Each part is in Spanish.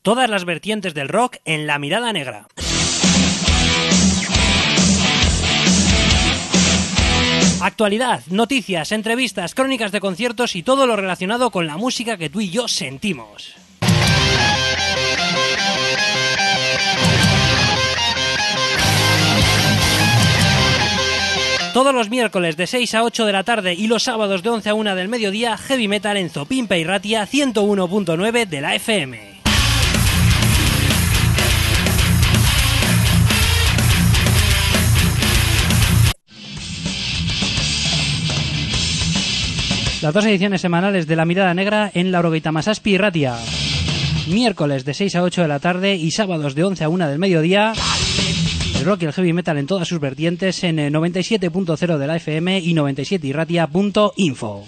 Todas las vertientes del rock en La Mirada Negra. Actualidad, noticias, entrevistas, crónicas de conciertos y todo lo relacionado con la música que tú y yo sentimos. Todos los miércoles de 6 a 8 de la tarde y los sábados de 11 a 1 del mediodía, Heavy Metal en Zopimpa y Ratia 101.9 de la FM. Las dos ediciones semanales de La Mirada Negra en la Orogeita Masaspi y Ratia. Miércoles de 6 a 8 de la tarde y sábados de 11 a 1 del mediodía. El rock y el heavy metal en todas sus vertientes en 97.0 de la FM y 97irratia.info.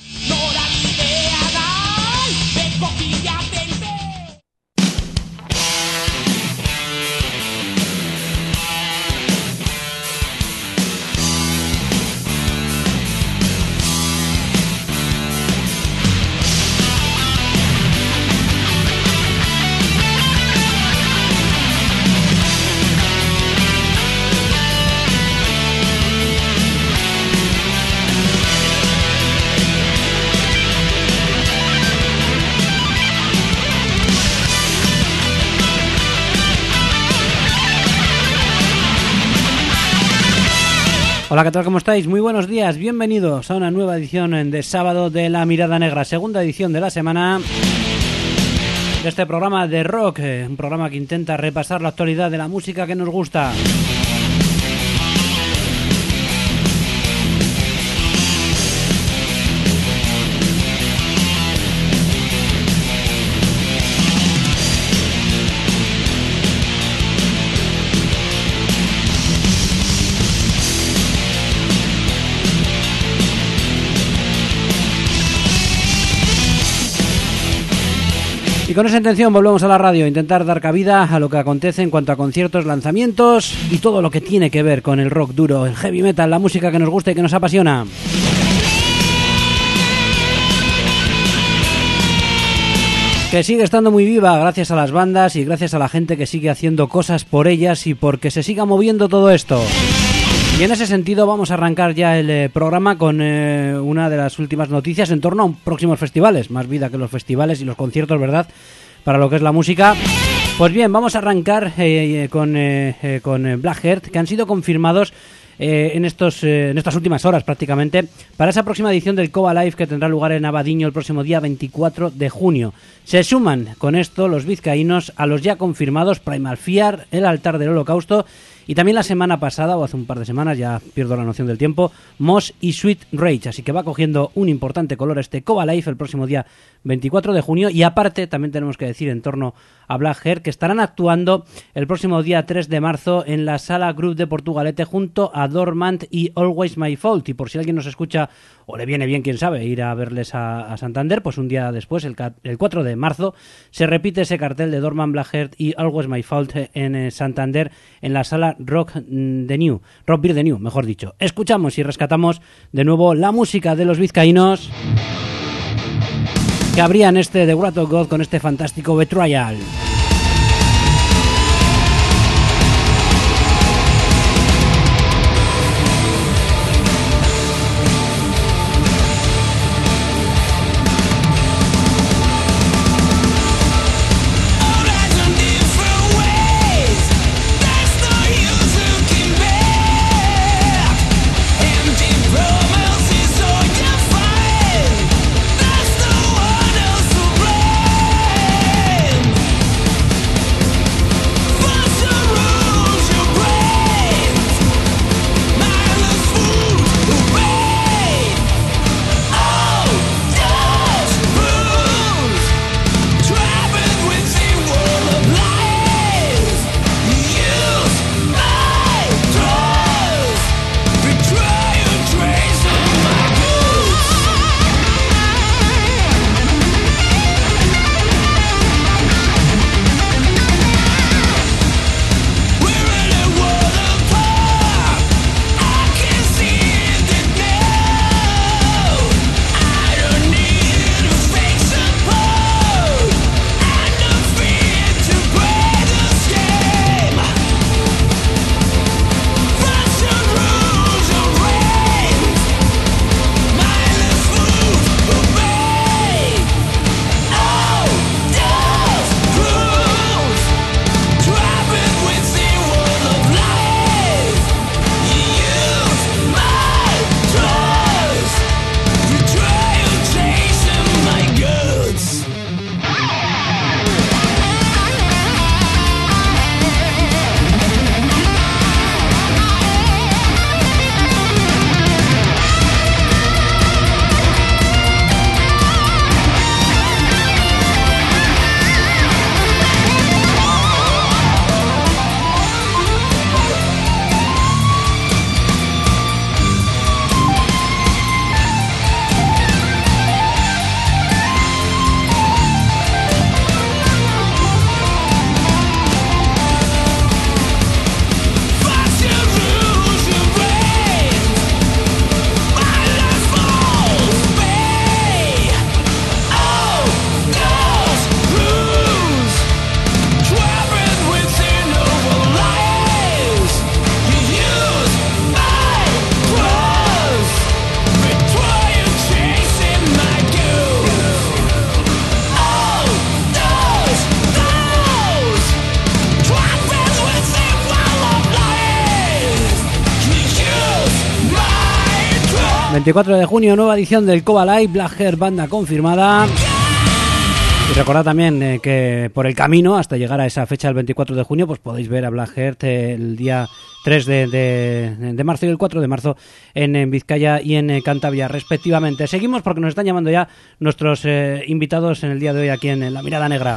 Hola, ¿qué tal? ¿Cómo estáis? Muy buenos días, bienvenidos a una nueva edición de sábado de La Mirada Negra, segunda edición de la semana de este programa de rock, un programa que intenta repasar la actualidad de la música que nos gusta. Y con esa intención volvemos a la radio, intentar dar cabida a lo que acontece en cuanto a conciertos, lanzamientos y todo lo que tiene que ver con el rock duro, el heavy metal, la música que nos gusta y que nos apasiona. Que sigue estando muy viva gracias a las bandas y gracias a la gente que sigue haciendo cosas por ellas y porque se siga moviendo todo esto. Y en ese sentido vamos a arrancar ya el programa con una de las últimas noticias en torno a próximos festivales. Más vida que los festivales y los conciertos, ¿verdad? Para lo que es la música. Pues bien, vamos a arrancar con Black Heart, que han sido confirmados en estas últimas horas prácticamente para esa próxima edición del Cova Live que tendrá lugar en Abadiño el próximo día 24 de junio. Se suman con esto los vizcaínos a los ya confirmados Primal Fear, El Altar del Holocausto y también la semana pasada, o hace un par de semanas, ya pierdo la noción del tiempo, Moss y Sweet Rage. Así que va cogiendo un importante color este Cova Live el próximo día 24 de junio. Y aparte, también tenemos que decir en torno a Black Heart que estarán actuando el próximo día 3 de marzo en la Sala Group de Portugalete junto a Dormant y Always My Fault. Y por si alguien nos escucha o le viene bien, quién sabe, ir a verles a Santander, pues un día después, el 4 de marzo, se repite ese cartel de Dormant, Black Heart y Always My Fault en Santander en la Sala Rock Beer The New, mejor dicho. Escuchamos y rescatamos de nuevo la música de los vizcaínos que abrían este The Wrath of God con este fantástico Betrayal. 24 de junio, nueva edición del Coba Live, Black Heart, banda confirmada. Y recordad también que por el camino, hasta llegar a esa fecha, el 24 de junio, pues podéis ver a Black Heart el día 3 de marzo y el 4 de marzo en Vizcaya y en Cantabria, respectivamente. Seguimos porque nos están llamando ya nuestros invitados en el día de hoy aquí en La Mirada Negra.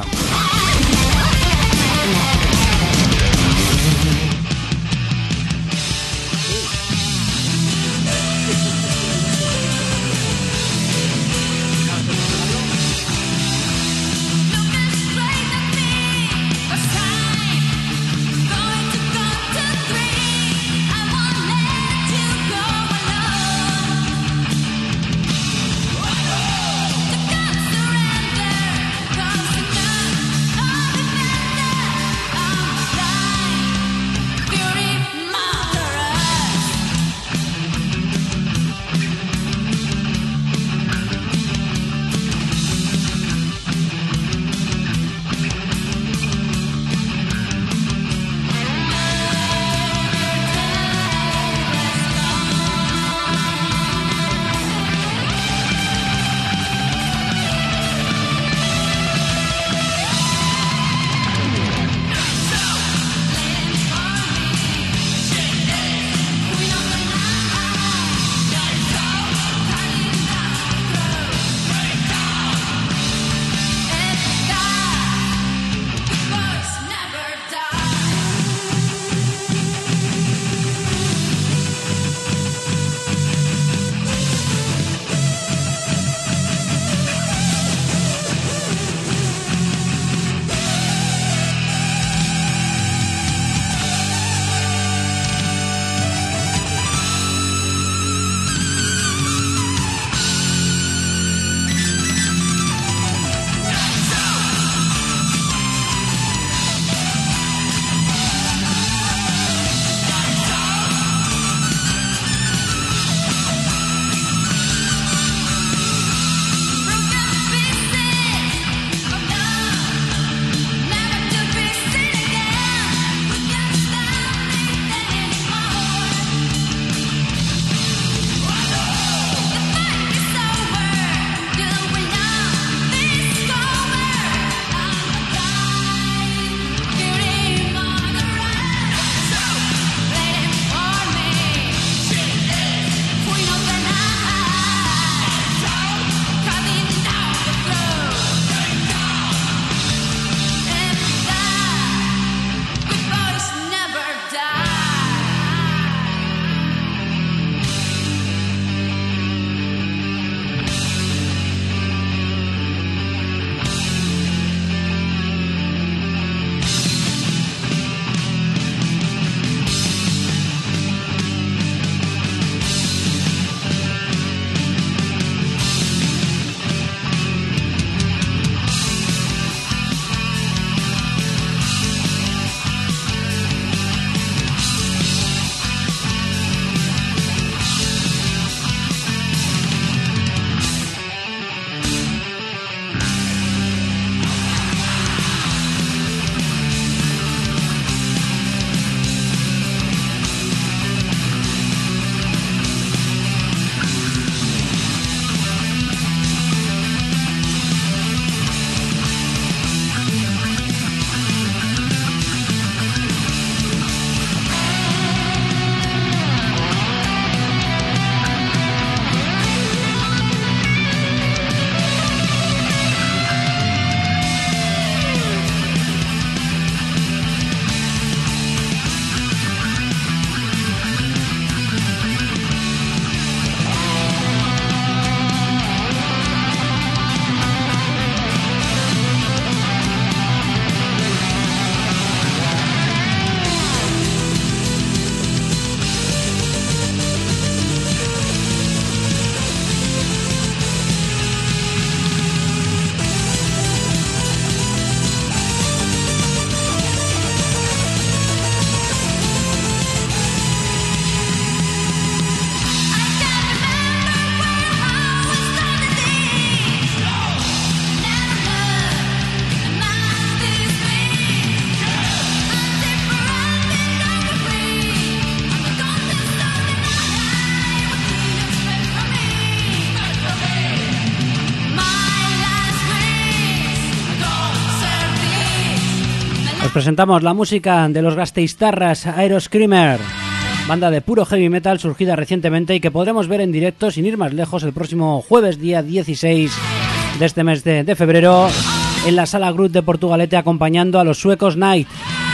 Os presentamos la música de los Gasteiztarras Aeroscreamer, banda de puro heavy metal surgida recientemente y que podremos ver en directo, sin ir más lejos, el próximo jueves día 16 de este mes de febrero en la Sala Groot de Portugalete, acompañando a los suecos Night.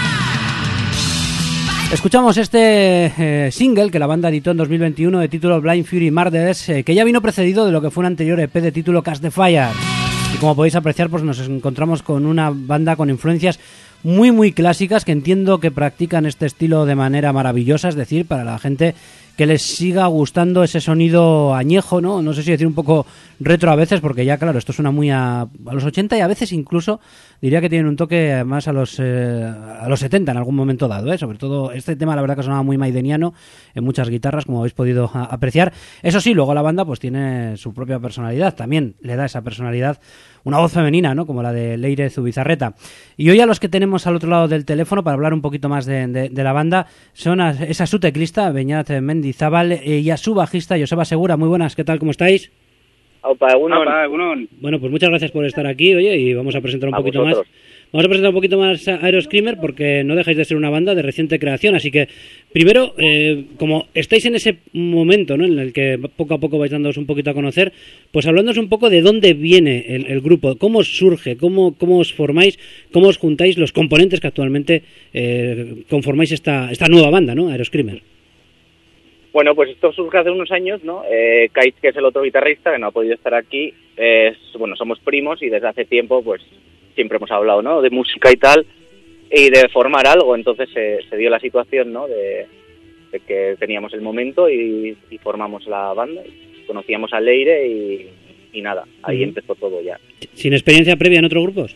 Escuchamos este single que la banda editó en 2021 de título Blind Fury Murders, que ya vino precedido de lo que fue un anterior EP de título Cast the Fire. Y como podéis apreciar, pues nos encontramos con una banda con influencias muy clásicas, que entiendo que practican este estilo de manera maravillosa, es decir, para la gente que les siga gustando ese sonido añejo, no sé si decir un poco retro a veces, porque ya claro, esto suena muy a los 80 y a veces incluso diría que tienen un toque más a los 70 en algún momento dado, sobre todo este tema la verdad que sonaba muy maideniano en muchas guitarras, como habéis podido apreciar. Eso sí, luego la banda pues tiene su propia personalidad, también le da esa personalidad una voz femenina, ¿no? Como la de Leire Zubizarreta. Y hoy a los que tenemos al otro lado del teléfono para hablar un poquito más de la banda son a su teclista, Beñat Mendizábal, y a su bajista, Joseba Segura. Muy buenas, ¿qué tal? ¿Cómo estáis? Opa, egunon. Bueno, pues muchas gracias por estar aquí, oye, y vamos a presentar un poquito más. Vamos a presentar un poquito más a Aeroscreamer porque no dejáis de ser una banda de reciente creación, así que primero, como estáis en ese momento, ¿no?, en el que poco a poco vais dándoos un poquito a conocer, pues hablándoos un poco de dónde viene el grupo, cómo os surge, cómo os formáis, cómo os juntáis los componentes que actualmente conformáis esta nueva banda, ¿no?, Aeroscreamer. Bueno, pues esto surge hace unos años, ¿no? Kait, que es el otro guitarrista, que no ha podido estar aquí, somos primos y desde hace tiempo, pues, siempre hemos hablado, ¿no?, de música y tal, y de formar algo. Entonces se dio la situación, ¿no?, de que teníamos el momento y formamos la banda. Conocíamos a Leire y nada, ahí empezó todo ya. ¿Sin experiencia previa en otros grupos?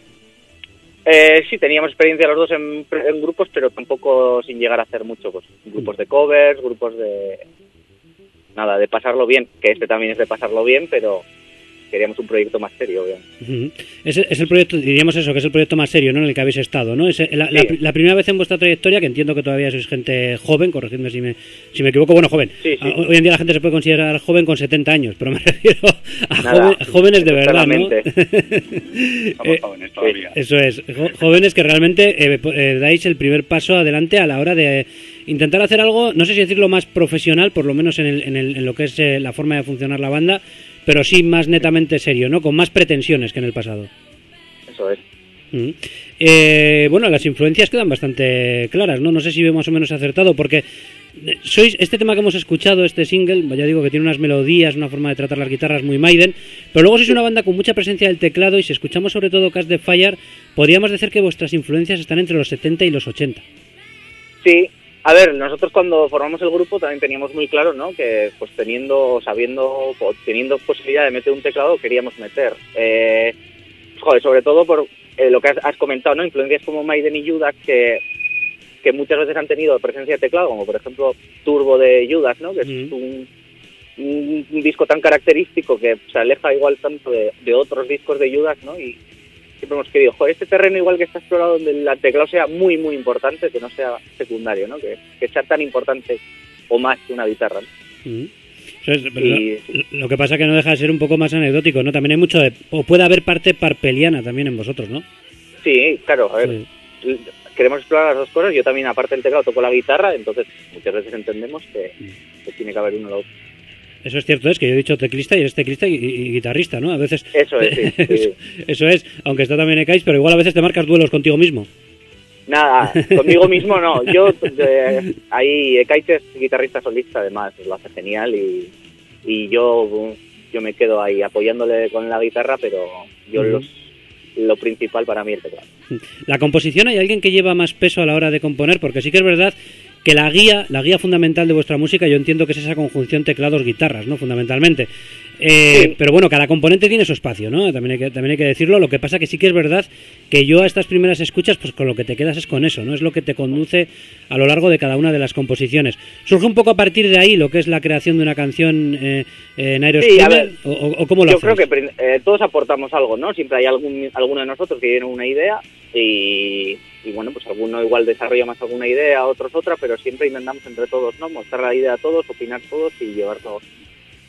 Sí, teníamos experiencia los dos en grupos, pero tampoco sin llegar a hacer mucho, pues grupos de covers, grupos de pasarlo bien, que este también es de pasarlo bien, pero queríamos un proyecto más serio, obviamente. Es el proyecto, diríamos eso, que es el proyecto más serio, ¿no?, en el que habéis estado, ¿no? Es la primera vez en vuestra trayectoria, que entiendo que todavía sois gente joven, corregidme si me equivoco, bueno, joven. Sí. Hoy en día la gente se puede considerar joven con 70 años, pero me refiero a jóvenes de verdad, ¿no? Somos jóvenes todavía. Eso es, jóvenes que realmente dais el primer paso adelante a la hora de intentar hacer algo, no sé si decirlo más profesional, por lo menos en lo que es la forma de funcionar la banda, pero sí más netamente serio, ¿no?, con más pretensiones que en el pasado. Eso es. Bueno, las influencias quedan bastante claras, ¿no? No sé si veo más o menos acertado, porque sois este tema que hemos escuchado, este single, ya digo que tiene unas melodías, una forma de tratar las guitarras muy Maiden, pero luego sois una banda con mucha presencia del teclado, y si escuchamos sobre todo Cast the Fire, podríamos decir que vuestras influencias están entre los 70 y los 80. Sí. A ver, nosotros cuando formamos el grupo también teníamos muy claro, ¿no?, que pues teniendo posibilidad de meter un teclado queríamos meter. Sobre todo por lo que has comentado, ¿no?, influencias como Maiden y Judas que muchas veces han tenido presencia de teclado, como por ejemplo Turbo de Judas, ¿no?, que es un disco tan característico que se aleja igual tanto de otros discos de Judas, ¿no?, y siempre hemos querido, este terreno igual que está explorado donde el teclado sea muy importante, que no sea secundario, ¿no?, que sea tan importante o más que una guitarra, ¿no? Lo que pasa que no deja de ser un poco más anecdótico, ¿no? También hay mucho o puede haber parte parpeliana también en vosotros, ¿no? Sí, claro, a ver, queremos explorar las dos cosas. Yo también, aparte del teclado, toco la guitarra, entonces muchas veces entendemos que tiene que haber uno o la otra. Eso es cierto, es que yo he dicho teclista y eres teclista y guitarrista, ¿no? A veces... Eso es, sí. Eso es, aunque está también Ekais, pero igual a veces te marcas duelos contigo mismo. Nada, conmigo mismo no. Yo, ahí, Ekais es guitarrista solista, además, lo hace genial y yo me quedo ahí apoyándole con la guitarra, pero yo lo principal para mí es el teclado. ¿La composición hay alguien que lleva más peso a la hora de componer? Porque sí que es verdad que la guía fundamental de vuestra música, yo entiendo que es esa conjunción teclados-guitarras, ¿no?, fundamentalmente. Sí. Pero bueno, cada componente tiene su espacio, ¿no? También hay que decirlo. Lo que pasa que sí que es verdad que yo a estas primeras escuchas, pues con lo que te quedas es con eso, ¿no? Es lo que te conduce a lo largo de cada una de las composiciones. ¿Surge un poco a partir de ahí lo que es la creación de una canción en Aeroscreamer? Sí, ¿O cómo lo hacéis? Yo creo que todos aportamos algo, ¿no? Siempre hay alguno de nosotros que tiene una idea y bueno, pues alguno igual desarrolla más alguna idea, otros otra, pero siempre intentamos entre todos, ¿no?, mostrar la idea a todos, opinar todos y llevarlo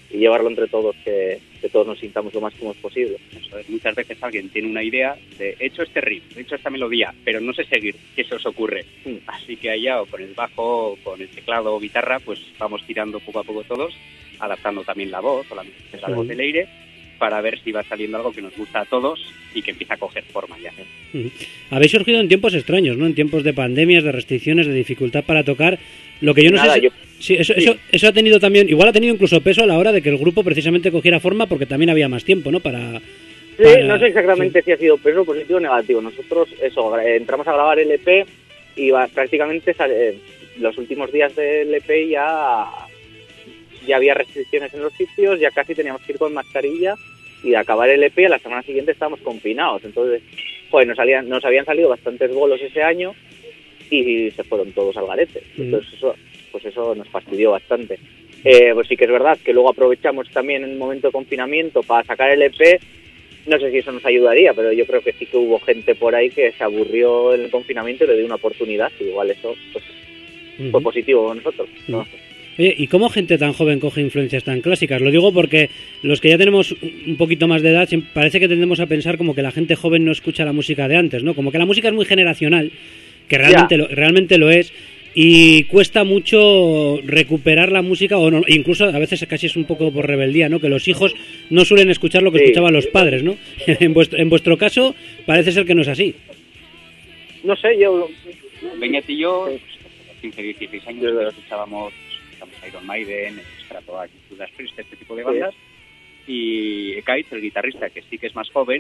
llevarlo entre todos, que todos nos sintamos lo más cómodos posible. Eso es, muchas veces alguien tiene una idea de he hecho este riff, he hecho esta melodía, pero no sé seguir, ¿qué se os ocurre? Así que allá o con el bajo, o con el teclado o guitarra, pues vamos tirando poco a poco todos, adaptando también la voz o la voz del aire, para ver si va saliendo algo que nos gusta a todos y que empieza a coger forma ya. Habéis surgido en tiempos extraños, ¿no? En tiempos de pandemias, de restricciones, de dificultad para tocar. Lo que yo no sé... Sí, eso ha tenido también... Igual ha tenido incluso peso a la hora de que el grupo precisamente cogiera forma, porque también había más tiempo, ¿no? Sí, no sé exactamente si ha sido peso positivo o negativo. Nosotros, entramos a grabar el EP y prácticamente los últimos días del EP ya había restricciones en los sitios, ya casi teníamos que ir con mascarilla, y de acabar el EP a la semana siguiente estábamos confinados. Entonces, nos habían salido bastantes bolos ese año y se fueron todos al garete. Entonces eso nos fastidió bastante. Pues sí que es verdad que luego aprovechamos también el momento de confinamiento para sacar el EP. No sé si eso nos ayudaría, pero yo creo que sí que hubo gente por ahí que se aburrió en el confinamiento y le dio una oportunidad. Igual eso pues fue positivo con nosotros, ¿no? Oye, ¿y cómo gente tan joven coge influencias tan clásicas? Lo digo porque los que ya tenemos un poquito más de edad parece que tendemos a pensar como que la gente joven no escucha la música de antes, ¿no? Como que la música es muy generacional, que realmente lo es, y cuesta mucho recuperar la música, o no, incluso a veces casi es un poco por rebeldía, ¿no? Que los hijos no suelen escuchar lo que escuchaban los padres, ¿no? En vuestro caso parece ser que no es así. No sé, yo... Beñat y yo, 15, 16 años, escuchábamos Iron Maiden, Stratoak, Judas Priest, este tipo de bandas, y Ekaitz, el guitarrista, que sí que es más joven,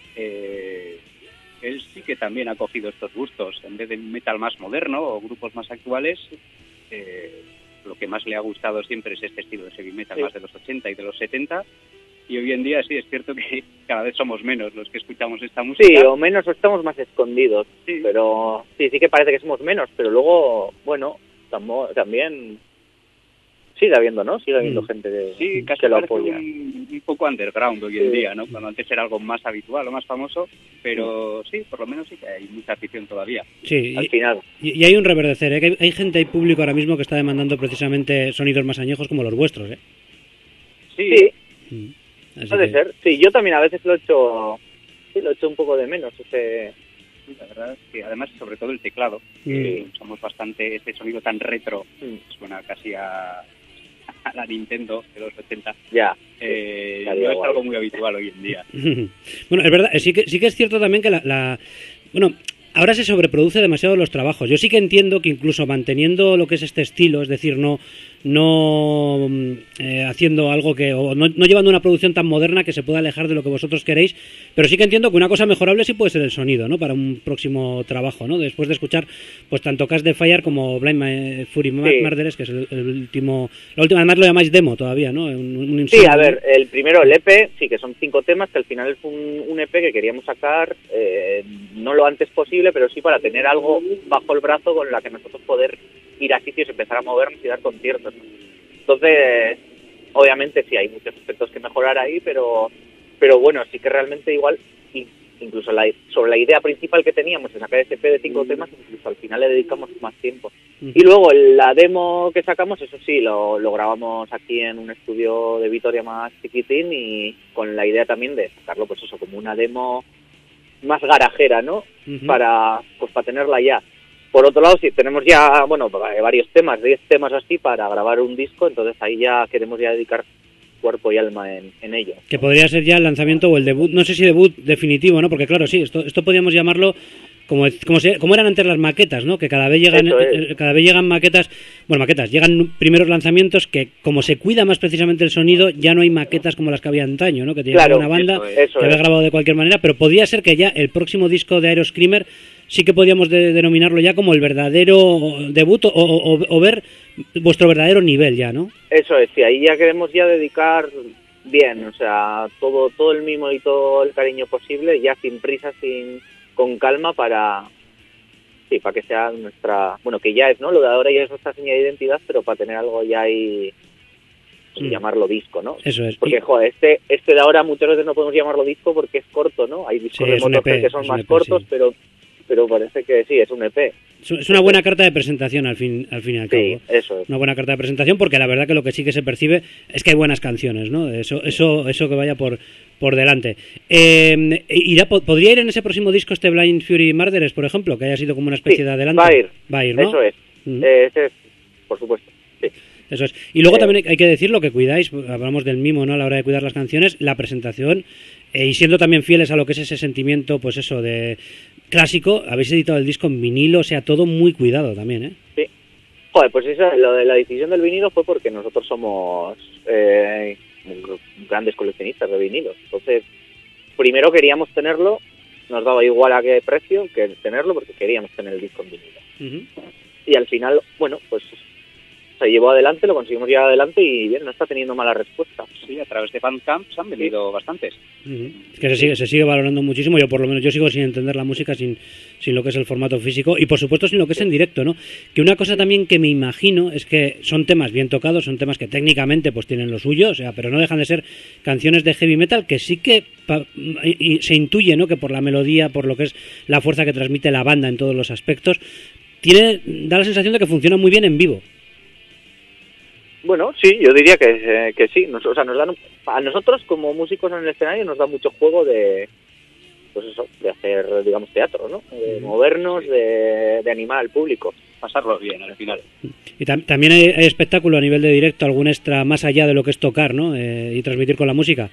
él sí que también ha cogido estos gustos. En vez de metal más moderno o grupos más actuales, lo que más le ha gustado siempre es este estilo de heavy metal, más de los 80 y de los 70, y hoy en día sí es cierto que cada vez somos menos los que escuchamos esta música. Sí, o menos, o estamos más escondidos, pero sí que parece que somos menos, pero luego, bueno, también... Sigue habiendo, ¿no? Sigue habiendo gente que lo apoya. Un poco underground hoy en día, ¿no? Cuando antes era algo más habitual o más famoso, pero sí, por lo menos sí que hay mucha afición todavía. Sí, al final. Y hay un reverdecer, ¿eh? Hay gente, hay público ahora mismo que está demandando precisamente sonidos más añejos como los vuestros, ¿eh? Sí. Puede ser. Sí, yo también a veces lo he hecho un poco de menos, La verdad es que además, sobre todo el teclado, usamos bastante este sonido tan retro, suena casi a la Nintendo de los 80. Ya. No es algo muy habitual hoy en día. Bueno, es verdad, sí que es cierto también que bueno, ahora se sobreproduce demasiado los trabajos. Yo sí que entiendo que incluso manteniendo lo que es este estilo, es decir, no haciendo algo o no llevando una producción tan moderna que se pueda alejar de lo que vosotros queréis, pero sí que entiendo que una cosa mejorable sí puede ser el sonido, ¿no? Para un próximo trabajo, ¿no? Después de escuchar pues tanto Cast the Fire como Blind Fury Murderers, que es la última, además lo llamáis demo todavía, ¿no? Sí, a ver, el primero, el EP, sí que son 5 temas, que al final es un EP que queríamos sacar no lo antes posible, pero sí para tener algo bajo el brazo con la que nosotros poder ir a sitios, empezar a movernos y dar conciertos. Entonces, obviamente sí hay muchos aspectos que mejorar ahí, pero bueno, sí que realmente igual, incluso sobre la idea principal que teníamos de sacar ese EP de 5 temas, incluso al final le dedicamos más tiempo. Y luego la demo que sacamos, eso sí, lo grabamos aquí en un estudio de Vitoria más chiquitín, y con la idea también de sacarlo pues eso, como una demo más garajera, ¿no? Para tenerla ya. Por otro lado, sí, tenemos ya, varios temas, 10 temas así para grabar un disco, entonces ahí ya queremos dedicar cuerpo y alma en ello. Que podría ser ya el lanzamiento o el debut, no sé si debut definitivo, ¿no? Porque claro, sí, esto podríamos llamarlo como eran antes las maquetas, ¿no? Que cada vez llegan maquetas, llegan primeros lanzamientos que, como se cuida más precisamente el sonido, ya no hay maquetas como las que había antaño, ¿no? Que tenía una banda que había grabado de cualquier manera, pero podría ser que ya el próximo disco de Aeroscreamer sí que podríamos denominarlo ya como el verdadero debut o ver vuestro verdadero nivel ya, ¿no? Eso es, sí, ahí ya queremos ya dedicar bien, o sea, todo el mimo y todo el cariño posible, ya sin prisa, con calma para que sea nuestra, que ya es, ¿no? Lo de ahora ya es nuestra señal de identidad, pero para tener algo ya ahí, llamarlo disco, ¿no? Eso es. Porque, este de ahora muchas veces no podemos llamarlo disco porque es corto, ¿no? Hay discos de Motorhead que son más cortos, pero pero parece que sí, es un EP. Es una buena carta de presentación al fin y al cabo. Sí, eso es. Una buena carta de presentación, porque la verdad que lo que sí que se percibe es que hay buenas canciones, ¿no? Eso que vaya por delante. ¿Podría ir en ese próximo disco este Blind Fury Murderers, por ejemplo, que haya sido como una especie de adelanto? Va a ir, ¿no? Eso es. Ese es, por supuesto, sí. Eso es. Y luego también hay que decir lo que cuidáis, hablamos del mimo, ¿no? A la hora de cuidar las canciones, la presentación, y siendo también fieles a lo que es ese sentimiento, pues eso, de clásico, habéis editado el disco en vinilo, o sea, todo muy cuidado también, ¿eh? Sí. Joder, pues lo de la decisión del vinilo fue porque nosotros somos grandes coleccionistas de vinilos. Entonces, primero queríamos tenerlo, nos daba igual a qué precio que tenerlo, porque queríamos tener el disco en vinilo. Y al final, bueno, pues se llevó adelante, lo conseguimos llevar adelante y bien, no está teniendo mala respuesta. Sí, a través de Bandcamp se han vendido bastantes. Es que se sigue valorando muchísimo. Yo por lo menos sigo sin entender la música sin lo que es el formato físico y por supuesto sin lo que es en directo, ¿no? Que una cosa también que me imagino es que son temas bien tocados, son temas que técnicamente pues tienen lo suyo, o sea, pero no dejan de ser canciones de heavy metal que sí que y se intuye, ¿no? Que por la melodía, por lo que es la fuerza que transmite la banda en todos los aspectos, da la sensación de que funciona muy bien en vivo. Bueno, sí, yo diría que sí. O sea, a nosotros como músicos en el escenario nos da mucho juego de, pues eso, de hacer, digamos, teatro, ¿no? De movernos, de animar al público. Pasarlo bien al final. Y también hay espectáculo a nivel de directo, algún extra más allá de lo que es tocar, ¿no? Y transmitir con la música.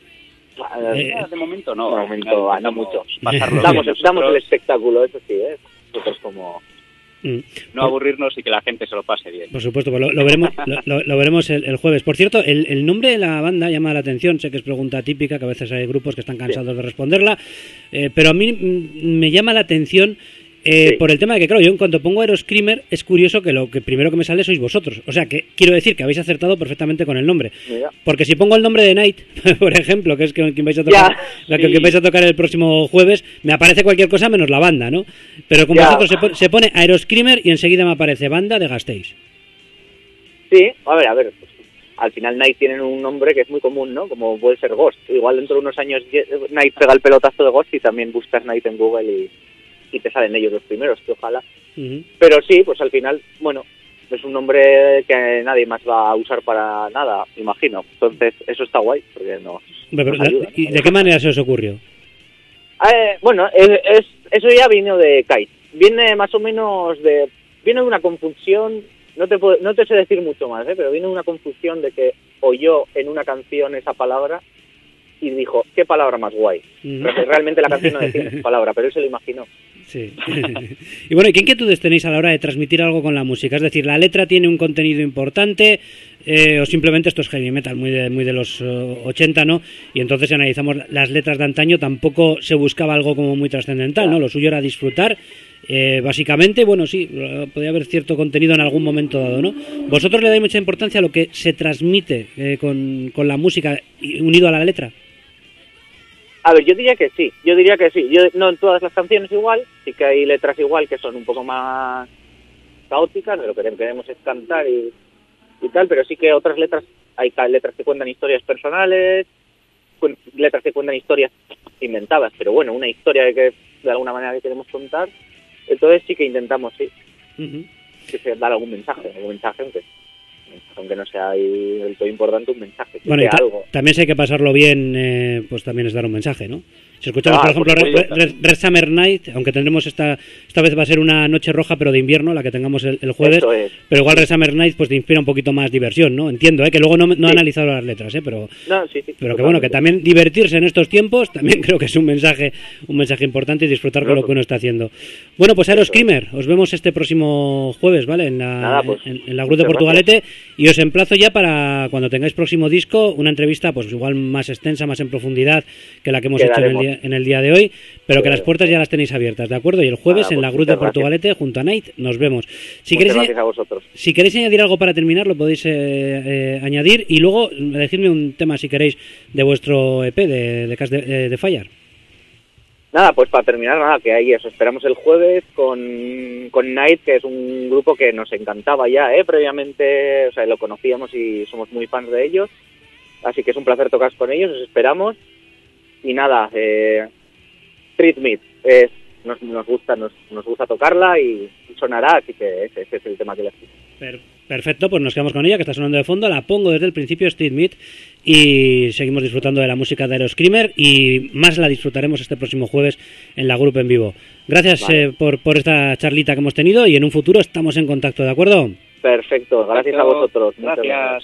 De momento no. De momento no mucho. Damos el espectáculo, eso sí, ¿eh? Nosotros como... No aburrirnos y que la gente se lo pase bien. Por supuesto, pues lo veremos el jueves. Por cierto, el nombre de la banda llama la atención. Sé que es pregunta típica, que a veces hay grupos que están cansados de responderla, pero a mí me llama la atención por el tema de que, claro, yo en cuanto pongo Aeroscreamer es curioso que lo que primero que me sale sois vosotros. O sea, que quiero decir que habéis acertado perfectamente con el nombre. Mira. Porque si pongo el nombre de Night, por ejemplo, que es quien vais a tocar, que vais a tocar el próximo jueves, me aparece cualquier cosa menos la banda, ¿no? Pero con vosotros se pone Aeroscreamer y enseguida me aparece banda de Gasteiz. Sí, a ver, pues, al final Night tienen un nombre que es muy común, ¿no? Como puede ser Ghost. Igual dentro de unos años Night pega el pelotazo de Ghost y también buscas Night en Google y te salen ellos los primeros, que ojalá. Pero sí, pues al final, bueno, es un nombre que nadie más va a usar para nada, imagino. Entonces, eso está guay, porque nos ayuda, ¿Y de qué manera se os ocurrió? Bueno, eso ya vino de Kite. Viene más o menos viene de una confusión, no te sé decir mucho más, pero viene de una confusión de que oyó en una canción esa palabra y dijo, ¿qué palabra más guay? Porque realmente la canción no decía esa palabra, pero él se lo imaginó. Sí. Y bueno, ¿y qué inquietudes tenéis a la hora de transmitir algo con la música? Es decir, ¿la letra tiene un contenido importante o simplemente esto es heavy metal muy de los 80, ¿no? Y entonces si analizamos las letras de antaño tampoco se buscaba algo como muy trascendental, ¿no? Lo suyo era disfrutar, básicamente. Bueno, sí, podía haber cierto contenido en algún momento dado, ¿no? ¿Vosotros le dais mucha importancia a lo que se transmite con la música unido a la letra? A ver, yo diría que sí. No en todas las canciones igual, sí que hay letras igual que son un poco más caóticas, de lo que queremos es cantar y tal, pero sí que otras letras, hay letras que cuentan historias personales, letras que cuentan historias inventadas, pero bueno, una historia que de alguna manera que queremos contar, entonces sí que intentamos, sí, que se dar algún mensaje, aunque no sea del todo importante, un mensaje. Bueno, y algo. También si hay que pasarlo bien, pues también es dar un mensaje, ¿no? Si escuchamos, por ejemplo, Red Summer Night, aunque tendremos esta vez va a ser una noche roja, pero de invierno, la que tengamos el jueves, pero igual Red Summer Night pues te inspira un poquito más diversión, ¿no? Entiendo, que luego no he analizado las letras, pero que bueno, que también divertirse en estos tiempos, también creo que es un mensaje importante y disfrutar con lo que uno está haciendo. Bueno, pues Aeroscreamer, os vemos este próximo jueves, ¿vale? En la Cruz de Portugalete, y os emplazo ya para cuando tengáis próximo disco, una entrevista pues igual más extensa, más en profundidad que la que hemos hecho en el día de hoy, pero que las puertas ya las tenéis abiertas, ¿de acuerdo? Y el jueves en la Cruz de Portugalete junto a Night nos vemos. Gracias a vosotros. Si queréis añadir algo para terminar, lo podéis añadir, y luego decidme un tema si queréis de vuestro EP de Fire. Nada, pues para terminar, que ahí os esperamos el jueves con Night, que es un grupo que nos encantaba ya, previamente, o sea, lo conocíamos y somos muy fans de ellos, así que es un placer tocar con ellos, os esperamos. Y nada, Street Meat es nos gusta tocarla y sonará, así que ese es el tema que le elegí. Perfecto, pues nos quedamos con ella, que está sonando de fondo, la pongo desde el principio, Street Meat, y seguimos disfrutando de la música de Aeroscreamer, y más la disfrutaremos este próximo jueves en la Group en vivo. Gracias por esta charlita que hemos tenido, y en un futuro estamos en contacto, ¿de acuerdo? Perfecto, gracias a vosotros. Gracias.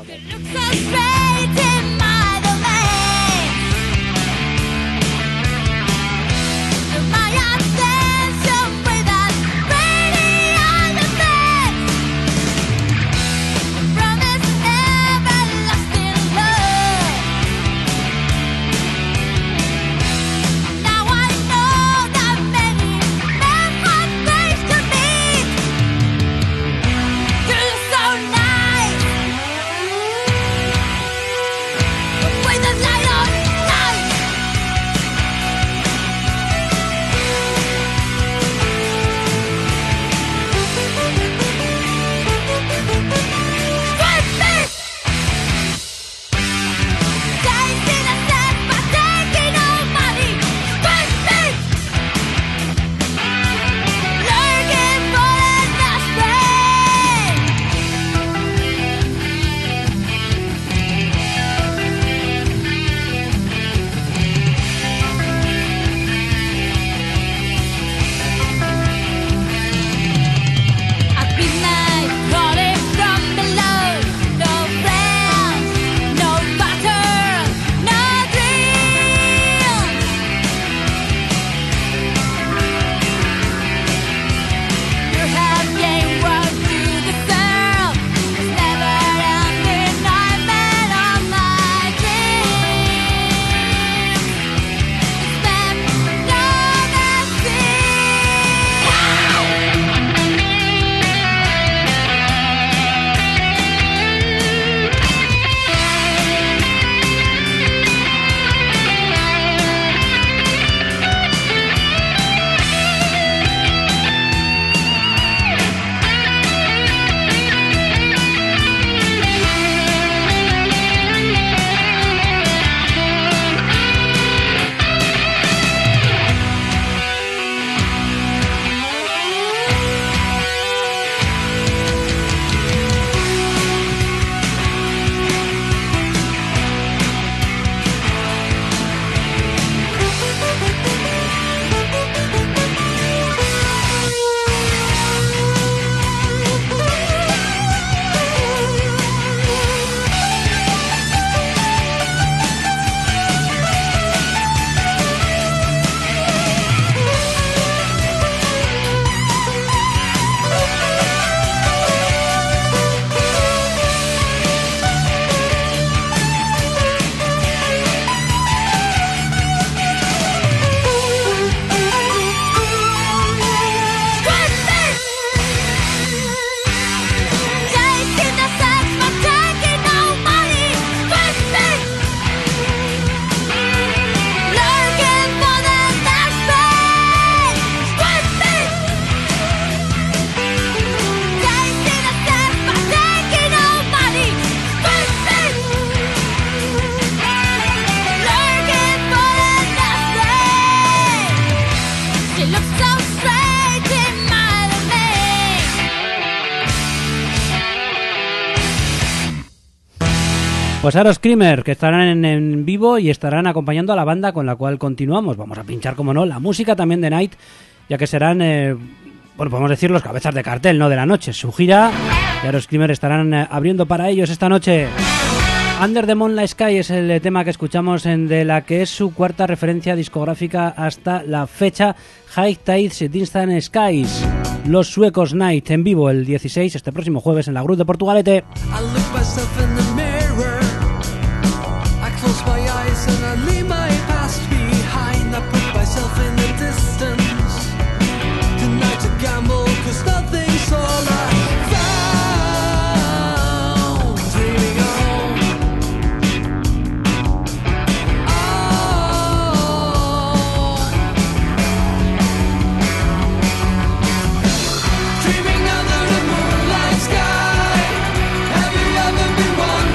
Pues Aeroscreamer, que estarán en vivo y estarán acompañando a la banda con la cual continuamos. Vamos a pinchar, como no, la música también de Night, ya que serán, bueno, podemos decir los cabezas de cartel, ¿no?, de la noche. Su gira y Aeroscreamer estarán abriendo para ellos esta noche. Under the Moonlight Sky es el tema que escuchamos de la que es su cuarta referencia discográfica hasta la fecha, High Tides Distant Skies. Los suecos Night en vivo el 16, este próximo jueves en la Group de Portugalete. Dreaming under the moonlight sky. Have you ever been wondering?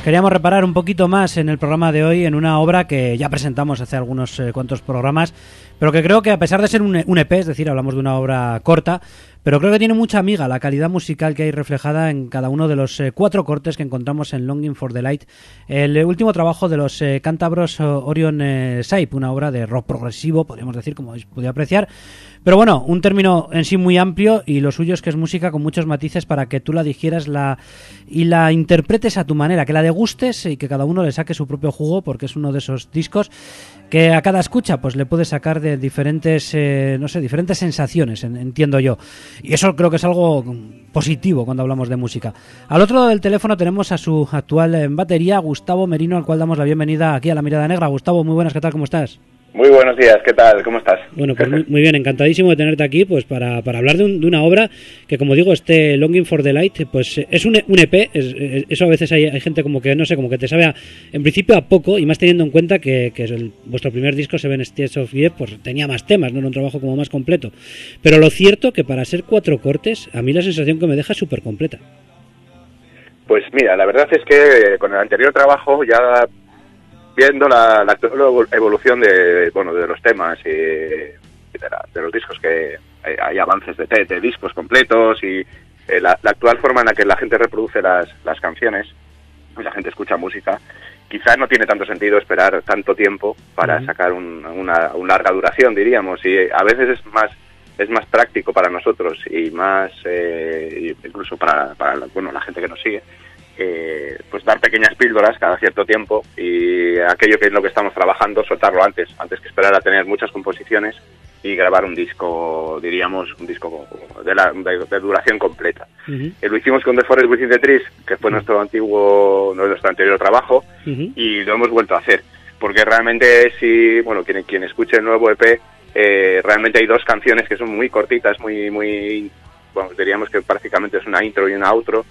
queríamos reparar un poquito más en el programa de hoy en una obra que ya presentamos hace algunos cuantos programas, pero que creo que a pesar de ser un EP, es decir, hablamos de una obra corta, pero creo que tiene mucha amiga la calidad musical que hay reflejada en cada uno de los 4 cortes que encontramos en Longing for the Light, el último trabajo de los cántabros Orion Saip, una obra de rock progresivo, podríamos decir, como habéis podido apreciar. Pero bueno, un término en sí muy amplio, y lo suyo es que es música con muchos matices para que tú la digieras y la interpretes a tu manera, que la degustes y que cada uno le saque su propio jugo, porque es uno de esos discos que a cada escucha pues le puede sacar de diferentes diferentes sensaciones, entiendo yo. Y eso creo que es algo positivo cuando hablamos de música. Al otro lado del teléfono tenemos a su actual batería, Gustavo Merino, al cual damos la bienvenida aquí a La Mirada Negra. Gustavo, muy buenas, ¿qué tal? ¿Cómo estás? Muy buenos días, ¿qué tal? ¿Cómo estás? Bueno, pues muy bien, encantadísimo de tenerte aquí, pues para hablar de una obra que, como digo, este Longing for the Light, pues es un EP, eso a veces hay gente como que, no sé, como que te sabe en principio a poco, y más teniendo en cuenta que vuestro primer disco, Seven States of Life, pues tenía más temas, ¿no? Era un trabajo como más completo. Pero lo cierto que para ser 4 cortes, a mí la sensación que me deja es súper completa. Pues mira, la verdad es que con el anterior trabajo ya viendo la evolución de los temas y de los discos, que hay avances de discos completos, y la actual forma en la que la gente reproduce las canciones y la gente escucha música, quizás no tiene tanto sentido esperar tanto tiempo para sacar una larga duración, diríamos, y a veces es más práctico para nosotros y más incluso para la gente que nos sigue, pues dar pequeñas píldoras cada cierto tiempo, y aquello que es lo que estamos trabajando, soltarlo antes que esperar a tener muchas composiciones y grabar un disco, diríamos, un disco de duración completa. Lo hicimos con The Forest Within the Trees, que fue nuestro anterior trabajo, y lo hemos vuelto a hacer, porque realmente quien escuche el nuevo EP, realmente hay 2 canciones que son muy cortitas, diríamos que prácticamente es una intro y una outro.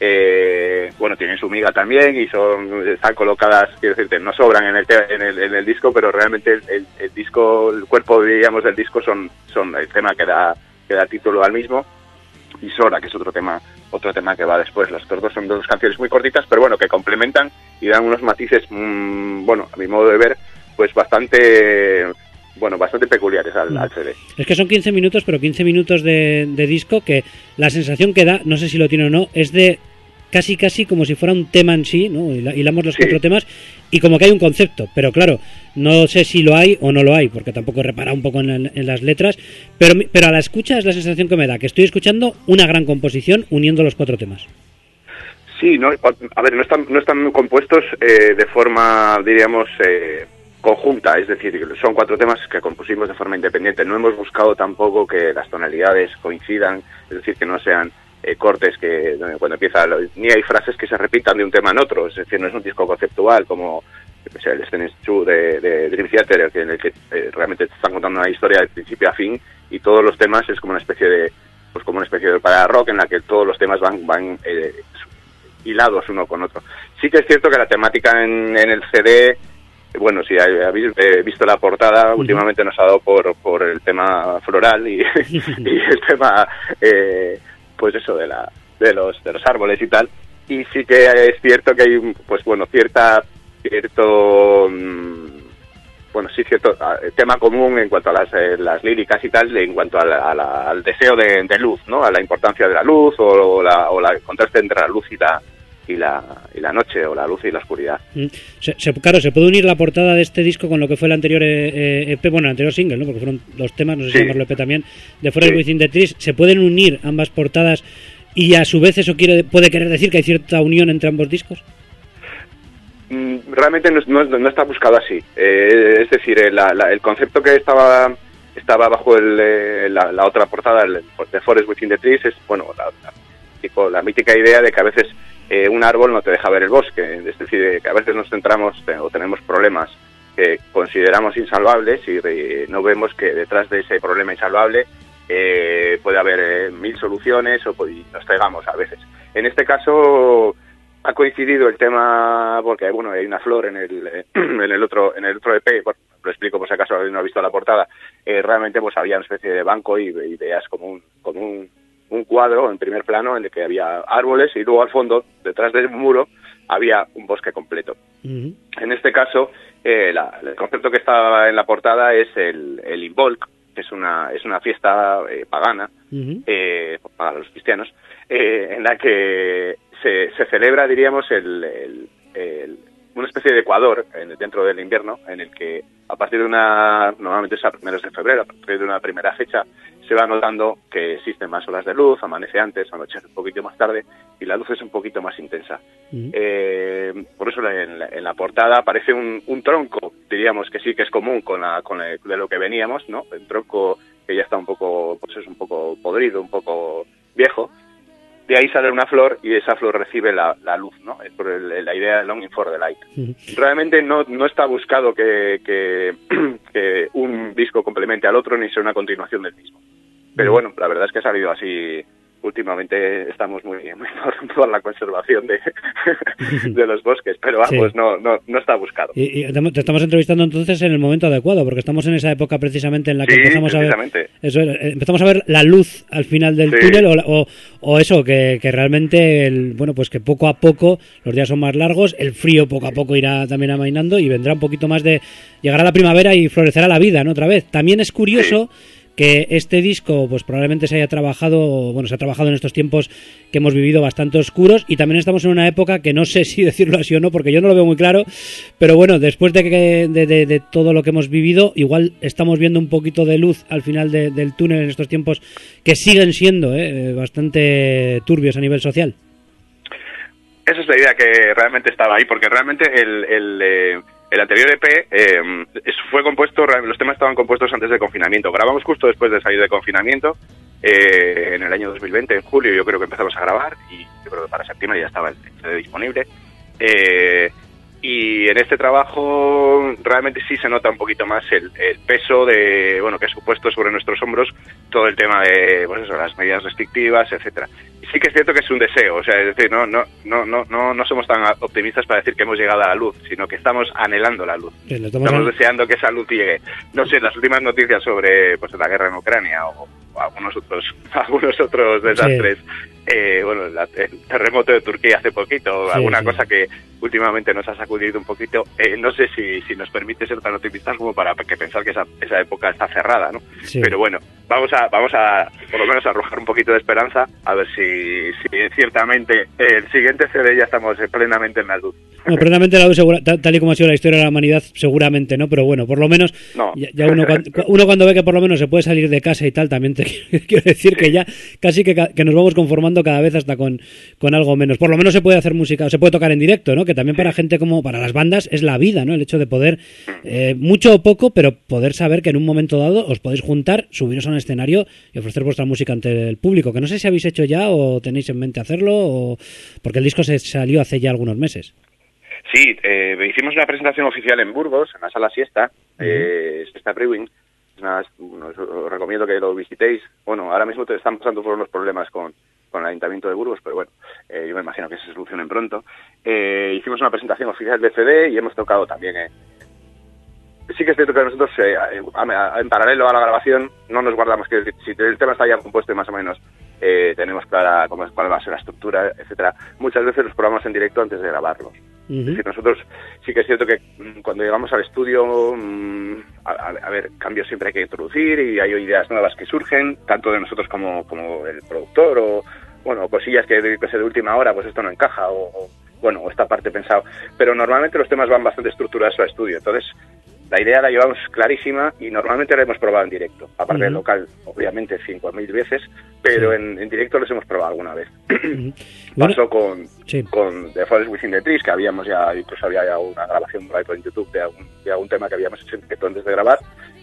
Tienen su miga también y están colocadas, quiero decirte, no sobran en el disco, pero realmente el disco, el cuerpo, diríamos, del disco son el tema que da título al mismo, y Sora, que es otro tema que va después. Las otras 2 son 2 canciones muy cortitas, pero bueno, que complementan y dan unos matices, a mi modo de ver, pues bastante peculiares al CD. Es que son 15 minutos, pero 15 minutos de disco que la sensación que da, no sé si lo tiene o no, es de casi como si fuera un tema en sí, ¿no? Hilamos los 4 temas y como que hay un concepto, pero claro, no sé si lo hay o no lo hay, porque tampoco he reparado un poco en las letras, pero a la escucha es la sensación que me da, que estoy escuchando una gran composición uniendo los 4 temas. Sí, no están compuestos de forma, diríamos, conjunta, es decir, son 4 temas que compusimos de forma independiente. No hemos buscado tampoco que las tonalidades coincidan, es decir, que no sean cortes que cuando empieza, ni hay frases que se repitan de un tema en otro, es decir, no es un disco conceptual como el Sten Chu de Dream Theater, en el que realmente te están contando una historia de principio a fin, y todos los temas es como una especie de para rock en la que todos los temas van hilados uno con otro. Sí que es cierto que la temática en el CD, bueno, si habéis visto la portada, últimamente nos ha dado por el tema floral y el tema pues eso de los árboles y tal, y sí que es cierto que hay cierto tema común en cuanto a las líricas y tal, en cuanto al deseo de luz, ¿no? A la importancia de la luz o el contraste entre la luz y la noche, o la luz y la oscuridad. Claro, se puede unir la portada de este disco con lo que fue el anterior EP, el anterior single, ¿no? Porque fueron 2 temas, no sé si llamarlo EP también, de Forest Within the Trees. Se pueden unir ambas portadas, y a su vez eso puede querer decir que hay cierta unión entre ambos discos. Realmente no está buscado así, es decir, el concepto que estaba bajo la otra portada, de Forest Within the Trees, es la mítica idea de que a veces un árbol no te deja ver el bosque, es decir, que a veces nos centramos o tenemos problemas que consideramos insalvables, y no vemos que detrás de ese problema insalvable puede haber 1000 soluciones, y nos cegamos a veces. En este caso ha coincidido el tema, porque hay una flor en el otro EP, lo explico por si acaso alguien no ha visto la portada. Realmente había una especie de banco y veías como un cuadro en primer plano en el que había árboles, y luego al fondo, detrás del muro, había un bosque completo. Uh-huh. En este caso, el concepto que está en la portada es el Imbolc, que es una fiesta pagana, uh-huh, para los cristianos, en la que se celebra, diríamos, una especie de ecuador dentro del invierno, en el que a partir de normalmente es a primeros de febrero, a partir de una primera fecha, se va notando que existen más horas de luz, amanece antes, anochece un poquito más tarde, y la luz es un poquito más intensa. Uh-huh. Por eso en la portada aparece un tronco, diríamos que sí que es común de lo que veníamos, ¿no? Un tronco que ya está un poco podrido, un poco viejo. De ahí sale una flor y esa flor recibe la luz, ¿no? Es por la idea de Longing for the Light. Uh-huh. Realmente no está buscado que un disco complemente al otro ni sea una continuación del mismo. Pero bueno, la verdad es que ha salido así. Últimamente estamos muy por la conservación de los bosques, pero vamos, sí, no está buscado. Y te estamos entrevistando entonces en el momento adecuado, porque estamos en esa época precisamente en la que empezamos a ver la luz al final del túnel, o eso, que realmente, pues que poco a poco los días son más largos, el frío poco a poco irá también amainando y vendrá un poquito más de... Llegará la primavera y florecerá la vida, ¿no? Otra vez. También es curioso... Sí. Que este disco pues probablemente se ha trabajado en estos tiempos que hemos vivido bastante oscuros, y también estamos en una época que no sé si decirlo así o no, porque yo no lo veo muy claro, pero bueno, después de todo lo que hemos vivido, igual estamos viendo un poquito de luz al final del túnel en estos tiempos que siguen siendo bastante turbios a nivel social. Esa es la idea que realmente estaba ahí, porque realmente el anterior EP fue compuesto, los temas estaban compuestos antes del confinamiento. Grabamos justo después de salir de confinamiento, en el año 2020, en julio yo creo que empezamos a grabar, y yo creo que para septiembre ya estaba el CD disponible. Y en este trabajo realmente sí se nota un poquito más el peso que ha supuesto sobre nuestros hombros todo el tema de las medidas restrictivas, etcétera. Y sí que es cierto que es un deseo, o sea, es decir, no somos tan optimistas para decir que hemos llegado a la luz, sino que estamos anhelando la luz. Estamos deseando que esa luz llegue. No sé, las últimas noticias sobre la guerra en Ucrania o algunos otros desastres. Sí. El terremoto de Turquía hace poquito, alguna cosa que últimamente nos ha sacudido un poquito. No sé si nos permite ser tan optimistas como para que pensar que esa época está cerrada, ¿no? Sí. Pero bueno, vamos a por lo menos arrojar un poquito de esperanza, a ver si ciertamente el siguiente CD ya estamos plenamente en la luz. No, plenamente en la luz, tal y como ha sido la historia de la humanidad, seguramente no, pero bueno, por lo menos ya uno cuando ve que por lo menos se puede salir de casa y tal, también te quiero decir que ya casi que nos vamos conformando cada vez hasta con algo menos. Por lo menos se puede hacer música, o se puede tocar en directo, ¿no? Que también para gente como para las bandas es la vida, ¿no? El hecho de poder, mucho o poco, pero poder saber que en un momento dado os podéis juntar, subiros a un escenario y ofrecer vuestra música ante el público, que no sé si habéis hecho ya o tenéis en mente hacerlo, porque el disco se salió hace ya algunos meses. Sí, hicimos una presentación oficial en Burgos, en la Sala Siesta, Siesta Brewing. Os recomiendo que lo visitéis. Bueno, ahora mismo te están pasando por unos problemas con el Ayuntamiento de Burgos, pero bueno, yo me imagino que se solucionen pronto. Hicimos una presentación oficial de CD y hemos tocado también. Sí que es cierto que nosotros, en paralelo a la grabación, no nos guardamos, que si el tema está ya compuesto y más o menos tenemos clara cuál va a ser la estructura, etcétera. Muchas veces los probamos en directo antes de grabarlos. Uh-huh. Es decir, nosotros sí que es cierto que cuando llegamos al estudio, a ver, cambios siempre hay que introducir y hay ideas nuevas que surgen, tanto de nosotros como el productor, o cosillas que de última hora, pues esto no encaja, o esta parte pensado. Pero normalmente los temas van bastante estructurados al estudio, entonces la idea la llevamos clarísima y normalmente la hemos probado en directo, aparte del local, obviamente 5.000 veces, pero en directo los hemos probado alguna vez. Pasó con The Forest Within the Trees, que habíamos ya, incluso había ya una grabación por ahí por YouTube de algún tema que habíamos hecho en directo antes de grabar,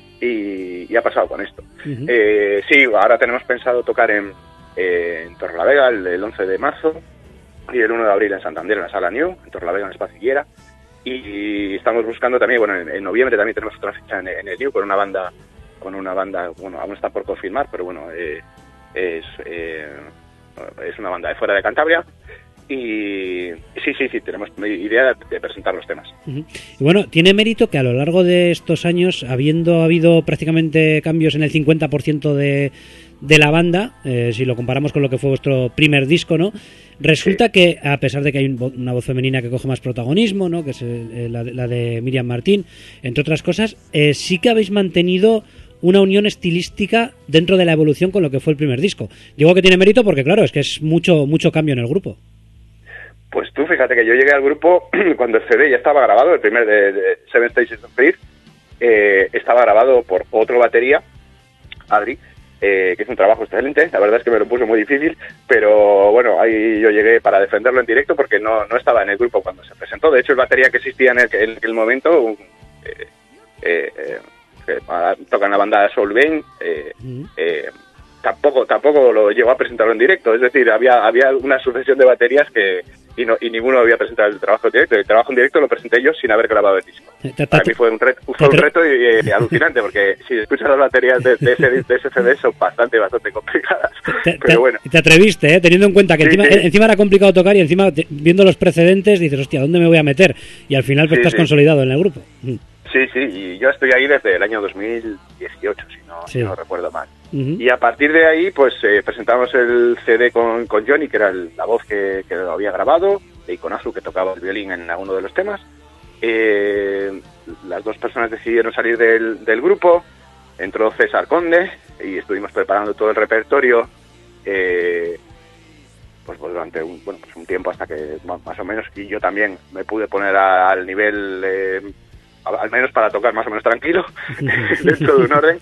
y ha pasado con esto. Sí, ahora tenemos pensado tocar en Torrelavega el 11 de marzo y el 1 de abril en Santander, en la Sala New, en Torrelavega, en Espacio Higuera. Y estamos buscando también, en noviembre también tenemos otra fecha en el New con una banda, aún está por confirmar, pero bueno, es una banda de fuera de Cantabria. Y sí, tenemos idea de presentar los temas. Y bueno, tiene mérito que a lo largo de estos años, habiendo habido prácticamente cambios en el 50% de la banda, si lo comparamos con lo que fue vuestro primer disco, ¿no? Resulta que, a pesar de que hay una voz femenina que coge más protagonismo, ¿no? Que es la de Miriam Martín, entre otras cosas, sí que habéis mantenido una unión estilística dentro de la evolución con lo que fue el primer disco. Digo que tiene mérito porque, claro, es que es mucho cambio en el grupo. Pues tú fíjate que yo llegué al grupo cuando el CD ya estaba grabado, el primer de Seven Stages of Faith, estaba grabado por otro batería, Adri, que hizo un trabajo excelente. La verdad es que me lo puso muy difícil, pero bueno, ahí yo llegué para defenderlo en directo porque no estaba en el grupo cuando se presentó. De hecho, el batería que existía en aquel momento, toca en la banda Solveig, tampoco lo llegó a presentarlo en directo. Es decir, había una sucesión de baterías y ninguno había presentado el trabajo en directo. El trabajo en directo lo presenté yo sin haber grabado el disco. Para mí fue un reto y alucinante, porque si escuchas las baterías de ese CD son bastante complicadas. Pero bueno. Te atreviste, teniendo en cuenta que encima era complicado tocar y encima viendo los precedentes dices, hostia, ¿dónde me voy a meter? Y al final pues te has consolidado en el grupo. Sí, y yo estoy ahí desde el año 2018, si no recuerdo mal. Y a partir de ahí, pues presentamos el CD con Johnny, que era la voz que lo había grabado, y con Azu, que tocaba el violín en alguno de los temas. Las dos personas decidieron salir del grupo, entró César Conde, y estuvimos preparando todo el repertorio, pues durante un tiempo hasta que, más o menos, y yo también me pude poner al nivel... al menos para tocar más o menos tranquilo, dentro de un orden,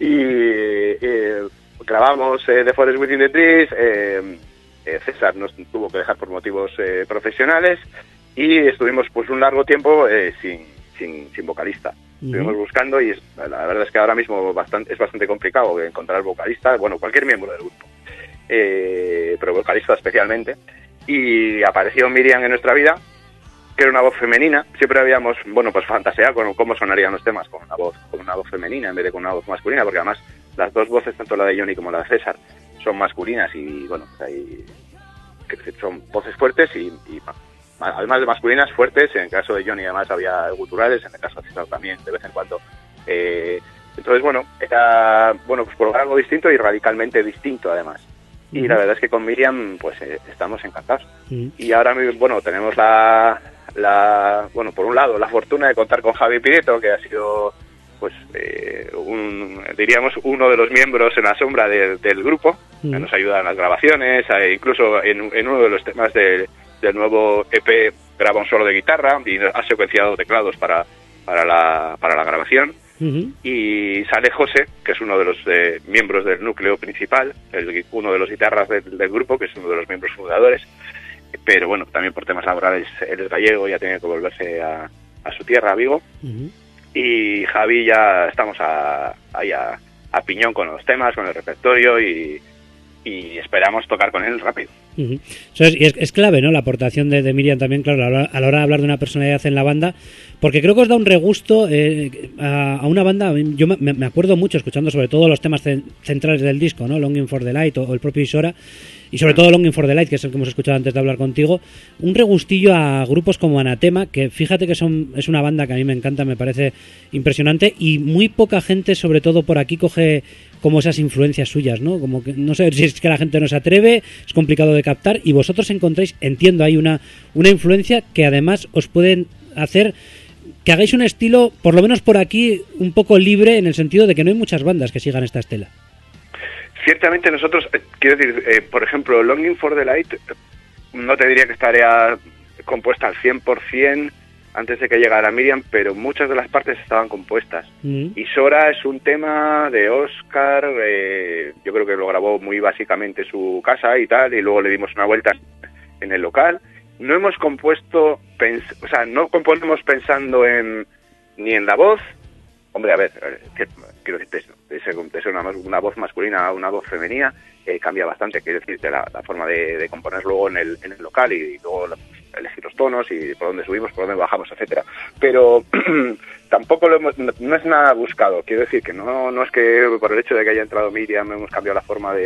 y grabamos The Forest Within the Trees. César nos tuvo que dejar por motivos profesionales y estuvimos pues un largo tiempo sin vocalista. Estuvimos buscando y la verdad es que ahora mismo es bastante complicado encontrar vocalista, bueno, cualquier miembro del grupo, pero vocalista especialmente, y apareció Miriam en nuestra vida, que era una voz femenina. Siempre habíamos, pues fantaseado con cómo sonarían los temas con una voz femenina en vez de con una voz masculina, porque además las dos voces, tanto la de Johnny como la de César, son masculinas y bueno, son voces fuertes y además de masculinas, fuertes. En el caso de Johnny además había guturales, en el caso de César también de vez en cuando. Entonces bueno, era pues probar algo distinto y radicalmente distinto además. Y la verdad es que con Miriam pues estamos encantados. Y ahora tenemos por un lado la fortuna de contar con Javi Pineto, que ha sido pues diríamos uno de los miembros en la sombra del grupo, que nos ayuda en las grabaciones, incluso en uno de los temas del nuevo EP graba un solo de guitarra y ha secuenciado teclados para la grabación. Y sale José, que es uno de los miembros del núcleo principal, uno de los guitarras del grupo, que es uno de los miembros fundadores, pero bueno, también por temas laborales él es gallego y ha tenido que volverse a su tierra, a Vigo. Y Javi ya estamos ahí a piñón con los temas, con el repertorio y esperamos tocar con él rápido. Y es clave, ¿no?, la aportación de Miriam también, claro, a la hora de hablar de una personalidad en la banda, porque creo que os da un regusto a una banda. Yo me acuerdo mucho escuchando sobre todo los temas centrales del disco, ¿no?, Longing for the Light o el propio Isora, y sobre todo Longing for the Light, que es el que hemos escuchado antes de hablar contigo, un regustillo a grupos como Anatema, que fíjate que es una banda que a mí me encanta, me parece impresionante, y muy poca gente, sobre todo por aquí, coge como esas influencias suyas, ¿no? Como que no sé si es que la gente no se atreve, es complicado de captar, y vosotros encontráis, entiendo, hay una influencia que además os pueden hacer que hagáis un estilo, por lo menos por aquí, un poco libre, en el sentido de que no hay muchas bandas que sigan esta estela. Ciertamente nosotros, quiero decir, por ejemplo, Longing for the Light, no te diría que estaría compuesta al 100% antes de que llegara Miriam, pero muchas de las partes estaban compuestas. Y Sora es un tema de Oscar, yo creo que lo grabó muy básicamente en su casa y tal, y luego le dimos una vuelta en el local. No hemos compuesto, no componemos pensando ni en la voz. Hombre, a ver, quiero decirte, de ser una voz masculina a una voz femenina, cambia bastante, quiero decirte, la forma de componer luego en el local y luego elegir los tonos y por dónde subimos, por dónde bajamos, etcétera. Pero tampoco no es nada buscado, quiero decir que no es que por el hecho de que haya entrado Miriam hemos cambiado la forma de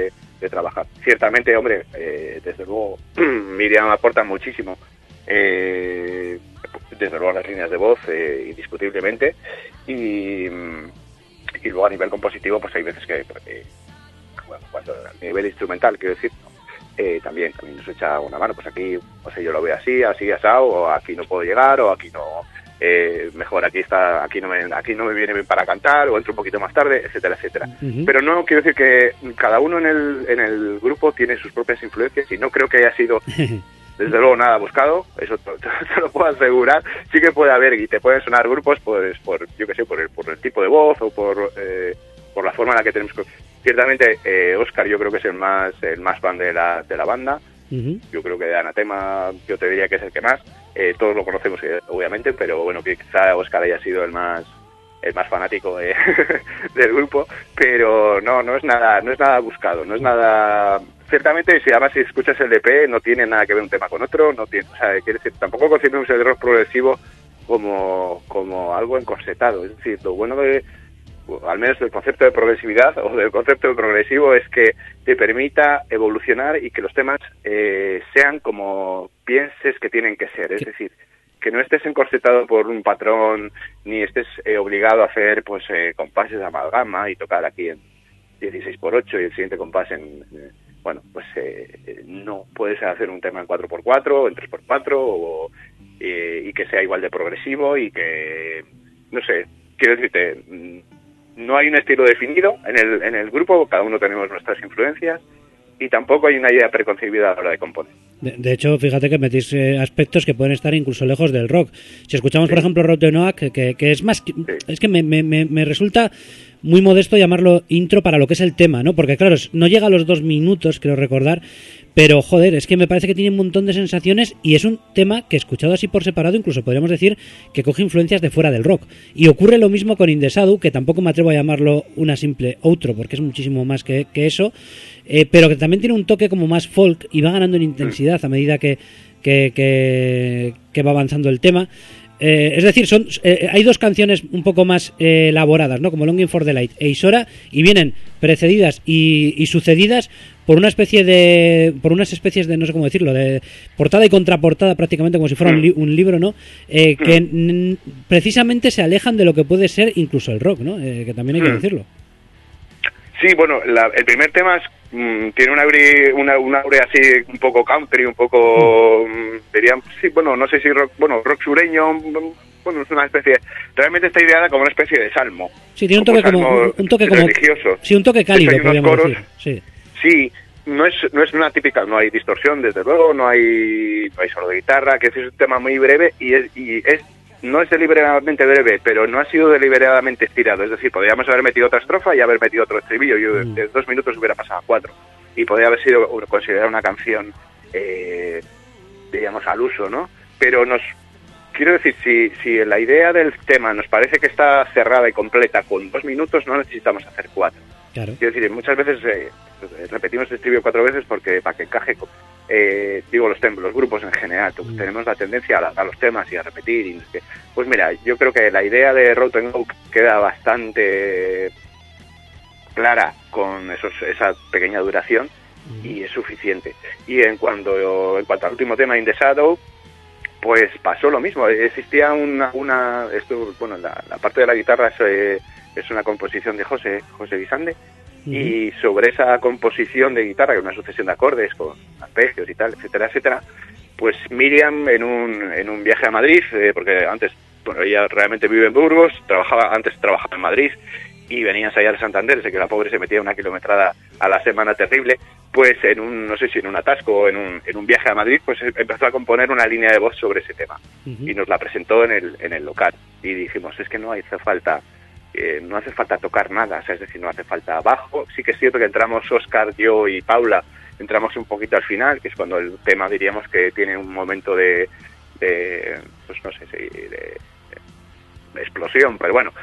trabajar. Ciertamente, hombre, desde luego Miriam aporta muchísimo, desde luego las líneas de voz, indiscutiblemente, y luego a nivel compositivo pues hay veces que cuando a nivel instrumental, quiero decir, también nos echa una mano, pues aquí, o sea, yo lo veo así asado, o aquí no puedo llegar, o aquí no, mejor aquí no me viene bien para cantar, o entro un poquito más tarde, etcétera, etcétera. Pero no quiero decir que cada uno en el grupo tiene sus propias influencias, y no creo que haya sido desde luego nada buscado, eso te lo puedo asegurar. Sí que puede haber, y te pueden sonar grupos pues por yo que sé, por el tipo de voz, o por la forma en la que tenemos que... Ciertamente, Óscar yo creo que es el más fan de la banda. Yo creo que de Anatema yo te diría que es el que más. Todos lo conocemos, obviamente, pero bueno, que quizá Óscar haya sido el más fanático del grupo. Pero no es nada buscado, no es nada... Ciertamente, además si escuchas el EP, no tiene nada que ver un tema con otro, no tiene, o sea, quiere decir, tampoco concebimos el rock progresivo como algo encorsetado. Es decir, lo bueno al menos del concepto de progresividad o del concepto de progresivo, es que te permita evolucionar y que los temas sean como pienses que tienen que ser. Es decir, que no estés encorsetado por un patrón, ni estés obligado a hacer pues compases de amalgama y tocar aquí en 16x8 y el siguiente compás no puedes hacer un tema en 4x4 o en 3x4 y que sea igual de progresivo, y que, no sé, quiero decirte, no hay un estilo definido en el grupo, cada uno tenemos nuestras influencias, y tampoco hay una idea preconcebida a la hora de componer. De hecho, fíjate que metís aspectos que pueden estar incluso lejos del rock. Si escuchamos, por ejemplo, Rock de Noack, que es más... Es que me resulta muy modesto llamarlo intro para lo que es el tema, ¿no? Porque, claro, no llega a los 2 minutos, creo recordar, pero, joder, es que me parece que tiene un montón de sensaciones, y es un tema que, escuchado así por separado, incluso podríamos decir que coge influencias de fuera del rock. Y ocurre lo mismo con In The Shadow, que tampoco me atrevo a llamarlo una simple outro, porque es muchísimo más que eso, pero que también tiene un toque como más folk y va ganando en intensidad a medida que va avanzando el tema. Es decir, hay 2 canciones un poco más elaboradas, ¿no? Como Longing for the Light e Isora, y vienen precedidas y sucedidas por unas especies de, no sé cómo decirlo, de portada y contraportada, prácticamente como si fuera un libro, ¿no? Que precisamente se alejan de lo que puede ser incluso el rock, ¿no? Que también hay que decirlo. Sí, bueno, el primer tema tiene una aure así un poco country, un poco, dirían, sí, bueno, no sé si rock sureño, bueno, es una especie, realmente está ideada como una especie de salmo. Sí, tiene un toque religioso. Sí, un toque cálido, podríamos decir. Sí, no es una típica, no hay distorsión, desde luego, no hay solo de guitarra, que es un tema muy breve no es deliberadamente breve, pero no ha sido deliberadamente estirado. Es decir, podríamos haber metido otra estrofa y haber metido otro estribillo. Yo de 2 minutos hubiera pasado a 4. Y podría haber sido considerada una canción, diríamos, al uso, ¿no? Pero quiero decir, si la idea del tema nos parece que está cerrada y completa con 2 minutos, no necesitamos hacer 4. Claro. Quiero decir, muchas veces repetimos el estribillo 4 veces porque para que encaje, los grupos en general, tenemos la tendencia a alargar los temas y a repetir. Pues mira, yo creo que la idea de Rotten Oak queda bastante clara con esa pequeña duración, y es suficiente. Y en cuanto al último tema, In The Shadow, pues pasó lo mismo. Existía la parte de la guitarra es una composición de José Guisande, y sobre esa composición de guitarra, que es una sucesión de acordes con arpegios y tal, etcétera, etcétera, pues Miriam en un viaje a Madrid, porque antes, ella realmente vive en Burgos, antes trabajaba en Madrid, y venía a ensayar a Santander, sé que la pobre se metía 1 kilometrada a la semana terrible, pues no sé si en un atasco o en un viaje a Madrid, pues empezó a componer una línea de voz sobre ese tema, y nos la presentó en el local, y dijimos, es que no hace falta tocar nada, o sea, es decir, no hace falta bajo. Sí que es cierto que entramos Óscar, yo y Paula, entramos un poquito al final, que es cuando el tema diríamos que tiene un momento de pues no sé si de explosión, pero bueno,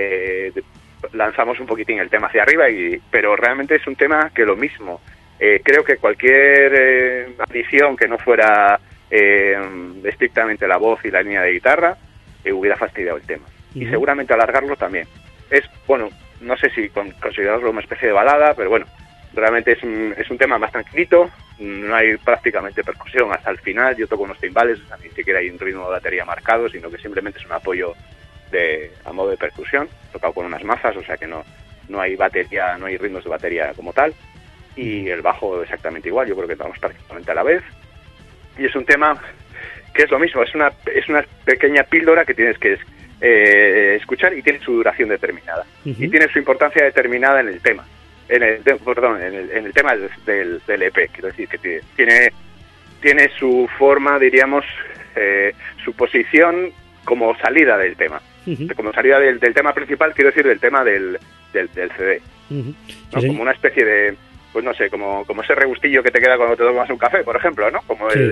lanzamos un poquitín el tema hacia arriba, pero realmente es un tema que lo mismo. Creo que cualquier adición que no fuera estrictamente la voz y la línea de guitarra hubiera fastidiado el tema. Y seguramente alargarlo también. No sé si considerarlo una especie de balada, pero bueno, Realmente es un tema más tranquilito, no hay prácticamente percusión hasta el final. Yo toco unos timbales, o sea, ni siquiera hay un ritmo de batería marcado, sino que simplemente es un apoyo a modo de percusión, tocado con unas mazas, o sea que no hay batería, no hay ritmos de batería como tal. Y el bajo exactamente igual, yo creo que tocamos prácticamente a la vez. Y es un tema que es lo mismo, es una pequeña píldora que tienes que escuchar y tiene su duración determinada. Uh-huh. Y tiene su importancia determinada en el tema. En el tema del EP, quiero decir que tiene su forma, diríamos, su posición como salida del tema. Uh-huh. Como salida del tema principal, quiero decir, del tema del CD. Uh-huh. ¿No? Sí. Como una especie de, pues no sé, como ese regustillo que te queda cuando te tomas un café, por ejemplo, ¿no? Como sí.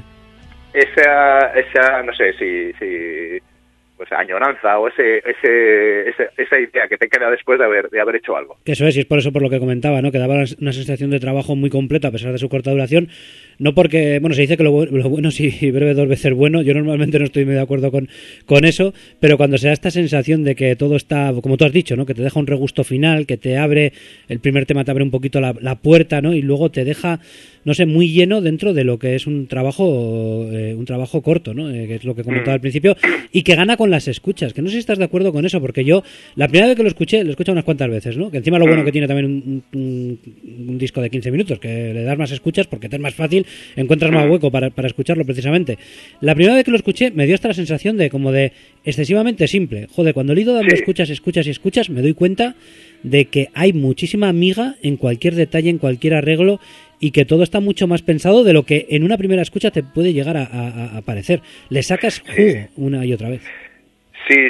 Esa no sé si pues añoranza o esa idea que te queda después de haber hecho algo. Eso es, y es por eso por lo que comentaba, ¿no? Que daba una sensación de trabajo muy completo a pesar de su corta duración. No porque, bueno, se dice que lo bueno si breve dos veces bueno. Yo normalmente no estoy muy de acuerdo con eso, pero cuando se da esta sensación de que todo está, como tú has dicho, ¿no? Que te deja un regusto final, que te abre, el primer tema te abre un poquito la puerta, ¿no? Y luego te deja, no sé, muy lleno dentro de lo que es un trabajo corto, ¿no? Que es lo que comentaba al principio, y que gana con las escuchas, que no sé si estás de acuerdo con eso, porque yo, la primera vez que lo escuché unas cuantas veces, ¿no? Que encima lo bueno que tiene también un disco de 15 minutos, que le das más escuchas porque te es más fácil, encuentras más hueco para escucharlo precisamente. La primera vez que lo escuché me dio hasta la sensación de como de excesivamente simple. Joder, cuando le he ido dando escuchas, me doy cuenta de que hay muchísima miga en cualquier detalle, en cualquier arreglo, y que todo está mucho más pensado de lo que en una primera escucha te puede llegar a parecer. Le sacas jugo una y otra vez. Sí,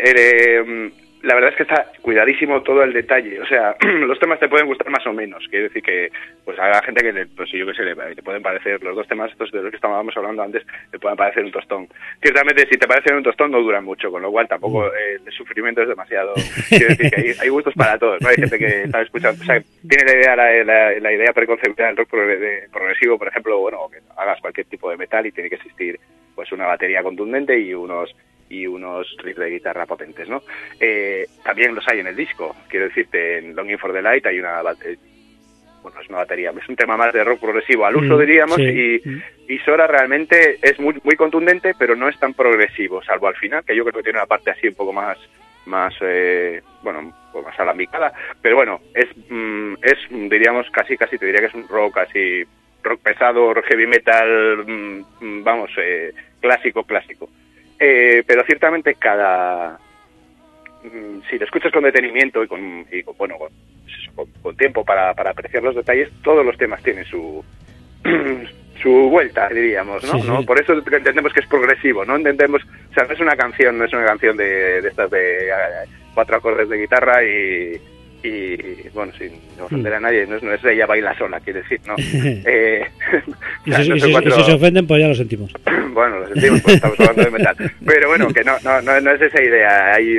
la verdad es que está cuidadísimo todo el detalle. O sea, los temas te pueden gustar más o menos. Quiere decir que, pues a la gente que, pues yo qué sé, le pueden parecer, los dos temas estos de los que estábamos hablando antes, le pueden parecer un tostón. Ciertamente, si te parecen un tostón, no duran mucho, con lo cual tampoco el sufrimiento es demasiado. Quiero decir que hay gustos para todos, ¿no? Hay gente que está escuchando, o sea, tiene la idea preconcebida del rock progresivo, por ejemplo, bueno, que hagas cualquier tipo de metal y tiene que existir, pues, una batería contundente y unos riffs de guitarra potentes, ¿no? También los hay en el disco. Quiero decirte, en Longing for the Light hay es una batería, es un tema más de rock progresivo al uso, diríamos, sí. Y Sora realmente es muy muy contundente, pero no es tan progresivo, salvo al final, que yo creo que tiene una parte así un poco más un poco más alambicada, pero bueno, es diríamos casi te diría que es un rock así, rock pesado, heavy metal, clásico. Pero ciertamente si lo escuchas con detenimiento y con tiempo para apreciar los detalles, todos los temas tienen su vuelta, diríamos, ¿no? Sí. ¿No? Por eso entendemos que es progresivo, no entendemos, o sea, no es una canción de estas de 4 acordes de guitarra y bueno, sin ofender a nadie, no es ella baila sola, quiere decir, ¿no. Y si se ofenden, pues ya lo sentimos. Bueno, lo sentimos, pues estamos hablando de metal. Pero bueno, que no es esa idea. Hay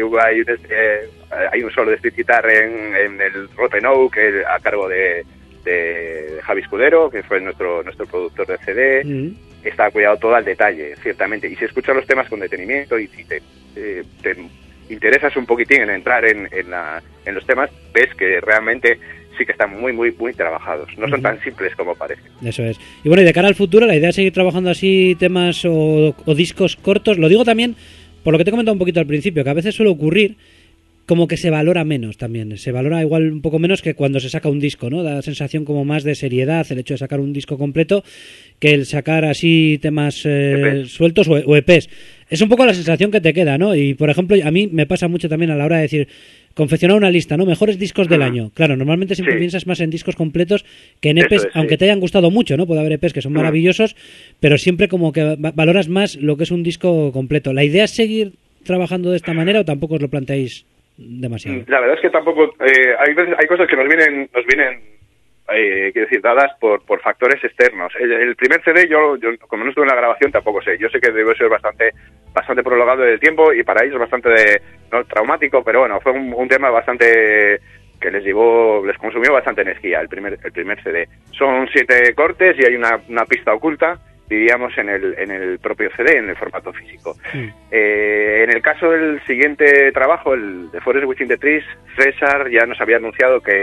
un solo de Street Guitar en el Rotten Oak a cargo de Javi Escudero, que fue nuestro productor de CD. Está cuidado todo al detalle, ciertamente. Y si escuchas los temas con detenimiento y si te interesas un poquitín en entrar en los temas, ves que realmente sí que están muy, muy, muy trabajados. No son tan simples como parece. Eso es. Y bueno, y de cara al futuro, la idea es seguir trabajando así temas o discos cortos. Lo digo también por lo que te he comentado un poquito al principio, que a veces suele ocurrir como que se valora menos también. Se valora igual un poco menos que cuando se saca un disco, ¿no? Da la sensación como más de seriedad el hecho de sacar un disco completo que el sacar así temas sueltos o EPs. Es un poco la sensación que te queda, ¿no? Y, por ejemplo, a mí me pasa mucho también a la hora de decir, confeccionar una lista, ¿no? Mejores discos del año. Claro, normalmente siempre piensas más en discos completos que en EPs, aunque te hayan gustado mucho, ¿no? Puede haber EPs que son maravillosos, pero siempre como que valoras más lo que es un disco completo. ¿La idea es seguir trabajando de esta manera o tampoco os lo planteáis demasiado? La verdad es que tampoco... hay cosas que nos vienen quiero decir, dadas por factores externos. El primer CD, yo como no estuve en la grabación, tampoco sé. Yo sé que debe ser bastante prolongado del tiempo y para ellos bastante no traumático, pero bueno, fue un tema bastante que les consumió bastante energía el primer CD. Son 7 cortes y hay una pista oculta, diríamos, en el propio CD, en el formato físico. En el caso del siguiente trabajo, el de Forest Within the Trees, César ya nos había anunciado que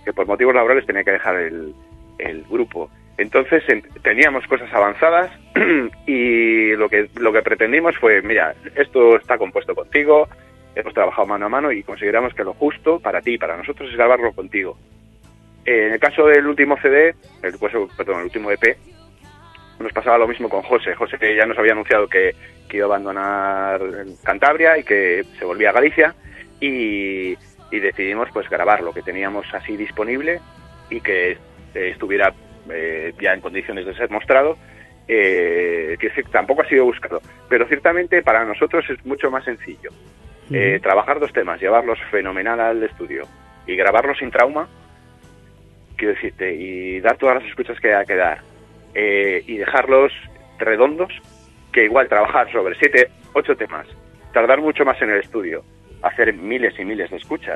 que por motivos laborales tenía que dejar el grupo. Entonces teníamos cosas avanzadas y lo que pretendimos fue, mira, esto está compuesto contigo, hemos trabajado mano a mano y consideramos que lo justo para ti y para nosotros es grabarlo contigo. En el caso del último CD, el último EP, nos pasaba lo mismo con José. José, que ya nos había anunciado que iba a abandonar Cantabria y que se volvía a Galicia, y decidimos pues grabar lo que teníamos así disponible y que estuviera ya en condiciones de ser mostrado, que tampoco ha sido buscado, pero ciertamente para nosotros es mucho más sencillo. Trabajar 2 temas, llevarlos fenomenal al estudio y grabarlos sin trauma, quiero decirte, y dar todas las escuchas que haya que dar, y dejarlos redondos, que igual trabajar sobre 7, 8 temas, tardar mucho más en el estudio, hacer miles y miles de escuchas,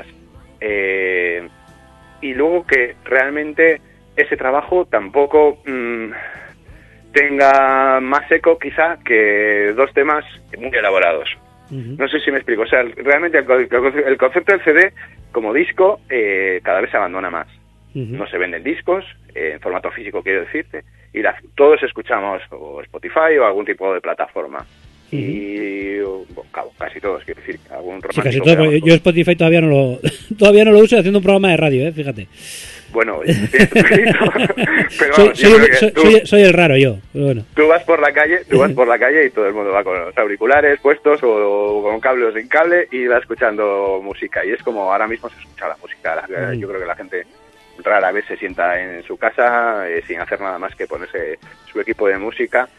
y luego que realmente ese trabajo tampoco tenga más eco quizá que 2 temas muy elaborados. No sé si me explico. O sea, realmente el concepto del CD como disco cada vez se abandona más. No se venden discos en formato físico, quiero decirte, y todos escuchamos o Spotify o algún tipo de plataforma. Y casi todos, quiero decir, algún romántico. Sí, casi todos. Yo Spotify todavía no lo uso haciendo un programa de radio, fíjate. Bueno, pero vamos, soy el raro yo. Bueno. Tú vas por la calle y todo el mundo va con los auriculares puestos o con cable o sin cable y va escuchando música. Y es como ahora mismo se escucha la música. Yo creo que la gente rara vez se sienta en su casa sin hacer nada más que ponerse su equipo de música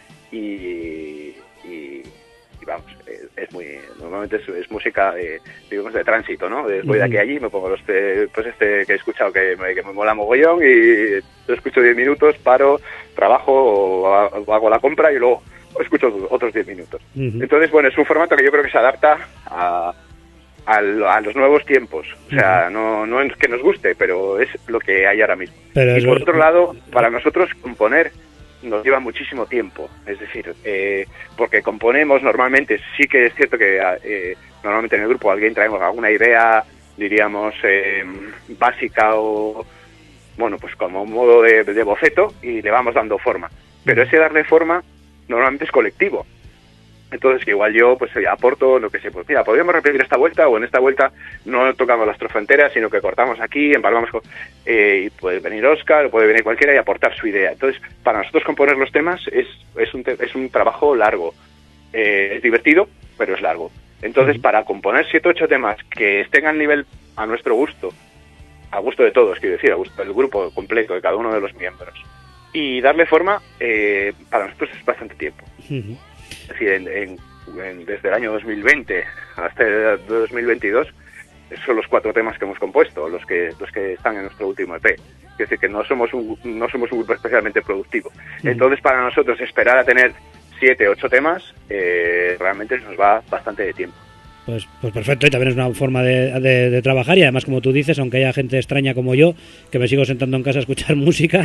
y vamos, normalmente es música digamos de tránsito, ¿no? Voy de aquí a allí, me pongo que he escuchado que me mola mogollón y lo escucho 10 minutos, paro, trabajo o hago la compra y luego escucho otros 10 minutos. Entonces, bueno, es un formato que yo creo que se adapta a los nuevos tiempos. O sea, no es que nos guste, pero es lo que hay ahora mismo. Y por otro lado, para nosotros componer nos lleva muchísimo tiempo, es decir, porque componemos normalmente, sí que es cierto que normalmente en el grupo alguien traemos alguna idea, diríamos, básica o, bueno, pues como un modo de boceto y le vamos dando forma, pero ese darle forma normalmente es colectivo. Entonces, que igual yo pues aporto lo que sé, pues mira, podríamos repetir esta vuelta o en esta vuelta no tocamos la estrofa entera, sino que cortamos aquí, empalmamos y puede venir Óscar o puede venir cualquiera y aportar su idea. Entonces, para nosotros componer los temas es un trabajo largo. Es divertido, pero es largo. Entonces, para componer 7 o 8 temas que estén al nivel a nuestro gusto, a gusto de todos, quiero decir, a gusto del grupo completo, de cada uno de los miembros, y darle forma, para nosotros es bastante tiempo. Es decir, desde el año 2020 hasta el 2022 son los 4 temas que hemos compuesto, los que están en nuestro último EP. Es decir, que no somos un grupo especialmente productivo. Entonces, para nosotros esperar a tener 7, 8 temas realmente nos va bastante de tiempo. Pues perfecto, y también es una forma de trabajar, y además, como tú dices, aunque haya gente extraña como yo, que me sigo sentando en casa a escuchar música...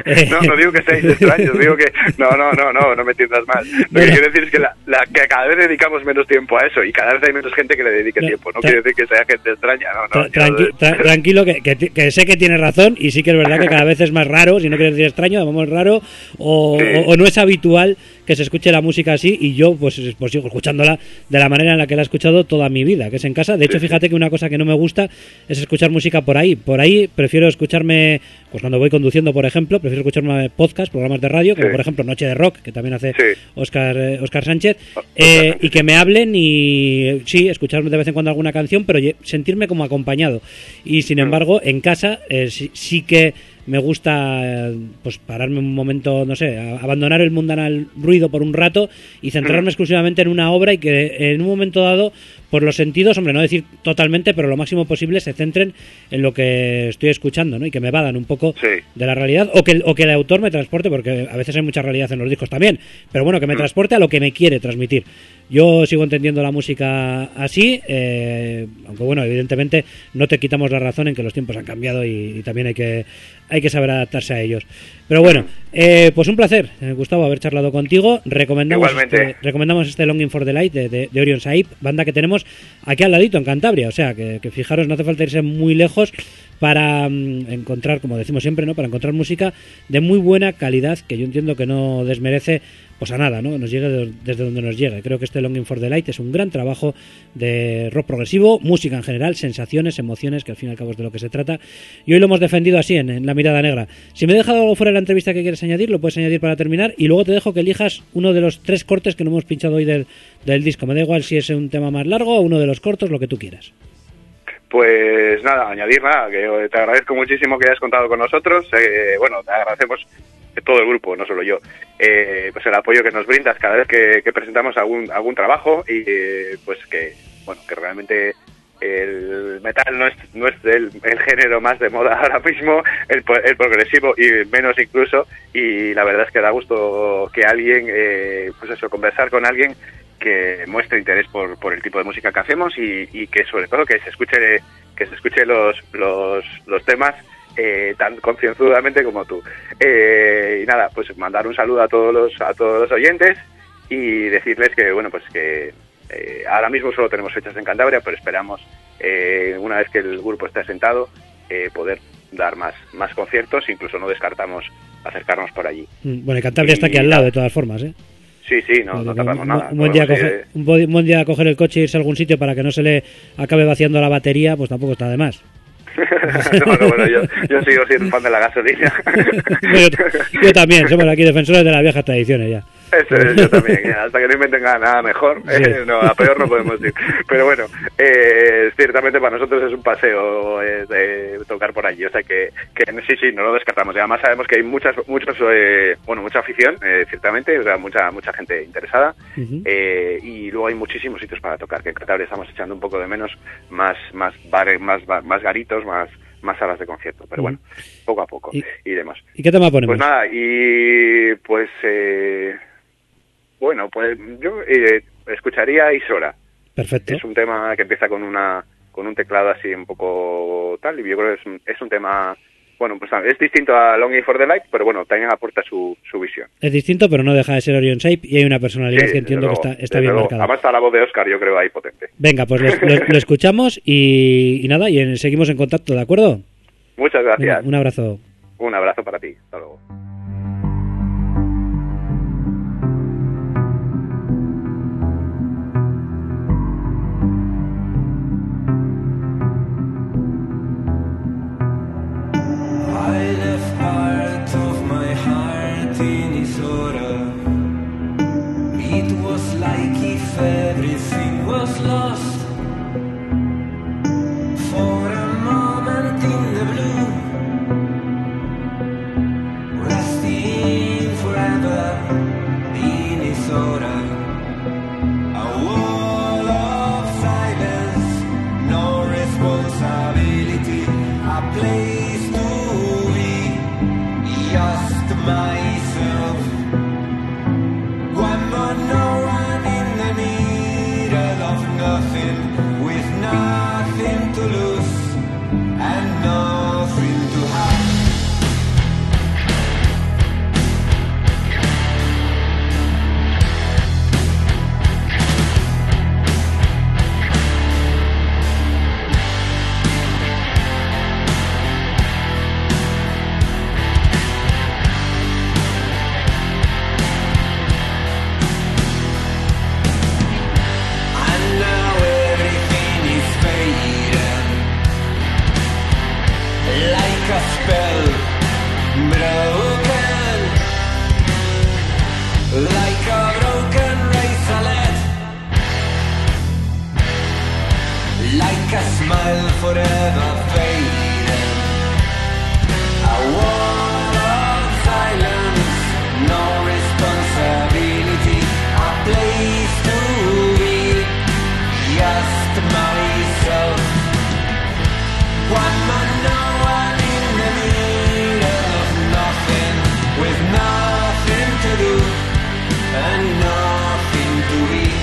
No digo que seáis extraños, digo que... No me entiendas mal. Lo que quiero decir es que cada vez dedicamos menos tiempo a eso, y cada vez hay menos gente que le dedique tiempo. No quiere decir que sea gente extraña, Tranquilo, que sé que tienes razón, y sí que es verdad que cada vez es más raro, si no quieres decir extraño, vamos raro, o no es habitual que se escuche la música así, y yo pues sigo escuchándola de la manera en la que la he escuchado toda mi vida, que es en casa. De hecho, fíjate que una cosa que no me gusta es escuchar música por ahí prefiero escucharme, pues cuando voy conduciendo, por ejemplo, prefiero escucharme podcast, programas de radio, como por ejemplo Noche de Rock, que también hace Óscar Sánchez, y que me hablen y escucharme de vez en cuando alguna canción, pero sentirme como acompañado. Y sin embargo, en casa sí que me gusta pues pararme un momento, no sé, abandonar el mundanal ruido por un rato y centrarme exclusivamente en una obra, y que en un momento dado, por los sentidos, hombre, no decir totalmente, pero lo máximo posible se centren en lo que estoy escuchando, ¿no? Y que me vadan un poco de la realidad, o que el autor me transporte, porque a veces hay mucha realidad en los discos también, pero bueno, que me transporte a lo que me quiere transmitir. Yo sigo entendiendo la música así, aunque bueno, evidentemente no te quitamos la razón en que los tiempos han cambiado y también hay que saber adaptarse a ellos. Pero bueno, pues un placer, Gustavo, haber charlado contigo. Recomendamos este Longing for the Light de Orion Saib, banda que tenemos aquí al ladito en Cantabria. O sea, que fijaros, no hace falta irse muy lejos para encontrar, como decimos siempre, ¿no? Para encontrar música de muy buena calidad, que yo entiendo que no desmerece pues a nada, ¿no? Nos llegue desde donde nos llegue. Creo que este Longing for the Light es un gran trabajo de rock progresivo, música en general, sensaciones, emociones, que al fin y al cabo es de lo que se trata. Y hoy lo hemos defendido así, en La Mirada Negra. Si me he dejado algo fuera de la entrevista que quieres añadir, lo puedes añadir para terminar, y luego te dejo que elijas uno de los 3 cortes que no hemos pinchado hoy del disco. Me da igual si es un tema más largo o uno de los cortos, lo que tú quieras. Pues nada, añadir nada, que te agradezco muchísimo que hayas contado con nosotros. Bueno, te agradecemos todo el grupo, no solo yo, pues el apoyo que nos brindas cada vez que presentamos algún trabajo, y pues que realmente el metal no es el género más de moda ahora mismo, el progresivo, y menos incluso, y la verdad es que da gusto que alguien, pues eso, conversar con alguien que muestre interés por el tipo de música que hacemos, y que sobre todo que se escuche los temas tan concienzudamente como tú. Y nada, pues mandar un saludo a todos los oyentes y decirles que bueno, pues que ahora mismo solo tenemos fechas en Cantabria, pero esperamos una vez que el grupo esté asentado poder dar más conciertos. Incluso no descartamos acercarnos por allí. Bueno, y Cantabria está aquí al lado de todas formas, ¿eh? Sí, no tardamos nada. Un buen día coger el coche e irse a algún sitio para que no se le acabe vaciando la batería, pues tampoco está de más. Bueno, yo sigo siendo fan de la gasolina. Yo también, somos aquí defensores de las viejas tradiciones ya. Eso es, yo también, hasta que no inventen nada mejor, sí. No, a peor no podemos ir. Pero bueno, ciertamente para nosotros es un paseo de tocar por allí, o sea que sí, no lo descartamos. Y además sabemos que hay mucha afición, ciertamente, o sea, mucha gente interesada, y luego hay muchísimos sitios para tocar, que en Cantabria estamos echando un poco de menos, más bares, más garitos, más salas de concierto, pero bueno, poco a poco iremos. ¿Y qué tema ponemos? Pues nada, y pues bueno, pues yo escucharía Isora. Perfecto. Es un tema que empieza con un teclado así un poco tal, y yo creo que es un tema, bueno, pues es distinto a Longing for the Light, pero bueno, también aporta su visión. Es distinto, pero no deja de ser Orion Saib, y hay una personalidad que entiendo que está bien marcada. Además está la voz de Óscar, yo creo, ahí potente. Venga, pues lo escuchamos y nada, y seguimos en contacto, ¿de acuerdo? Muchas gracias. Un abrazo. Un abrazo para ti. Hasta luego. Everything was lost for a moment in the blue, resting forever in his aura. A wall of silence, no responsibility, a place to be, just myself. Cuando no one in the middle of nothing, with nothing to lose and nothing to hide. Spell broken, like a broken razorlet, like a smile forever fading, a wall of silence, no responsibility, a place to be, just myself. One man, no one in the middle of nothing, with nothing to do and nothing to be.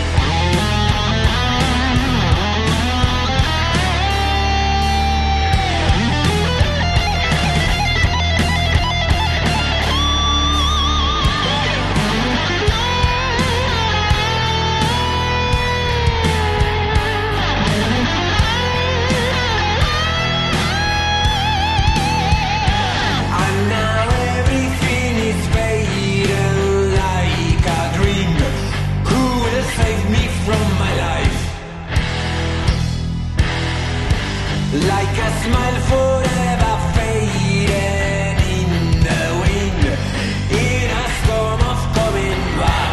like a smile forever fading in the wind, in a storm of coming back.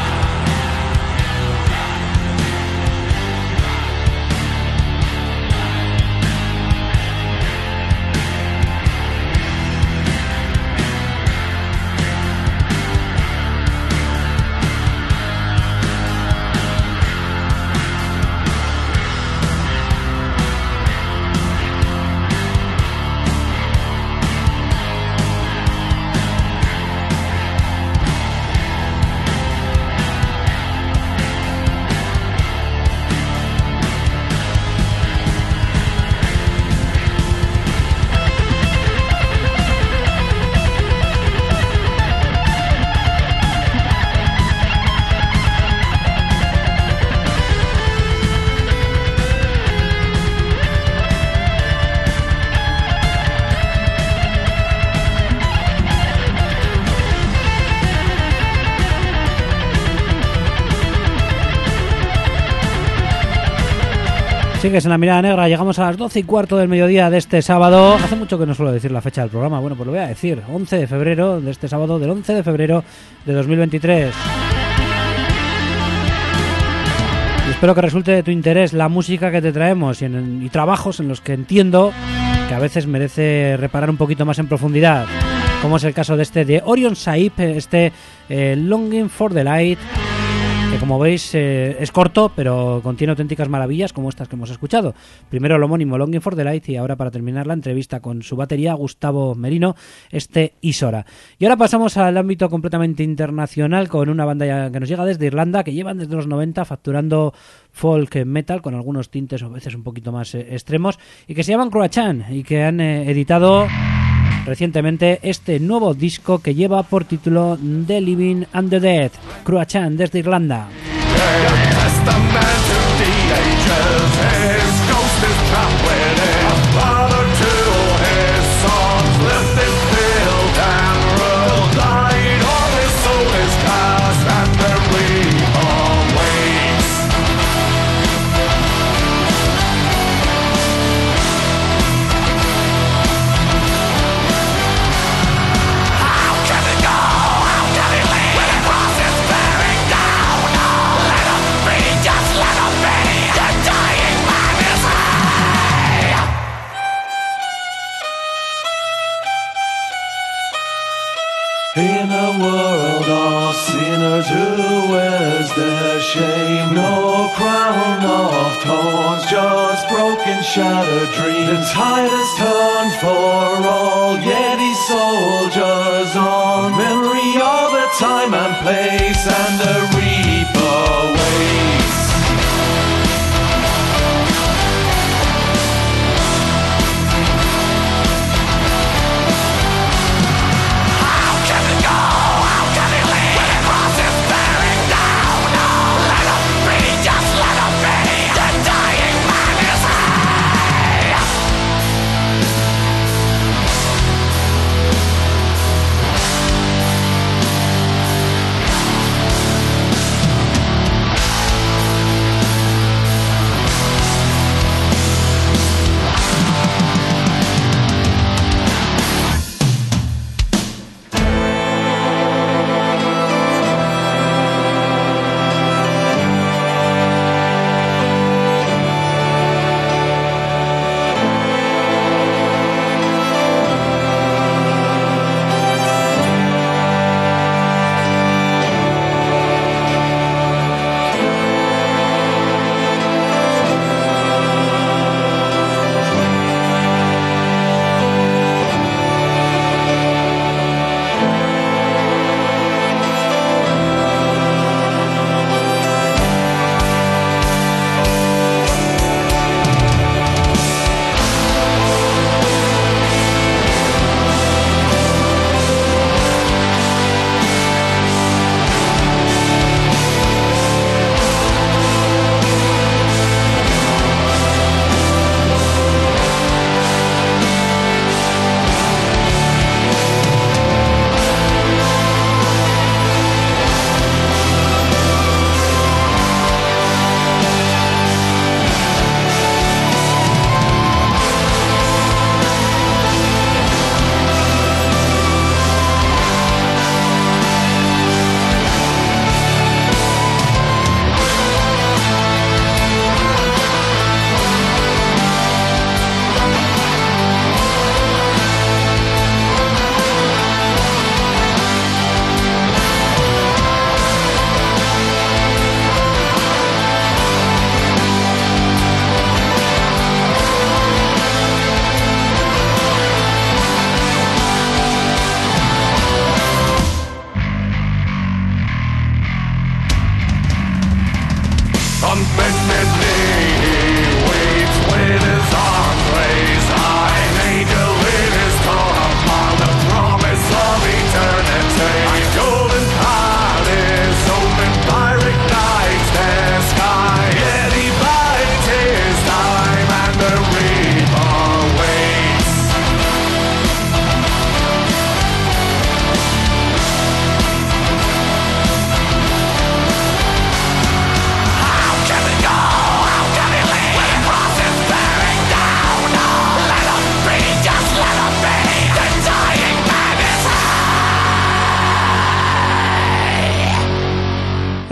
Sigues en La Mirada Negra, llegamos a las 12:15 del mediodía de este sábado. Hace mucho que no suelo decir la fecha del programa, bueno, pues lo voy a decir, 11 de febrero de este sábado, del 11 de febrero de 2023. Y espero que resulte de tu interés la música que te traemos y trabajos en los que entiendo que a veces merece reparar un poquito más en profundidad, como es el caso de este de Orion Saib, Longing for the Light, que como veis es corto, pero contiene auténticas maravillas como estas que hemos escuchado. Primero el homónimo Longing for the Light y ahora, para terminar la entrevista con su batería, Gustavo Merino, Isora. Y ahora pasamos al ámbito completamente internacional con una banda que nos llega desde Irlanda, que llevan desde los 90 facturando folk metal con algunos tintes a veces un poquito más extremos, y que se llaman Cruachan y que han editado recientemente este nuevo disco que lleva por título The Living and the Dead. Cruachan desde Irlanda. In a world of sinners, who wears their shame? No crown of thorns, just broken, shattered dreams. The tide has turned for all Yeti soldiers on memory of a time and place, and the reaper waits.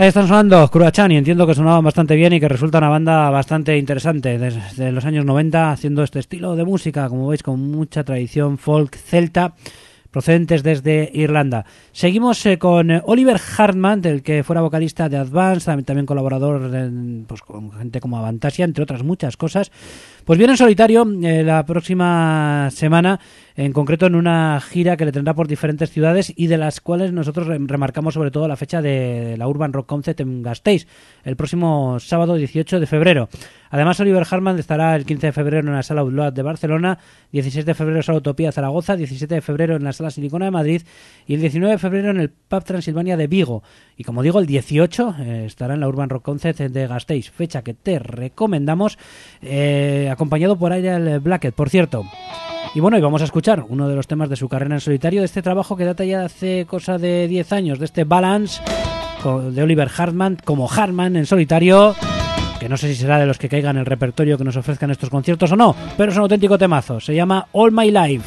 Ahí están sonando Cruachan y entiendo que sonaban bastante bien y que resulta una banda bastante interesante desde los años 90 haciendo este estilo de música, como veis, con mucha tradición folk celta, procedentes desde Irlanda. Seguimos con Oliver Hartman, del que fuera vocalista de Advance, también colaborador pues, con gente como Avantasia, entre otras muchas cosas. Pues viene en solitario la próxima semana, en concreto en una gira que le tendrá por diferentes ciudades y de las cuales nosotros remarcamos sobre todo la fecha de la Urban Rock Concert en Gasteiz, el próximo sábado 18 de febrero. Además, Oliver Hartman estará el 15 de febrero en la Sala Outload de Barcelona, 16 de febrero en Sala Utopía de Zaragoza, 17 de febrero en la Sala Silicona de Madrid y el 19 de febrero en el Pub Transilvania de Vigo. Y como digo, el 18 estará en la Urban Rock Concert de Gasteiz, fecha que te recomendamos, acompañado por Ariel Blackett, por cierto. Y bueno, y vamos a escuchar uno de los temas de su carrera en solitario, de este trabajo que data ya hace cosa de 10 años, de este Balance de Oliver Hartman, como Hartman en solitario, que no sé si será de los que caigan en el repertorio que nos ofrezcan estos conciertos o no, pero es un auténtico temazo, se llama All My Life.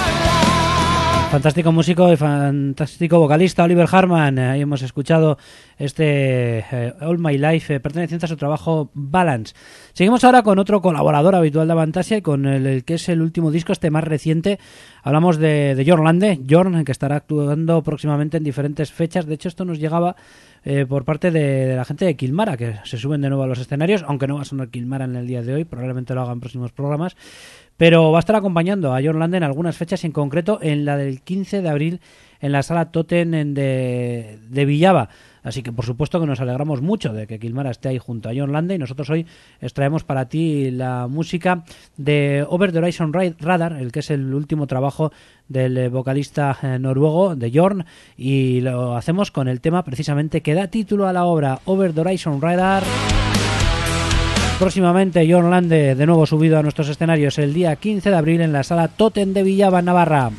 Fantástico músico y fantástico vocalista Oliver Hartman. Ahí hemos escuchado All My Life, perteneciente a su trabajo Balance. Seguimos ahora con otro colaborador habitual de Avantasia y con el que es el último disco, más reciente. Hablamos de Jorn Lande, Jorn, que estará actuando próximamente en diferentes fechas. De hecho, esto nos llegaba por parte de la gente de Kilmara, que se suben de nuevo a los escenarios, aunque no va a sonar Kilmara en el día de hoy, probablemente lo hagan en próximos programas, pero va a estar acompañando a Jorn Lande en algunas fechas, en concreto en la del 15 de abril en la Sala Totem de Villava. Así que por supuesto que nos alegramos mucho de que Kilmara esté ahí junto a Jorn Lande, y nosotros hoy extraemos para ti la música de Over the Horizon Radar, el que es el último trabajo del vocalista noruego de Jorn, y lo hacemos con el tema precisamente que da título a la obra, Over the Horizon Radar. Próximamente Jorn Lande de nuevo subido a nuestros escenarios el día 15 de abril en la Sala Totem de Villava, Navarra.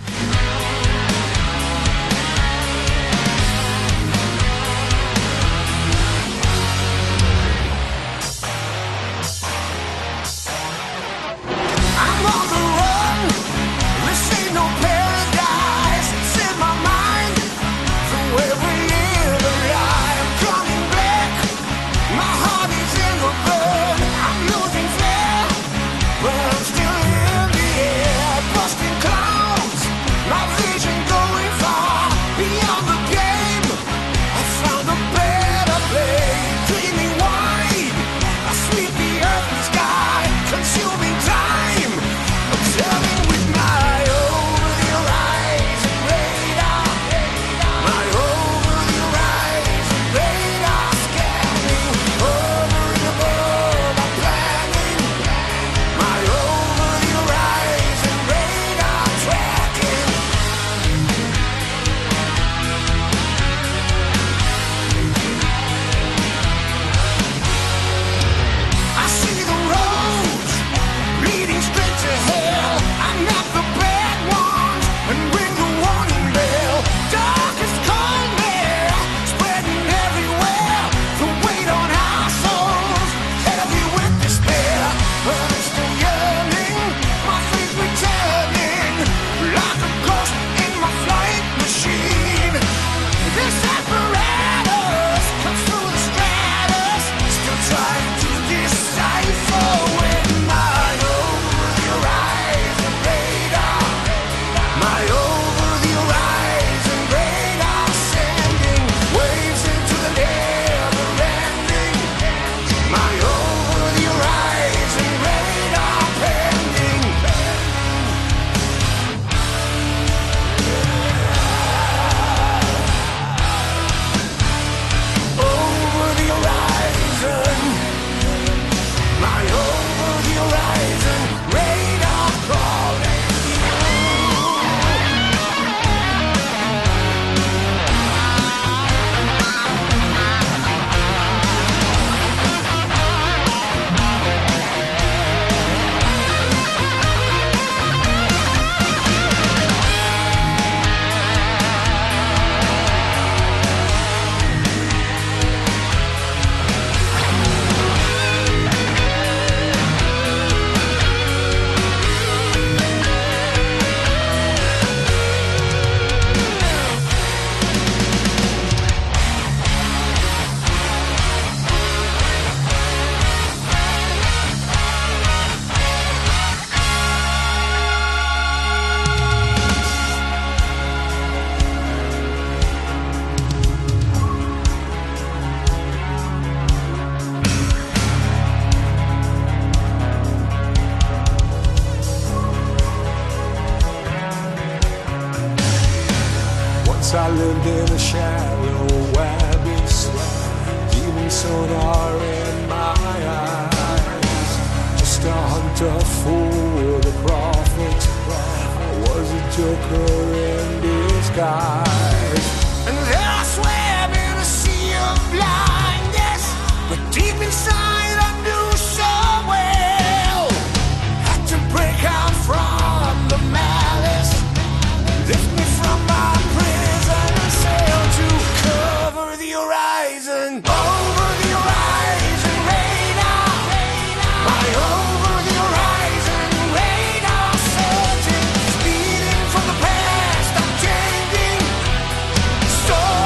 I lived in a shallow abyss. Demon sonar in my eyes. Just a hunter for the prophet. I was a joker in disguise. And then I swam in a sea of blindness. But deep inside I knew so well. Had to break out from the malice. Lift me from my prison and sail to cover the horizon. Over the horizon radar. My over the horizon radar searching. Speeding from the past I'm changing. So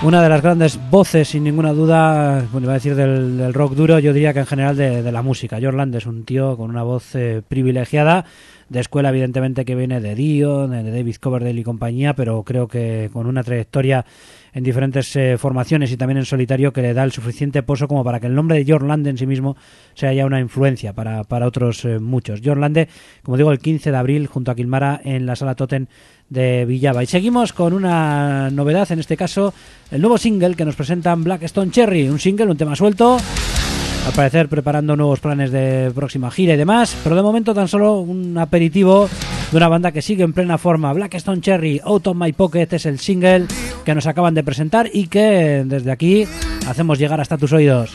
una de las grandes voces, sin ninguna duda, bueno, iba a decir del rock duro, yo diría que en general de la música. Jørn Lande es un tío con una voz privilegiada, de escuela evidentemente que viene de Dio, de David Coverdale y compañía, pero creo que con una trayectoria en diferentes formaciones y también en solitario que le da el suficiente pozo como para que el nombre de Jørn Lande en sí mismo sea ya una influencia para otros muchos. Jørn Lande, como digo, el 15 de abril junto a Kilmara en la Sala Totem de Villava. Y seguimos con una novedad, en este caso el nuevo single que nos presentan Black Stone Cherry, un single, un tema suelto, al parecer preparando nuevos planes de próxima gira y demás, pero de momento tan solo un aperitivo de una banda que sigue en plena forma. Black Stone Cherry, Out of My Pocket es el single que nos acaban de presentar y que desde aquí hacemos llegar hasta tus oídos.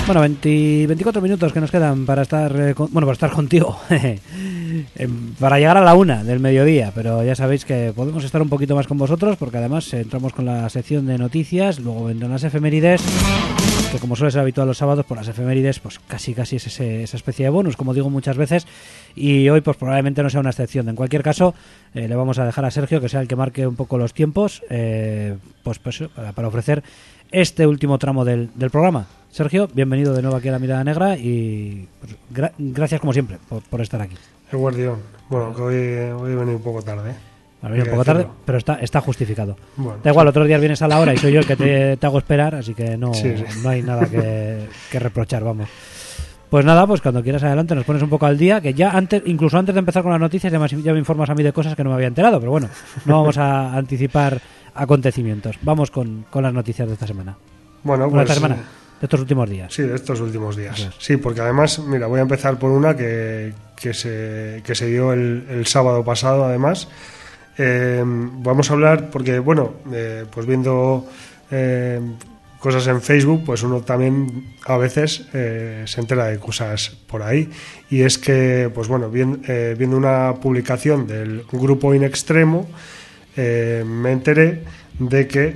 Bueno, 24 minutos que nos quedan para estar para estar contigo. Para llegar a la 1 del mediodía, pero ya sabéis que podemos estar un poquito más con vosotros porque además entramos con la sección de noticias, luego vendrán las efemérides, que como suele ser habitual los sábados, por las efemérides pues casi es esa especie de bonus, como digo muchas veces, y hoy pues probablemente no sea una excepción. En cualquier caso, le vamos a dejar a Sergio que sea el que marque un poco los tiempos para ofrecer este último tramo del programa. Sergio, bienvenido de nuevo aquí a La Mirada Negra y pues, gracias como siempre por estar aquí. El guardián. Bueno, que hoy he venido un poco tarde. Ha venido un poco tarde, pero está justificado. Bueno, da igual, otros días vienes a la hora y soy yo el que te hago esperar, así que no hay nada que reprochar, vamos. Pues nada, pues cuando quieras adelante nos pones un poco al día, que ya incluso antes de empezar con las noticias ya me informas a mí de cosas que no me había enterado, pero bueno, no vamos a anticipar acontecimientos. Vamos con las noticias de esta semana. Bueno, pues... esta semana, de estos últimos días. Sí, de estos últimos días. Gracias. Sí, porque además, mira, voy a empezar por una que se dio el sábado pasado, además. Vamos a hablar, porque, bueno, pues viendo cosas en Facebook, pues uno también a veces se entera de cosas por ahí. Y es que, pues bueno, viendo una publicación del grupo In Extremo, me enteré de que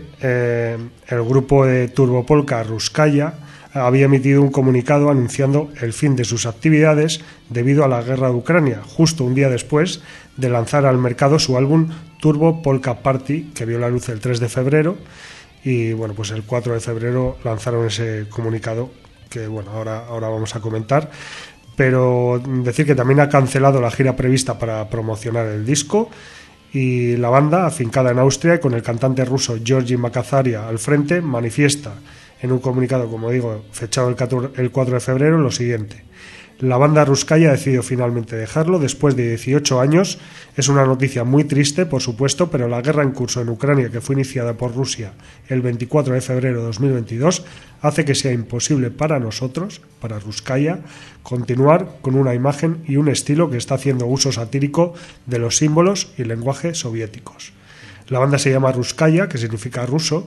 el grupo de Turbo Polka Ruskaya había emitido un comunicado anunciando el fin de sus actividades debido a la guerra de Ucrania, justo un día después de lanzar al mercado su álbum Turbo Polka Party, que vio la luz el 3 de febrero, y bueno, pues el 4 de febrero lanzaron ese comunicado que bueno, ahora vamos a comentar. Pero decir que también ha cancelado la gira prevista para promocionar el disco, y la banda, afincada en Austria y con el cantante ruso Georgi Makazaria al frente, manifiesta en un comunicado, como digo, fechado el 4 de febrero, lo siguiente: la banda Ruskaya ha decidido finalmente dejarlo después de 18 años. Es una noticia muy triste, por supuesto, pero la guerra en curso en Ucrania, que fue iniciada por Rusia el 24 de febrero de 2022, hace que sea imposible para nosotros, para Ruskaya, continuar con una imagen y un estilo que está haciendo uso satírico de los símbolos y lenguaje soviéticos. La banda se llama Ruskaya, que significa ruso,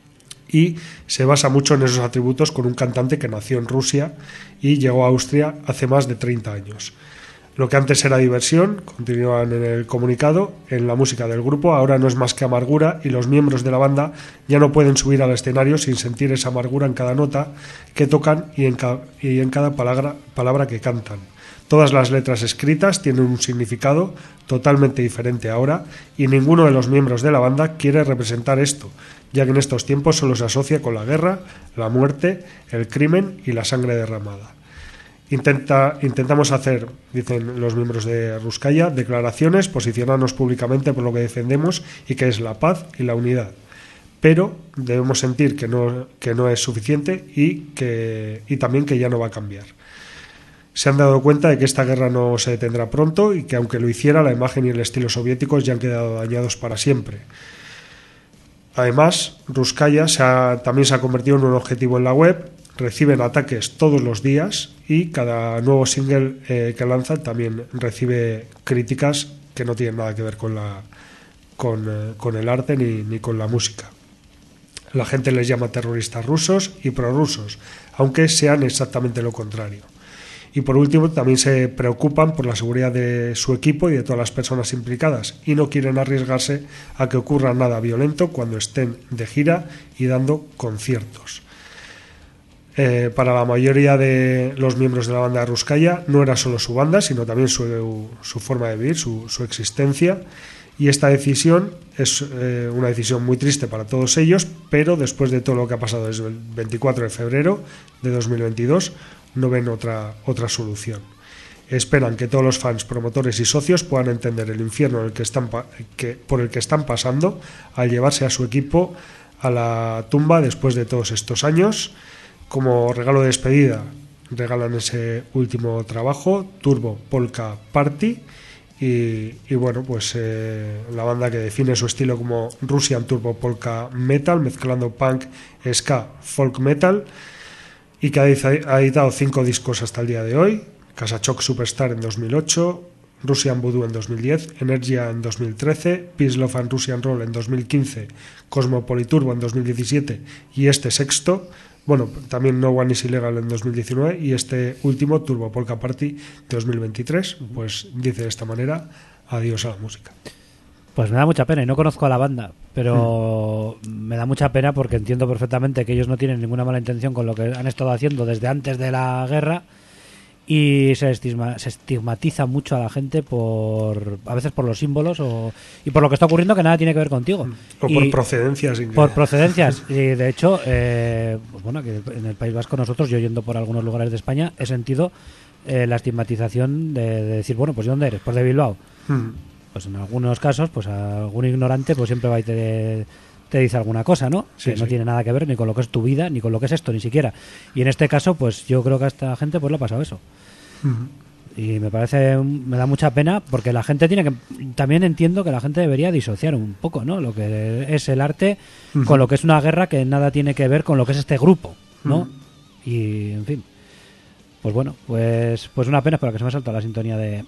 y se basa mucho en esos atributos con un cantante que nació en Rusia y llegó a Austria hace más de 30 años. Lo que antes era diversión, continúan en el comunicado, en la música del grupo ahora no es más que amargura, y los miembros de la banda ya no pueden subir al escenario sin sentir esa amargura en cada nota que tocan y en cada palabra que cantan. Todas las letras escritas tienen un significado totalmente diferente ahora, y ninguno de los miembros de la banda quiere representar esto, ya que en estos tiempos solo se asocia con la guerra, la muerte, el crimen y la sangre derramada. Intentamos hacer, dicen los miembros de Ruskaya, declaraciones, posicionarnos públicamente por lo que defendemos y que es la paz y la unidad. Pero debemos sentir que no es suficiente y también que ya no va a cambiar. Se han dado cuenta de que esta guerra no se detendrá pronto y que aunque lo hiciera, la imagen y el estilo soviéticos ya han quedado dañados para siempre. Además, Ruskaya también se ha convertido en un objetivo en la web, reciben ataques todos los días y cada nuevo single que lanzan también recibe críticas que no tienen nada que ver con el arte ni con la música. La gente les llama terroristas rusos y prorrusos, aunque sean exactamente lo contrario. Y por último, también se preocupan por la seguridad de su equipo y de todas las personas implicadas y no quieren arriesgarse a que ocurra nada violento cuando estén de gira y dando conciertos. Para la mayoría de los miembros de la banda Ruskaya no era solo su banda, sino también su forma de vivir, su existencia. Y esta decisión es una decisión muy triste para todos ellos, pero después de todo lo que ha pasado desde el 24 de febrero de 2022, no ven otra solución. Esperan que todos los fans, promotores y socios puedan entender el infierno por el que están pasando al llevarse a su equipo a la tumba después de todos estos años. Como regalo de despedida regalan ese último trabajo, Turbo Polka Party, y bueno, pues la banda que define su estilo como Russian Turbo Polka Metal, mezclando punk, ska, folk metal, y que ha editado 5 discos hasta el día de hoy: Kasachok Superstar en 2008, Russian Voodoo en 2010, Energia en 2013, Peace, Love and Russian Roll en 2015, Cosmopoliturbo en 2017 y este sexto, Bueno, también No One Is Illegal en 2019 y este último, Turbo Polka Party 2023, pues dice de esta manera: adiós a la música. Pues me da mucha pena y no conozco a la banda, pero me da mucha pena porque entiendo perfectamente que ellos no tienen ninguna mala intención con lo que han estado haciendo desde antes de la guerra y se estigmatiza mucho a la gente a veces por los símbolos y por lo que está ocurriendo que nada tiene que ver contigo. O por procedencias. Por procedencias. Y de hecho, pues bueno, que en el País Vasco nosotros, yo yendo por algunos lugares de España, he sentido la estigmatización de decir, bueno, pues ¿de dónde eres? Pues de Bilbao. Pues en algunos casos, pues algún ignorante pues siempre va y te dice alguna cosa, ¿no? Sí, que no tiene nada que ver ni con lo que es tu vida, ni con lo que es esto, ni siquiera. Y en este caso, pues yo creo que a esta gente pues le ha pasado eso. Y me da mucha pena porque la gente también entiendo que la gente debería disociar un poco, ¿no? Lo que es el arte con lo que es una guerra que nada tiene que ver con lo que es este grupo, ¿no? Y, en fin. Pues bueno, pues una pena, pero que se me ha saltado la sintonía de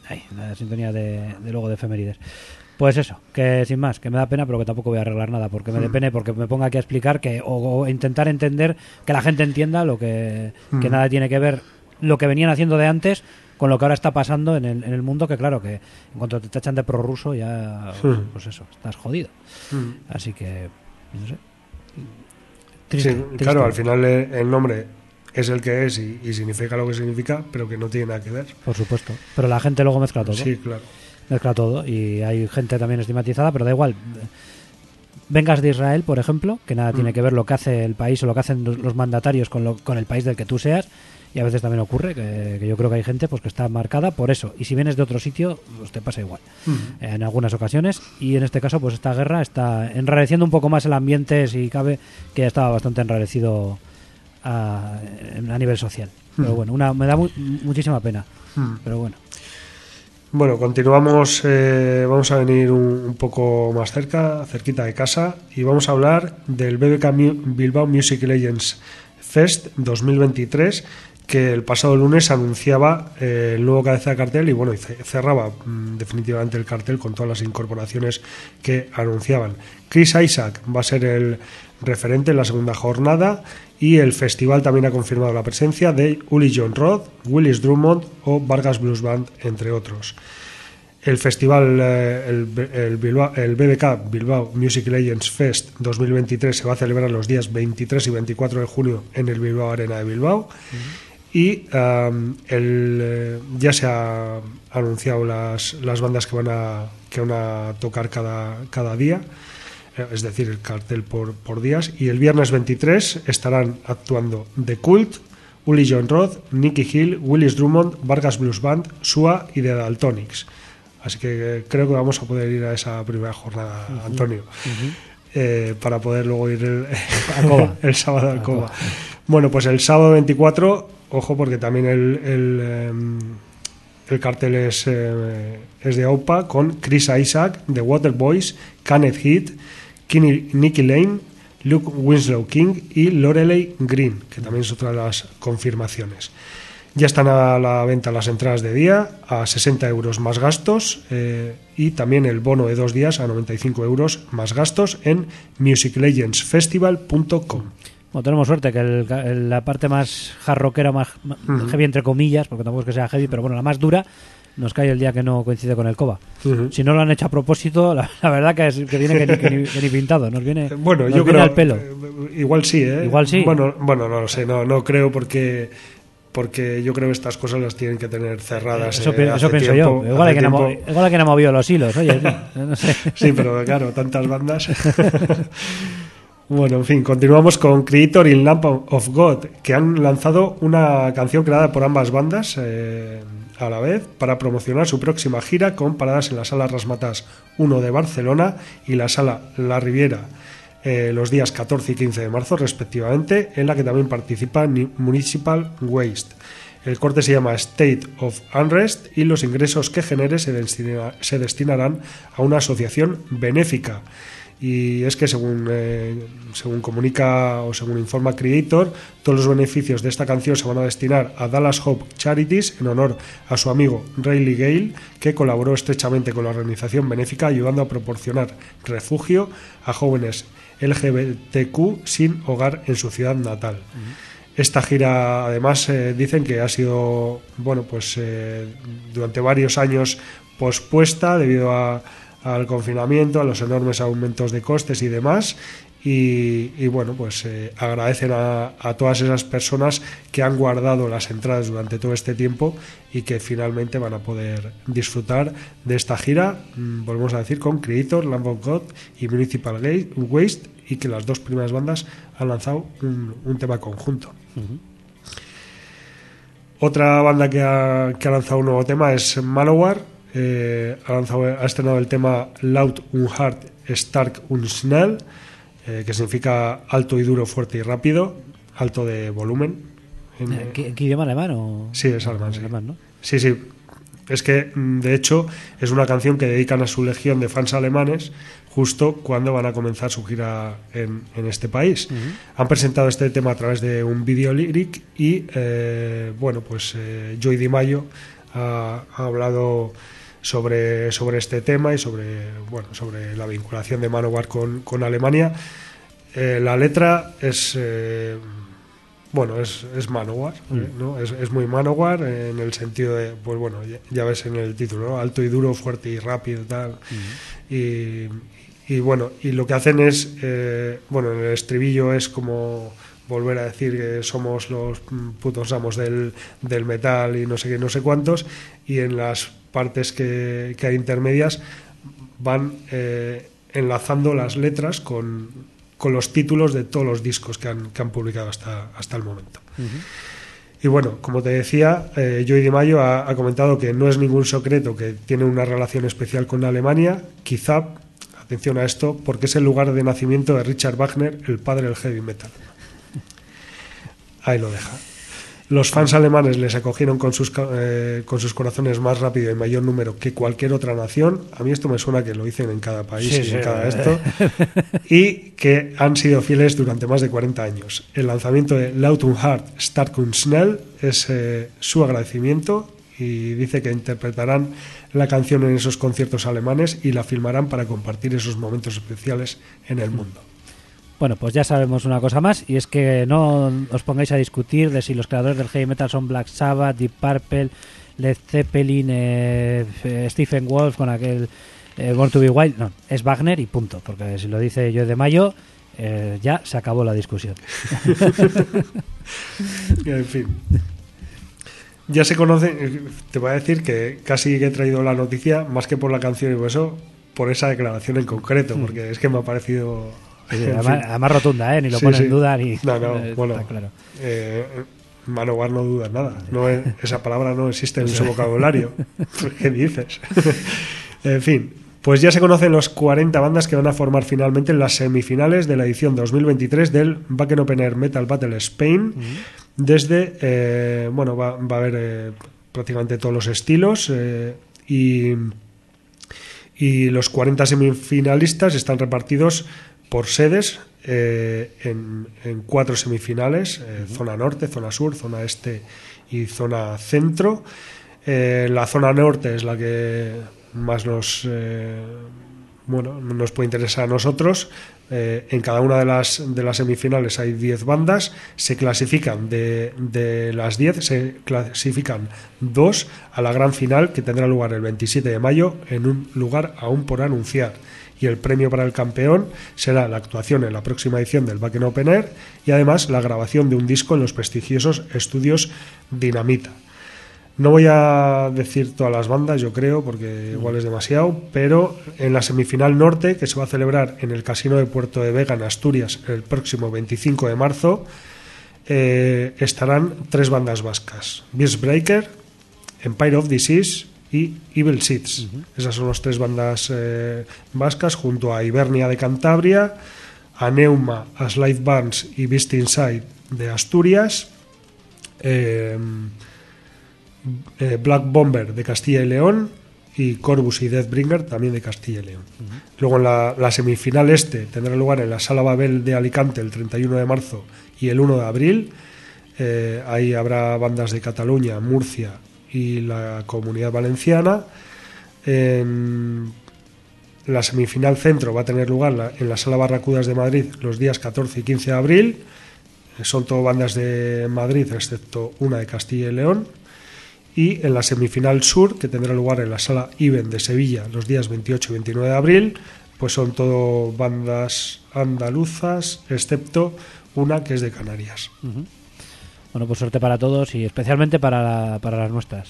luego de efemérides. Pues eso, que sin más, que me da pena, pero que tampoco voy a arreglar nada, porque me dé pena, porque me ponga aquí a explicar o intentar entender, que la gente entienda lo que nada tiene que ver lo que venían haciendo de antes con lo que ahora está pasando en el mundo, que claro, que en cuanto te tachan de prorruso ya, pues eso, estás jodido. Así que, no sé. Triste. Claro, al final el nombre es el que es y significa lo que significa, pero que no tiene nada que ver. Por supuesto. Pero la gente luego mezcla todo. Sí, claro. Mezcla todo y hay gente también estigmatizada, pero da igual. Vengas de Israel, por ejemplo, que nada tiene que ver lo que hace el país o lo que hacen los mandatarios con el país del que tú seas, y a veces también ocurre que yo creo que hay gente pues que está marcada por eso, y si vienes de otro sitio pues te pasa igual en algunas ocasiones, y en este caso pues esta guerra está enrareciendo un poco más el ambiente, si cabe, que ya estaba bastante enrarecido a nivel social. Pero bueno, me da muchísima pena, pero bueno. Bueno, continuamos, vamos a venir un poco más cerquita de casa, y vamos a hablar del BBK Bilbao Music Legends Fest 2023, que el pasado lunes anunciaba el nuevo cabeza de cartel y bueno, y cerraba definitivamente el cartel con todas las incorporaciones que anunciaban. Chris Isaak va a ser el referente en la segunda jornada, y el festival también ha confirmado la presencia de Uli John Roth, Willis Drummond o Vargas Blues Band, entre otros. El festival, el BBK Bilbao Music Legends Fest 2023 se va a celebrar los días 23 y 24 de junio en el Bilbao Arena de Bilbao. Y ya se ha anunciado las bandas que van a tocar cada día, es decir, el cartel por días. Y el viernes 23 estarán actuando The Cult, Uli John Roth, Nicky Hill, Willis Drummond, Vargas Blues Band, Sua y The Daltonics. Así que creo que vamos a poder ir a esa primera jornada, Antonio, para poder luego ir el sábado al Cova. Bueno, pues el sábado 24, ojo, porque también el cartel es de AUPA, con Chris Isaak, The Waterboys, Kenneth Heath, Nicky Lane, Luke Winslow King y Lorelei Green, que también es otra de las confirmaciones. Ya están a la venta las entradas de día a 60 euros más gastos, y también el bono de 2 días a 95 euros más gastos en musiclegendsfestival.com. Bueno, tenemos suerte que la parte más hard rockera, más heavy entre comillas, porque tampoco es que sea heavy, pero bueno, la más dura, nos cae el día que no coincide con el Cova. Si no lo han hecho a propósito, la verdad que viene que ni pintado, nos viene, bueno, yo creo al pelo. Igual sí, Igual sí. Bueno, no lo sé, no creo, porque yo creo que estas cosas las tienen que tener cerradas. Eso pienso tiempo, yo. Igual que no ha movido los hilos, oye, no sé. Sí, pero claro, tantas bandas. Bueno, en fin, continuamos con Creator y Lamp of God, que han lanzado una canción creada por ambas bandas a la vez para promocionar su próxima gira, con paradas en la Sala Rasmatas 1 de Barcelona y la Sala La Riviera los días 14 y 15 de marzo respectivamente, en la que también participa Municipal Waste. El corte se llama State of Unrest y los ingresos que genere se destinarán a una asociación benéfica. y es que según comunica o según informa Creator, todos los beneficios de esta canción se van a destinar a Dallas Hope Charities en honor a su amigo Riley Gale, que colaboró estrechamente con la organización benéfica ayudando a proporcionar refugio a jóvenes LGBTQ sin hogar en su ciudad natal. Esta gira, además, dicen que ha sido, durante varios años pospuesta debido al confinamiento, a los enormes aumentos de costes y demás. Y agradecen a todas esas personas que han guardado las entradas durante todo este tiempo y que finalmente van a poder disfrutar de esta gira, volvemos a decir, con Creator, Lamb of God y Municipal Waste, y que las dos primeras bandas han lanzado un tema conjunto. Otra banda que ha lanzado un nuevo tema es Manowar. Ha estrenado el tema Laut und hart, stark und schnell, que significa alto y duro, fuerte y rápido, alto de volumen. ¿Qué idioma, alemán o...? Sí, es alemán, sí. Alemán, ¿no? Sí. Es que, de hecho, es una canción que dedican a su legión de fans alemanes justo cuando van a comenzar su gira en este país. Han presentado este tema a través de un video lyric y, Joey DiMaggio ha hablado sobre este tema y sobre la vinculación de Manowar con Alemania. La letra es Manowar, ¿no? Es muy Manowar en el sentido de, ya ves en el título, ¿no? Alto y duro, fuerte y rápido, tal. Y lo que hacen es, en el estribillo es como volver a decir que somos los putos amos del metal y no sé qué, no sé cuántos, y en las partes que hay intermedias van enlazando las letras con los títulos de todos los discos que han publicado hasta el momento. Y como te decía, Joey DiMaggio ha comentado que no es ningún secreto que tiene una relación especial con Alemania, quizá, atención a esto, porque es el lugar de nacimiento de Richard Wagner, el padre del heavy metal. Ahí lo deja. Los fans alemanes les acogieron con sus corazones más rápido y en mayor número que cualquier otra nación. A mí esto me suena que lo dicen en cada país en cada esto. Y que han sido fieles durante más de 40 años. El lanzamiento de Laut und hart, stark und schnell es su agradecimiento, y dice que interpretarán la canción en esos conciertos alemanes y la filmarán para compartir esos momentos especiales en el mundo. Bueno, pues ya sabemos una cosa más, y es que no os pongáis a discutir de si los creadores del heavy metal son Black Sabbath, Deep Purple, Led Zeppelin, Stephen Wolf con aquel Born to be Wild. No, es Wagner y punto, porque si lo dice Joey DiMaggio, ya se acabó la discusión. En fin, ya se conoce. Te voy a decir que casi he traído la noticia más que por la canción y por eso, por esa declaración en concreto, porque es que me ha parecido... además rotunda, ni lo pone en duda ni... No, está claro. Manowar no duda nada, esa palabra no existe en su vocabulario. ¿Qué dices? En fin, pues ya se conocen los 40 bandas que van a formar finalmente las semifinales de la edición 2023 del Wacken Open Air Metal Battle Spain. Desde va a haber prácticamente todos los estilos, y los 40 semifinalistas están repartidos por sedes en 4 semifinales, zona norte, zona sur, zona este y zona centro. La zona norte es la que más nos puede interesar a nosotros. En cada una de las semifinales hay 10 bandas. Se clasifican de las 10, se clasifican 2 a la gran final, que tendrá lugar el 27 de mayo en un lugar aún por anunciar. Y el premio para el campeón será la actuación en la próxima edición del Wacken Open Air y además la grabación de un disco en los prestigiosos estudios Dinamita. No voy a decir todas las bandas, yo creo, porque igual es demasiado, pero en la semifinal norte, que se va a celebrar en el Casino de Puerto de Vega, en Asturias, el próximo 25 de marzo, estarán 3 bandas vascas: Beastbreaker, Empire of Disease y Evil Seeds. Esas son las 3 bandas vascas, junto a Hibernia de Cantabria, a Neuma, a Slide Barnes y Beast Inside de Asturias, Black Bomber de Castilla y León y Corvus y Deathbringer, también de Castilla y León. Luego en la semifinal tendrá lugar en la Sala Babel de Alicante el 31 de marzo y el 1 de abril. Ahí habrá bandas de Cataluña, Murcia y la Comunidad Valenciana. En la semifinal centro va a tener lugar en la Sala Barracudas de Madrid los días 14 y 15 de abril. Son todo bandas de Madrid, excepto una de Castilla y León. Y en la semifinal sur, que tendrá lugar en la Sala Iben de Sevilla los días 28 y 29 de abril, pues son todo bandas andaluzas, excepto una que es de Canarias. Bueno, pues suerte para todos y especialmente para las nuestras.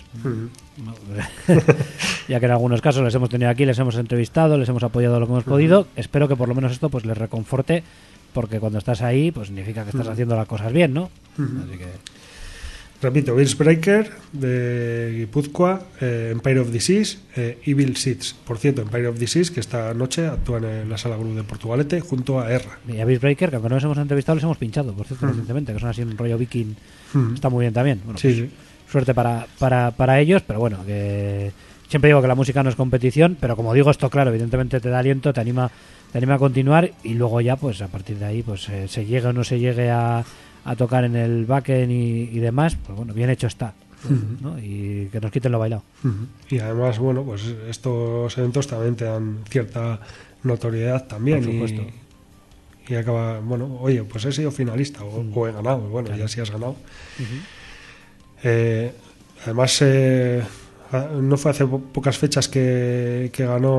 Ya que en algunos casos les hemos tenido aquí, les hemos entrevistado, les hemos apoyado lo que hemos podido. Espero que por lo menos esto pues les reconforte, porque cuando estás ahí pues significa que estás haciendo las cosas bien, ¿no? Así que... Repito, Breaker de Guipúzcoa, Empire of Disease, Evil Seeds. Por cierto, Empire of Disease, que esta noche actúan en la Sala Gru de Portugalete junto a Erra. Y a Breaker, que aunque no les hemos entrevistado, les hemos pinchado, por cierto, recientemente, que son así un rollo viking. Está muy bien también. Bueno, sí, pues, sí. Suerte para ellos, pero bueno, que siempre digo que la música no es competición, pero como digo esto, claro, evidentemente te da aliento, te anima a continuar, y luego ya, pues a partir de ahí, pues se llegue o no se llegue a tocar en el backend y demás, pues bueno, bien hecho está, ¿no? Y que nos quiten lo bailado. Y además, bueno, pues estos eventos también te dan cierta notoriedad también. Por supuesto. Y acaba, bueno, oye, pues he sido finalista o he ganado, bueno, claro. Ya sí has ganado. Además, no fue hace pocas fechas que ganó,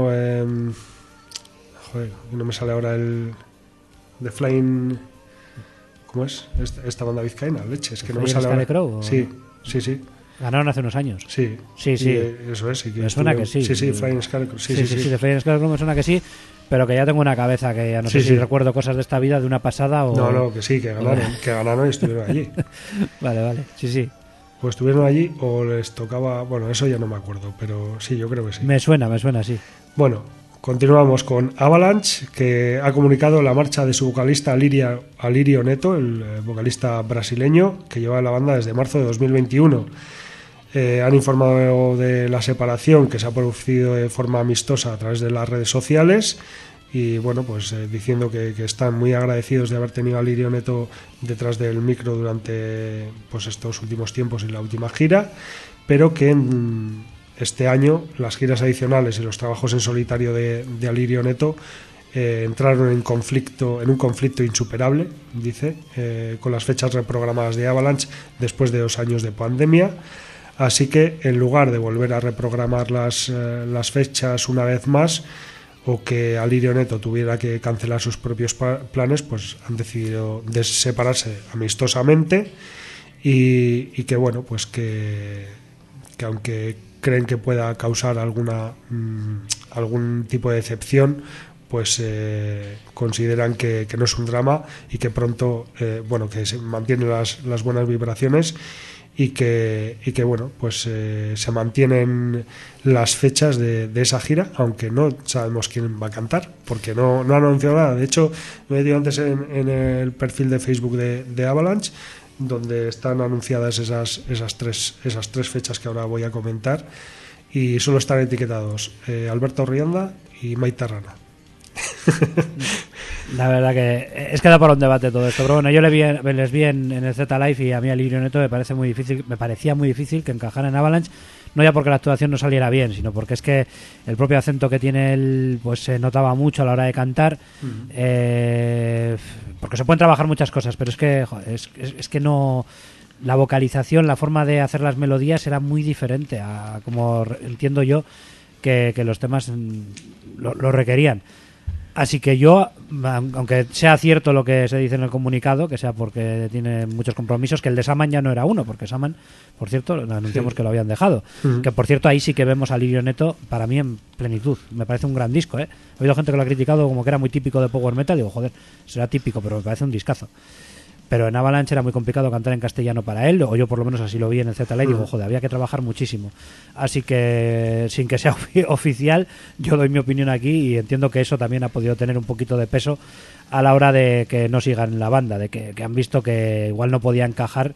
joder, no me sale ahora el The Flying... ¿Cómo es? Esta banda vizcaína, leches, que no me sale ahora. Crow, sí. Ganaron hace unos años. Sí. Eso es. Me suena que sí. Sí, Flying Scarecrow. Sí, de Flying Scarecrow me suena que sí, pero que ya tengo una cabeza que ya no sé si recuerdo cosas de esta vida de una pasada o... No, que sí, que ganaron y estuvieron allí. Vale, sí. O estuvieron allí o les tocaba... Bueno, eso ya no me acuerdo, pero sí, yo creo que sí. Me suena, sí. Bueno, continuamos con Avalanche, que ha comunicado la marcha de su vocalista Alirio Neto, el vocalista brasileño, que lleva la banda desde marzo de 2021. Han informado de la separación que se ha producido de forma amistosa a través de las redes sociales y bueno, pues diciendo que están muy agradecidos de haber tenido a Alirio Neto detrás del micro durante pues estos últimos tiempos y la última gira, pero que este año las giras adicionales y los trabajos en solitario de Alirio Neto entraron en un conflicto insuperable, dice, con las fechas reprogramadas de Avalanche después de 2 años de pandemia. Así que en lugar de volver a reprogramar las fechas una vez más o que Alirio Neto tuviera que cancelar sus propios planes, pues han decidido separarse amistosamente y que bueno, pues que aunque creen que pueda causar algún tipo de decepción, pues consideran que no es un drama y que pronto que se mantienen las buenas vibraciones y que bueno, pues se mantienen las fechas de esa gira, aunque no sabemos quién va a cantar porque no han anunciado nada. De hecho, me he metido antes en el perfil de Facebook de Avalanche, donde están anunciadas esas tres fechas que ahora voy a comentar, y solo están etiquetados Alberto Rianda y Maite Rana. La verdad que es que da para un debate todo esto, pero bueno, yo les vi en el Z Live y a mí Alirio Neto me parecía muy difícil que encajara en Avalanche, no ya porque la actuación no saliera bien, sino porque es que el propio acento que tiene él pues se notaba mucho a la hora de cantar, porque se pueden trabajar muchas cosas, pero es que joder, es que no, la vocalización, la forma de hacer las melodías era muy diferente a como entiendo yo que los temas lo requerían. Así que yo, aunque sea cierto lo que se dice en el comunicado, que sea porque tiene muchos compromisos, que el de Saman ya no era uno, porque Saman, por cierto, anunciamos que lo habían dejado. Que por cierto, ahí sí que vemos a Alirio Neto, para mí en plenitud. Me parece un gran disco, ¿eh? He oído gente que lo ha criticado como que era muy típico de Power Metal. Digo, joder, será típico, pero me parece un discazo. Pero en Avalanche era muy complicado cantar en castellano para él, o yo por lo menos así lo vi en el Z-Live, y digo, joder, había que trabajar muchísimo. Así que, sin que sea oficial, yo doy mi opinión aquí y entiendo que eso también ha podido tener un poquito de peso a la hora de que no sigan la banda, de que han visto que igual no podía encajar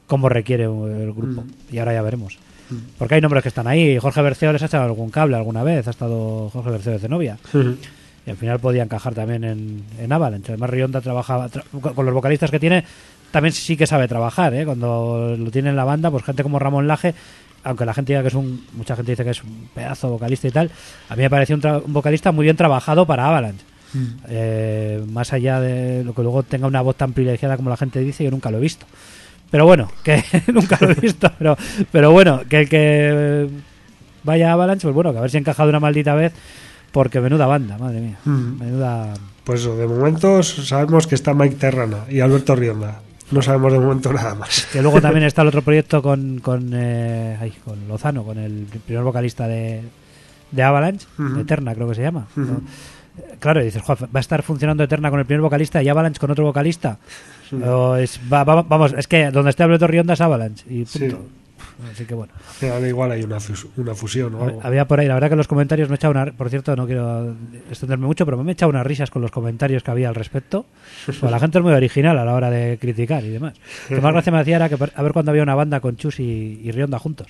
como requiere el grupo. Y ahora ya veremos. Porque hay nombres que están ahí. Jorge Berceo les ha echado algún cable alguna vez. Ha estado Jorge Berceo de Zenobia. Y al final podía encajar también en Avalanche. Además, Rionda trabajaba con los vocalistas que tiene. También sí que sabe trabajar, ¿eh? Cuando lo tiene en la banda, pues gente como Ramón Laje, aunque la gente diga que es mucha gente dice que es un pedazo vocalista y tal, a mí me pareció un vocalista muy bien trabajado para Avalanche. Más allá de lo que luego tenga una voz tan privilegiada como la gente dice, yo nunca lo he visto. Pero bueno, que nunca lo he visto, pero bueno, que el que vaya a Avalanche, pues bueno, que a ver si encaja de una maldita vez, porque menuda banda, madre mía. Menuda... Pues eso, de momento sabemos que está Mike Terrana y Alberto Rionda. No sabemos de momento nada más. Que luego también está el otro proyecto con Lozano, con el primer vocalista de Avalanche, Eterna creo que se llama. ¿No? Claro, y dices, va a estar funcionando Eterna con el primer vocalista y Avalanche con otro vocalista. Vamos, es que donde esté Alberto Rionda es Avalanche y punto. Así que bueno. Igual hay una fusión o algo. Había por ahí, la verdad que los comentarios me he echado por cierto, no quiero extenderme mucho, pero me he echado unas risas con los comentarios que había al respecto. Pues la gente es muy original a la hora de criticar y demás. Lo más gracia me hacía era que a ver cuando había una banda con Chus y Rionda juntos.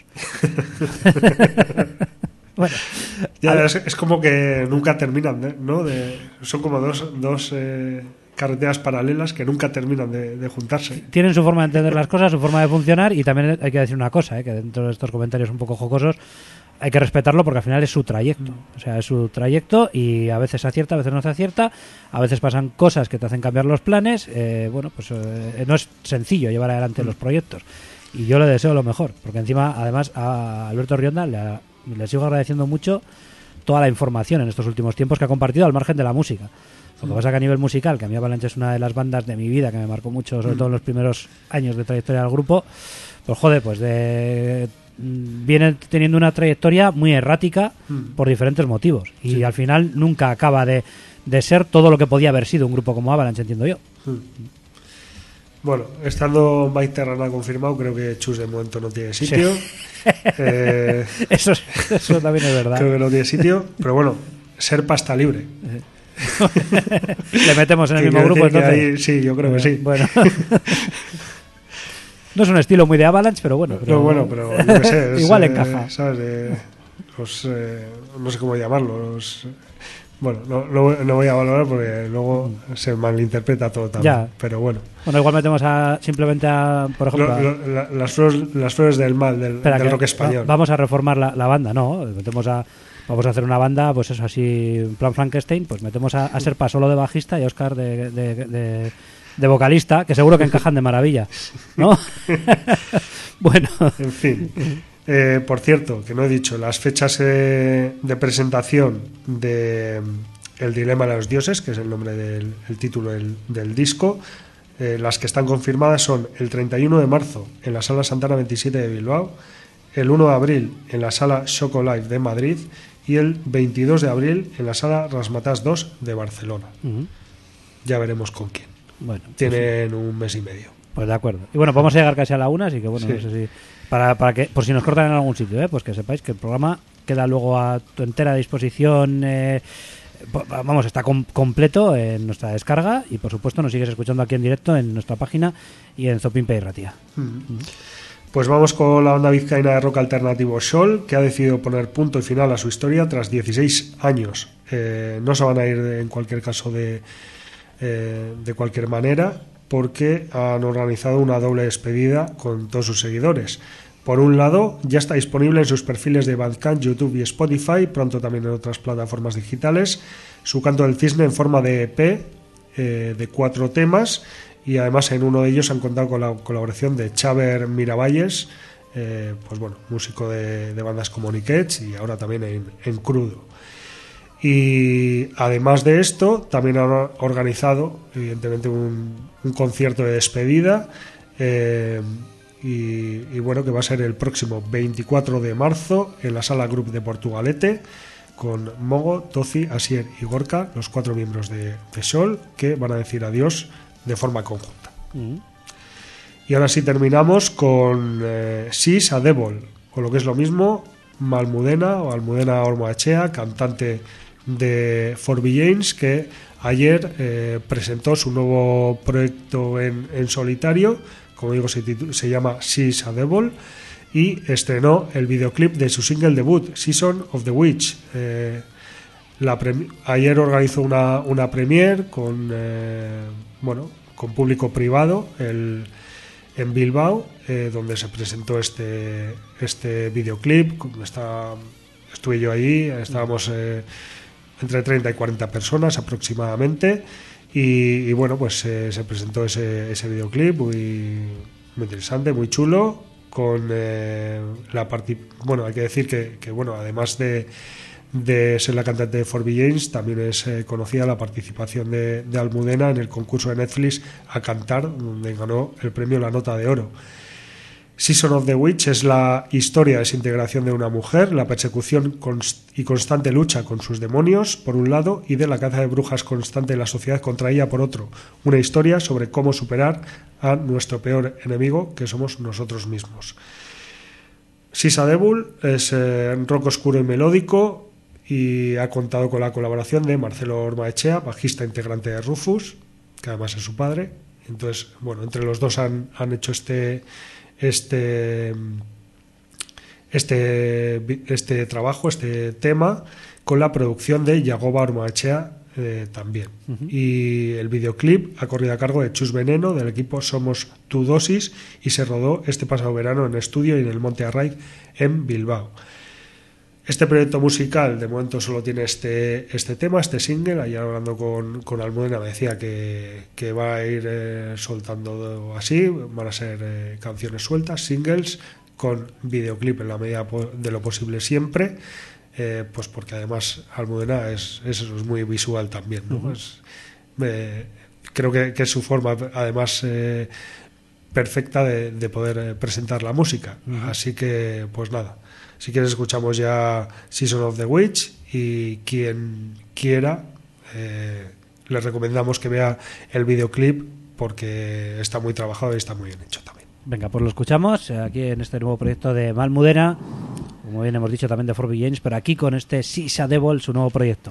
Bueno, ya es como que nunca terminan, ¿no? Son como dos carreteras paralelas que nunca terminan de juntarse. Tienen su forma de entender las cosas, su forma de funcionar, y también hay que decir una cosa, que dentro de estos comentarios un poco jocosos hay que respetarlo porque al final es su trayecto. O sea, es su trayecto y a veces se acierta, a veces no se acierta, a veces pasan cosas que te hacen cambiar los planes. Bueno, pues no es sencillo llevar adelante los proyectos y yo le deseo lo mejor, porque encima, además, a Alberto Rionda le sigo agradeciendo mucho toda la información en estos últimos tiempos que ha compartido al margen de la música. Lo que pasa que a nivel musical, que a mí Avalanche es una de las bandas de mi vida que me marcó mucho, sobre todo en los primeros años de trayectoria del grupo, pues joder, pues viene teniendo una trayectoria muy errática por diferentes motivos y al final nunca acaba de ser todo lo que podía haber sido un grupo como Avalanche, entiendo yo. Bueno, estando Mike Terrana confirmado, creo que Chus de momento no tiene sitio. Eso también es verdad. Creo que no tiene sitio, pero bueno, Serpa está libre. Le metemos en el mismo grupo, entonces. Sí, yo creo que sí. Bueno. No es un estilo muy de Avalanche, pero bueno. Pero yo qué sé. Igual encaja. ¿Sabes? No sé cómo llamarlo. Bueno, no voy a valorar porque luego se malinterpreta todo también. Ya. Pero bueno. Bueno, igual metemos simplemente por ejemplo... las flores del mal del rock español. Vamos a reformar la banda, ¿no? Vamos a hacer una banda, pues eso, así, en plan Frankenstein, pues metemos a Serpa solo de bajista y a Óscar de vocalista, que seguro que encajan de maravilla, ¿no? Bueno. En fin. Por cierto, que no he dicho, las fechas de presentación de El dilema de los dioses, que es el nombre del título del disco, las que están confirmadas son el 31 de marzo en la Sala Santana 27 de Bilbao, el 1 de abril en la Sala Choco Live de Madrid y el 22 de abril en la Sala Razzmatazz 2 de Barcelona. Ya veremos con quién. Bueno, tienen un mes y medio. Pues de acuerdo. Y bueno, vamos a llegar casi a la 1, así que bueno, sí. No sé si para que, por si nos cortan en algún sitio, pues que sepáis que el programa queda luego a tu entera disposición. Vamos, está completo en nuestra descarga y por supuesto nos sigues escuchando aquí en directo en nuestra página y en Zopimpe y Ratia. Pues vamos con la banda vizcaína de rock alternativo Sol, que ha decidido poner punto y final a su historia tras 16 años. No se van a ir en cualquier caso de cualquier manera, porque han organizado una doble despedida con todos sus seguidores. Por un lado, ya está disponible en sus perfiles de Bandcamp, YouTube y Spotify, pronto también en otras plataformas digitales, su Canto del Cisne en forma de EP de 4 temas, y además en uno de ellos han contado con la colaboración de Xaver Miravalles, pues bueno, músico de bandas como Nick Edge y ahora también en Crudo. Y además de esto, también han organizado evidentemente un concierto de despedida y bueno, que va a ser el próximo 24 de marzo en la Sala Group de Portugalete, con Mogo, Tozi, Asier y Gorka, los 4 miembros de Sol, que van a decir adiós de forma conjunta. Y ahora sí terminamos con Sis Adebol, o lo que es lo mismo, Almudena Ormoachea, cantante de Forbillains, que ayer presentó su nuevo proyecto en solitario como digo, se llama She's a Devil, y estrenó el videoclip de su single debut, Season of the Witch. Ayer organizó una premiere con público privado en Bilbao, donde se presentó este videoclip. Estuve yo ahí, estábamos entre 30 y 40 personas aproximadamente, y bueno, pues se presentó ese videoclip muy interesante, muy chulo, con hay que decir que bueno, además de ser la cantante de Phoebe James, también es conocida la participación de Almudena en el concurso de Netflix A Cantar, donde ganó el premio La Nota de Oro. Season of the Witch es la historia de desintegración de una mujer, la persecución y constante lucha con sus demonios, por un lado, y de la caza de brujas constante de la sociedad contra ella, por otro. Una historia sobre cómo superar a nuestro peor enemigo, que somos nosotros mismos. She's a Devil es rock oscuro y melódico, y ha contado con la colaboración de Marcelo Ormaechea, bajista integrante de Rufus, que además es su padre. Entonces, bueno, entre los dos han hecho este trabajo, este tema, con la producción de Yagoba Ormaechea también. Uh-huh. Y el videoclip ha corrido a cargo de Chus Veneno, del equipo Somos Tu Dosis, y se rodó este pasado verano en estudio y en el Monte Arraiz en Bilbao. Este proyecto musical de momento solo tiene este tema, este single. Ayer hablando con Almudena me decía que va a ir soltando así, van a ser canciones sueltas, singles, con videoclip en la medida de lo posible siempre, pues porque además Almudena es muy visual también, ¿no? Uh-huh. Creo que es su forma además perfecta de poder presentar la música. Uh-huh. Así que pues nada, si quieres escuchamos ya Season of the Witch, y quien quiera les recomendamos que vea el videoclip porque está muy trabajado y está muy bien hecho también. Venga, pues lo escuchamos aquí en este nuevo proyecto de Almudena, como bien hemos dicho también de Phoebe James, pero aquí con este She's a Devil, su nuevo proyecto.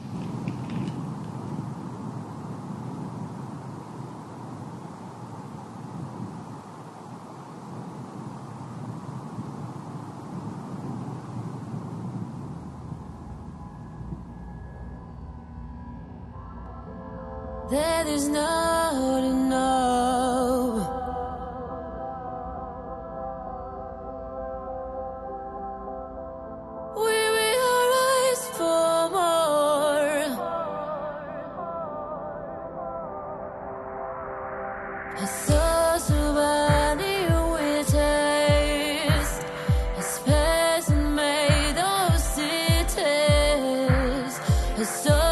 That is not enough. We will rise for more. I saw somebody with taste, a space and made of cities. I saw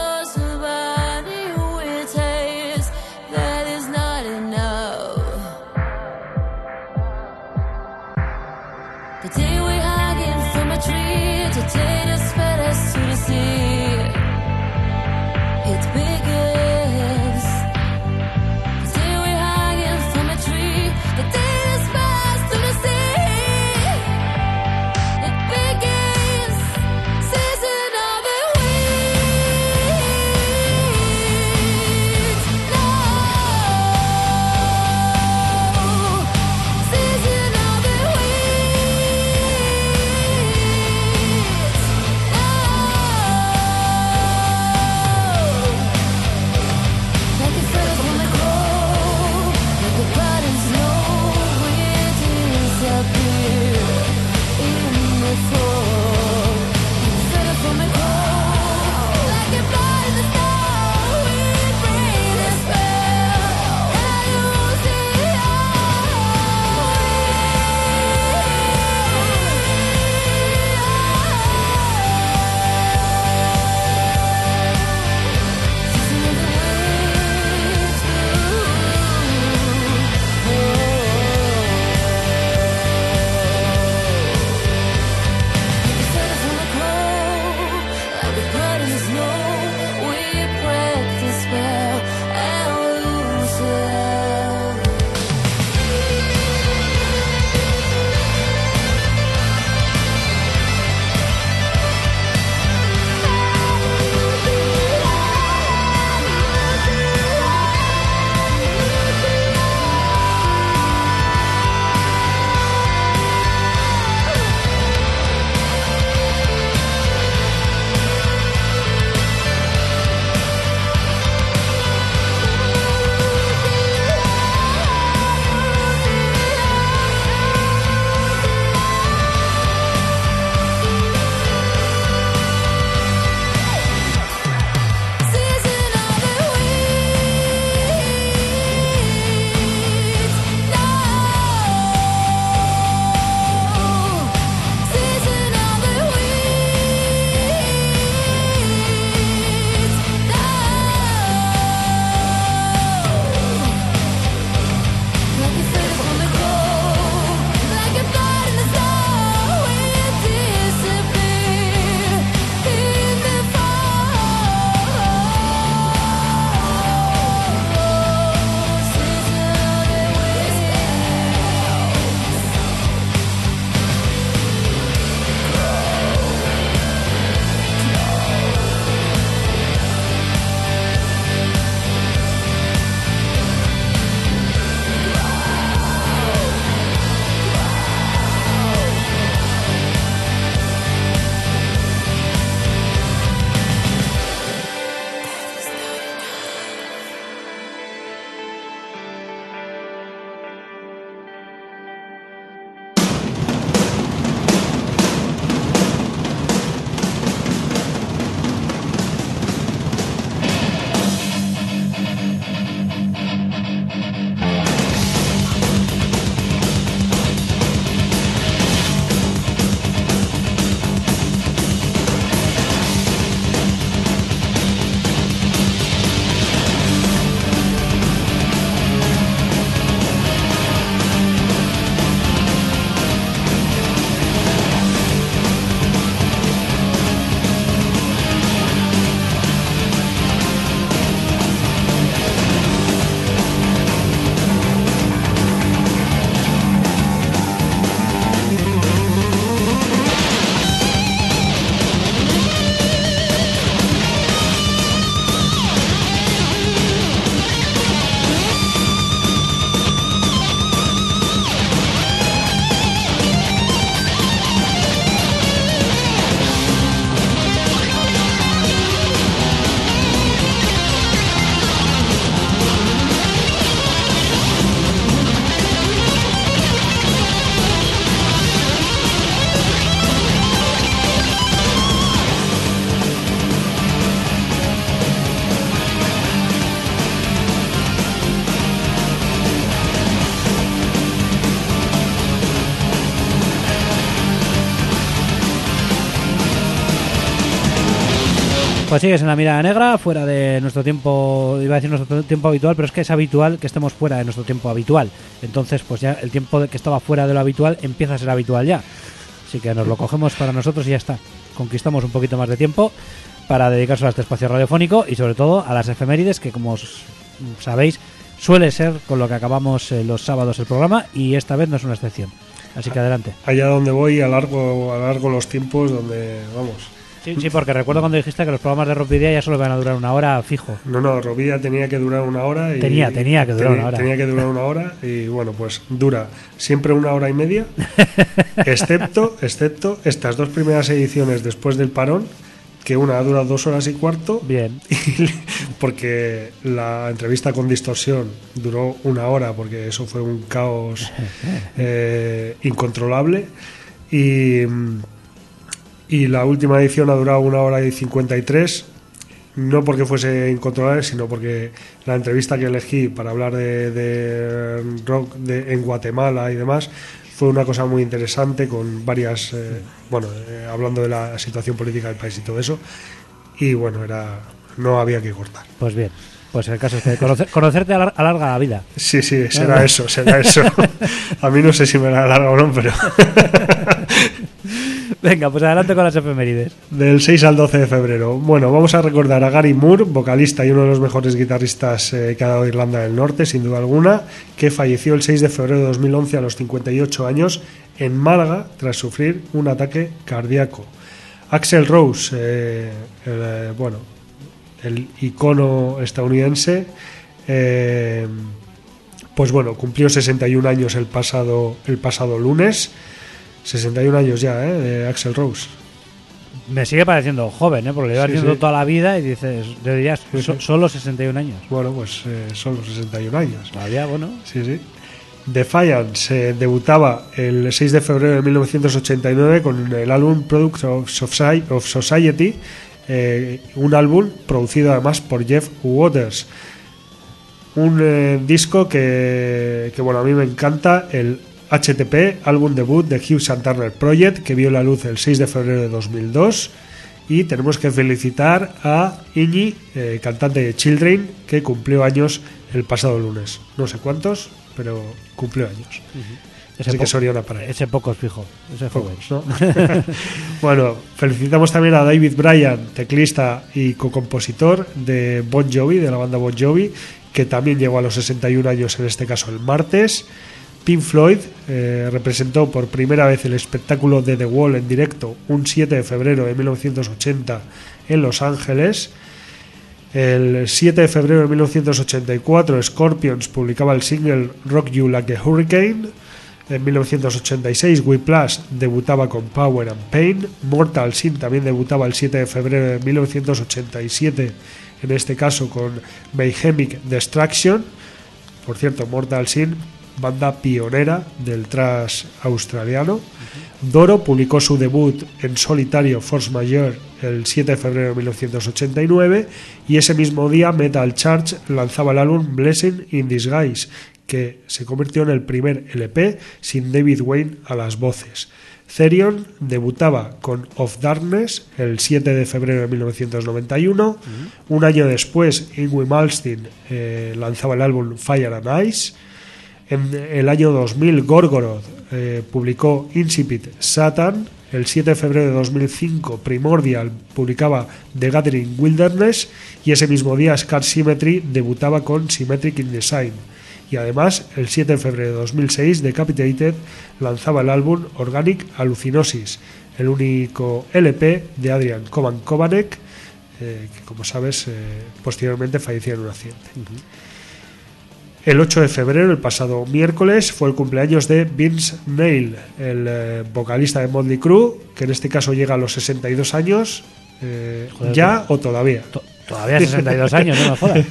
Pues sigues en la mirada negra, fuera de nuestro tiempo, iba a decir nuestro tiempo habitual, pero es que es habitual que estemos fuera de nuestro tiempo habitual. Entonces, pues ya el tiempo que estaba fuera de lo habitual empieza a ser habitual ya. Así que nos lo cogemos para nosotros y ya está. Conquistamos un poquito más de tiempo para dedicarse a este espacio radiofónico y sobre todo a las efemérides, que como sabéis suele ser con lo que acabamos los sábados el programa, y esta vez no es una excepción. Así que adelante. Allá donde voy, alargo los tiempos, donde vamos. Sí, porque recuerdo cuando dijiste que los programas de Ropidia ya solo van a durar una hora fijo. No, Ropidia tenía que durar una hora. Tenía que durar una hora. Tenía que durar una hora y bueno, pues dura siempre una hora y media, excepto estas dos primeras ediciones después del parón, que una dura 2 horas y cuarto. Bien. Porque la entrevista con Distorsión duró una hora, porque eso fue un caos incontrolable. Y la última edición ha durado 1 hora y 53, no porque fuese incontrolable, sino porque la entrevista que elegí para hablar de rock en Guatemala y demás fue una cosa muy interesante, con varias, hablando de la situación política del país y todo eso, y bueno, no había que cortar. Pues bien, pues el caso es que conocerte alarga la vida. Sí, será eso. A mí no sé si me la alarga o no, pero... Venga, pues adelante con las efemérides. Del 6 al 12 de febrero. Bueno, vamos a recordar a Gary Moore, vocalista y uno de los mejores guitarristas que ha dado Irlanda del Norte, sin duda alguna, que falleció el 6 de febrero de 2011 a los 58 años en Málaga tras sufrir un ataque cardíaco. Axl Rose, el icono estadounidense, pues bueno, cumplió 61 años el pasado lunes. 61 años ya, de Axl Rose. Me sigue pareciendo joven, porque le llevas viendo toda la vida y dices, le dirías, solo 61 años. Bueno, pues solo 61 años. Todavía, bueno. Sí. Defiance debutaba el 6 de febrero de 1989 con el álbum Product of Society, un álbum producido además por Jeff Waters. Un disco que bueno, a mí me encanta, el HTP, álbum debut de Hughes and Turner Project, que vio la luz el 6 de febrero de 2002. Y tenemos que felicitar a Iggy, cantante de Children, que cumplió años el pasado lunes. No sé cuántos, pero cumplió años. Así que Soriana para él. Ese poco es fijo, ese joven, ¿no? Bueno, felicitamos también a David Bryan, teclista y cocompositor de Bon Jovi, de la banda Bon Jovi, que también llegó a los 61 años, en este caso el martes. Pink Floyd representó por primera vez el espectáculo de The Wall en directo un 7 de febrero de 1980 en Los Ángeles. El 7 de febrero de 1984 Scorpions publicaba el single Rock You Like a Hurricane. En 1986 Whiplash debutaba con Power and Pain. Mortal Sin también debutaba el 7 de febrero de 1987, en este caso con Mayhemic Destruction. Por cierto, Mortal Sin, banda pionera del thrash australiano. Doro publicó su debut en solitario Force Majeure el 7 de febrero de 1989, y ese mismo día Metal Church lanzaba el álbum Blessing in Disguise, que se convirtió en el primer LP sin David Wayne a las voces. Therion debutaba con Of Darkness el 7 de febrero de 1991. Un año después Yngwie Malmsteen lanzaba el álbum Fire and Ice. En el año 2000 Gorgoroth publicó Incipit Satan. El 7 de febrero de 2005 Primordial publicaba The Gathering Wilderness, y ese mismo día Scar Symmetry debutaba con Symmetric in Design. Y además el 7 de febrero de 2006 Decapitated lanzaba el álbum Organic Hallucinosis, el único LP de Adrian Kovanek, que como sabes posteriormente falleció en un accidente. El 8 de febrero, el pasado miércoles, fue el cumpleaños de Vince Neil, el vocalista de Motley Crue, que en este caso llega a los 62 años. ¿Ya o todavía? Todavía 62 años, no me jodas.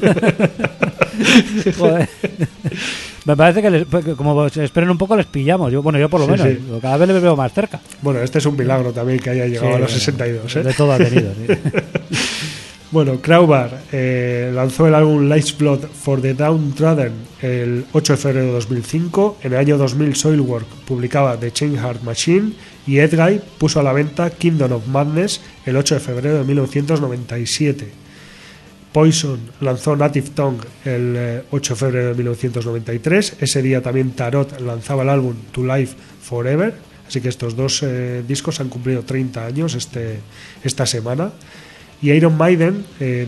Joder. Me parece que como se esperen un poco les pillamos. Yo por lo menos. Sí. Cada vez les veo más cerca. Bueno, este es un milagro también, que haya llegado a los 62. De todo ha tenido. Sí. Bueno, Crowbar lanzó el álbum Lifeblood for the Downtrodden el 8 de febrero de 2005. En el año 2000 Soilwork publicaba The Chain Heart Machine y Edguy puso a la venta Kingdom of Madness el 8 de febrero de 1997. Poison lanzó Native Tongue el 8 de febrero de 1993. Ese día también Tarot lanzaba el álbum To Life Forever. Así que estos dos discos han cumplido 30 años esta semana. Y Iron Maiden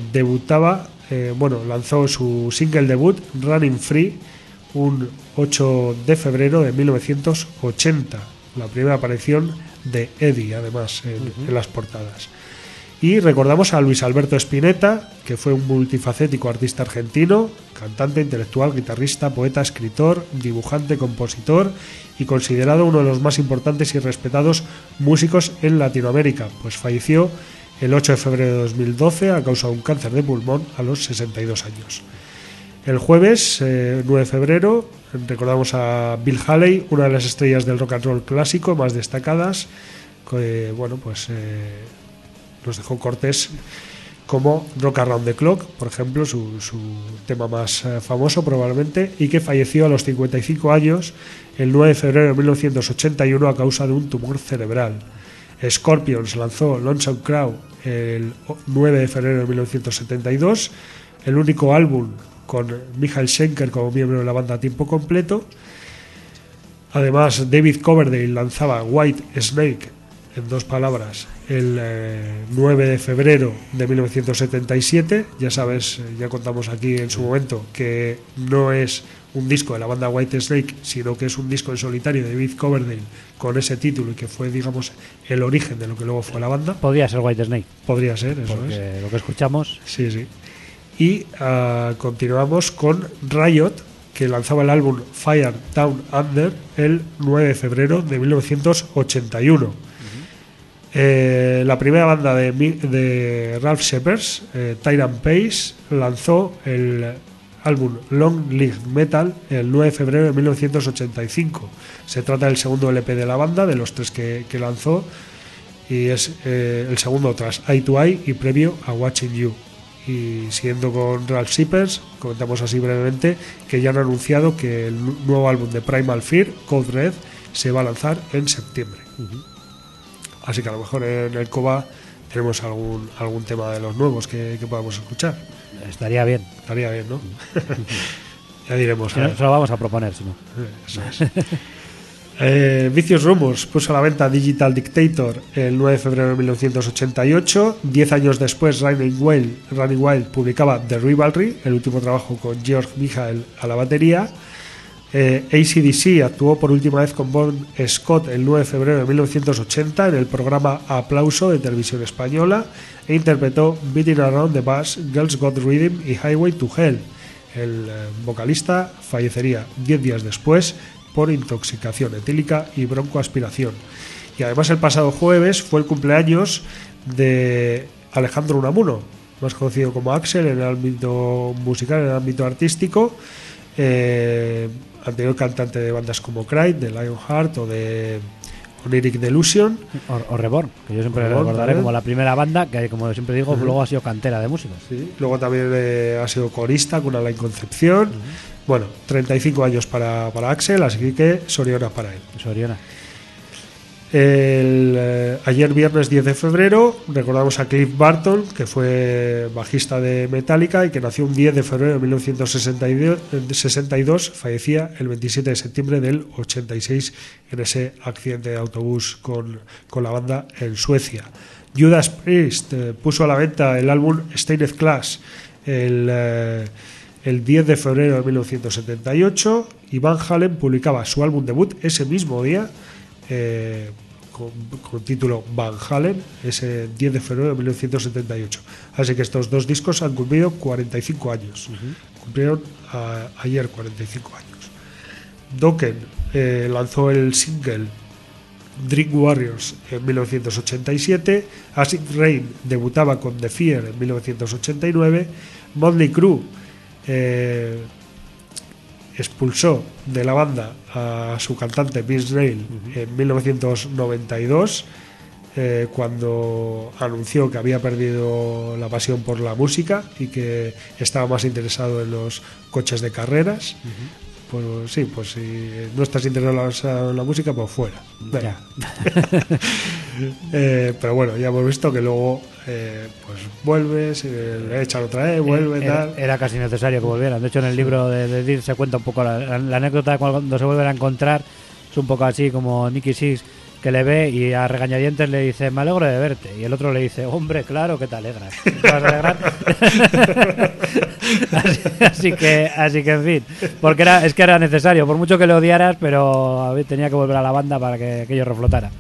lanzó su single debut Running Free un 8 de febrero de 1980. La primera aparición de Eddie, además, en las portadas. Y recordamos a Luis Alberto Spinetta, que fue un multifacético artista argentino, cantante, intelectual, guitarrista, poeta, escritor, dibujante, compositor y considerado uno de los más importantes y respetados músicos en Latinoamérica, pues falleció el 8 de febrero de 2012 a causa de un cáncer de pulmón a los 62 años. El jueves 9 de febrero recordamos a Bill Haley, una de las estrellas del rock and roll clásico más destacadas, que nos dejó cortes como Rock Around the Clock, por ejemplo, su tema más famoso probablemente, y que falleció a los 55 años el 9 de febrero de 1981 a causa de un tumor cerebral. Scorpions lanzó Lonesome Crow el 9 de febrero de 1972, el único álbum con Michael Schenker como miembro de la banda a tiempo completo. Además, David Coverdale lanzaba White Snake, en dos palabras, el 9 de febrero de 1977. Ya sabes, ya contamos aquí en su momento que no es un disco de la banda White Snake, sino que es un disco en solitario de David Coverdale con ese título y que fue, digamos, el origen de lo que luego fue la banda. Podría ser White Snake. Podría ser, eso porque es. Lo que escuchamos. Sí, sí. Y continuamos con Riot, que lanzaba el álbum Fire Down Under el 9 de febrero de 1981. La primera banda de Ralph Shepard, Tyrant Pace, lanzó el álbum Long Live Metal el 9 de febrero de 1985. Se trata del segundo LP de la banda, de los tres que lanzó, y es el segundo tras Eye to Eye y previo a Watching You. Y siguiendo con Ralph Shepard, comentamos así brevemente que ya han anunciado que el nuevo álbum de Primal Fear, Code Red, se va a lanzar en septiembre. Así que a lo mejor en el COBA tenemos algún tema de los nuevos que podamos escuchar. Estaría bien. Estaría bien, ¿no? Ya diremos. Se lo vamos a proponer, si no. Eso es. Vicious Rumors puso a la venta Digital Dictator el 9 de febrero de 1988. 10 años después, Running Wild publicaba The Rivalry, el último trabajo con George Michael a la batería. AC/DC actuó por última vez con Bon Scott el 9 de febrero de 1980 en el programa Aplauso de Televisión Española e interpretó Beating Around the Bush, Girls Got Rhythm y Highway to Hell. El vocalista fallecería 10 días después por intoxicación etílica y broncoaspiración. Y además el pasado jueves fue el cumpleaños de Alejandro Unamuno, más conocido como Axel en el ámbito musical, en el ámbito artístico, anterior cantante de bandas como Cry, de Lionheart o de Oniric Delusion o Reborn, que yo siempre recordaré como la primera banda que, como siempre digo, luego ha sido cantera de músicos. Sí. Luego también ha sido corista con Alain Concepción. Bueno, 35 años para Axel, así que Soriona para él. Soriona. Ayer viernes 10 de febrero recordamos a Cliff Burton, que fue bajista de Metallica y que nació un 10 de febrero de 1962, fallecía el 27 de septiembre del 86 en ese accidente de autobús con la banda en Suecia. Judas Priest puso a la venta el álbum Stained Class el 10 de febrero de 1978 y Van Halen publicaba su álbum debut ese mismo día, con título Van Halen, ese 10 de febrero de 1978. Así que estos dos discos han cumplido 45 años. Cumplieron ayer 45 años. Dokken lanzó el single Dream Warriors en 1987. Acid Rain debutaba con The Fear en 1989. Motley Crue expulsó de la banda a su cantante Vince Neil en 1992. cuando anunció que había perdido la pasión por la música y que estaba más interesado en los coches de carreras. Pues sí, pues si no estás interesado en la música, pues fuera. Venga. Pero bueno, ya hemos visto que luego pues vuelves, le echan otra vez, vuelve, tal. Era casi necesario que volvieran. De hecho, en el libro de Dir se cuenta un poco la anécdota de cuando se vuelven a encontrar. Es un poco así como Nicky Six, que le ve y a regañadientes le dice: me alegro de verte, y el otro le dice: hombre, claro que te alegras. ¿Te vas a alegrar? así que en fin, porque era necesario, por mucho que le odiaras, pero tenía que volver a la banda para que aquello reflotara.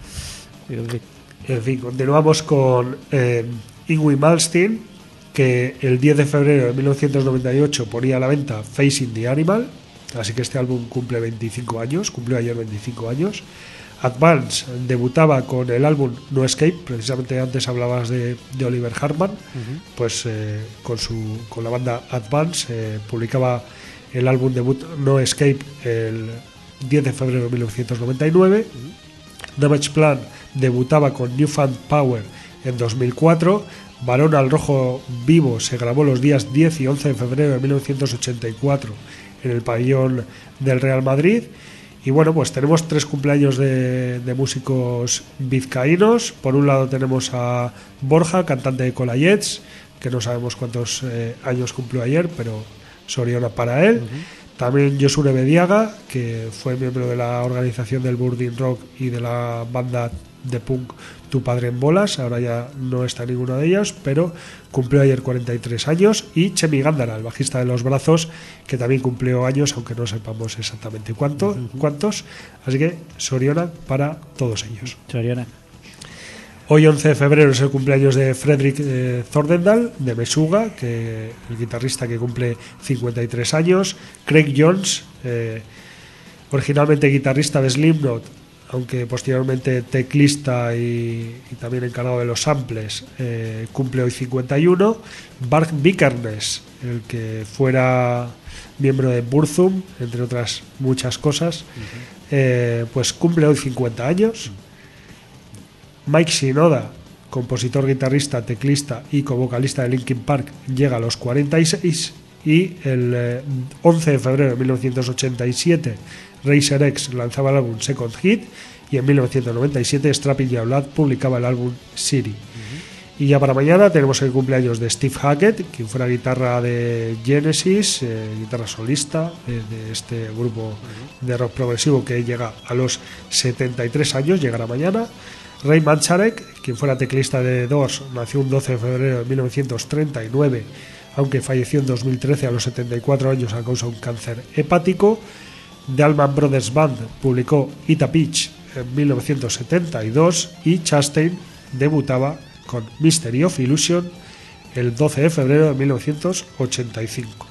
En fin, continuamos con Yngwie Malmsteen, que el 10 de febrero de 1998 ponía a la venta Facing the Animal, así que este álbum cumple 25 años, cumplió ayer 25 años. Advance debutaba con el álbum No Escape, precisamente antes hablabas de Oliver Hartman, pues con la banda Advance publicaba el álbum debut No Escape el 10 de febrero de 1999. Damage Plan debutaba con Newfound Power en 2004. Varón al Rojo Vivo se grabó los días 10 y 11 de febrero de 1984 en el pabellón del Real Madrid. Y bueno, pues tenemos 3 cumpleaños de músicos vizcaínos. Por un lado tenemos a Borja, cantante de Colayets, que no sabemos cuántos años cumplió ayer, pero Soriona para él. También Josune Bediaga, que fue miembro de la organización del Burning Rock y de la banda de punk Tu Padre en Bolas, ahora ya no está ninguno de ellos, pero cumplió ayer 43 años. Y Chemi Gándara, el bajista de Los Brazos, que también cumplió años, aunque no sepamos exactamente cuántos. Así que Soriona para todos ellos. Soriona. Hoy 11 de febrero es el cumpleaños de Fredrik Thordendal, de Meshuggah, que el guitarrista, que cumple 53 años. Craig Jones, originalmente guitarrista de Slipknot, aunque posteriormente teclista y también encargado de los samples, cumple hoy 51. Bart Vikernes, el que fuera miembro de Burzum, entre otras muchas cosas, pues cumple hoy 50 años. Mike Shinoda, compositor, guitarrista, teclista y co-vocalista de Linkin Park, llega a los 46. Y el 11 de febrero de 1987 Razer X lanzaba el álbum Second Hit, y en 1997 Strapping Young Lad publicaba el álbum Siri. Y ya para mañana tenemos el cumpleaños de Steve Hackett, quien fuera guitarra de Genesis, guitarra solista de este grupo de rock progresivo, que llega a los 73 años, llegará mañana. Ray Manzarek, quien fuera teclista de Doors, nació un 12 de febrero de 1939, aunque falleció en 2013 a los 74 años a causa de un cáncer hepático. The Allman Brothers Band publicó Eat a Peach en 1972 y Chastain debutaba con Mystery of Illusion el 12 de febrero de 1985.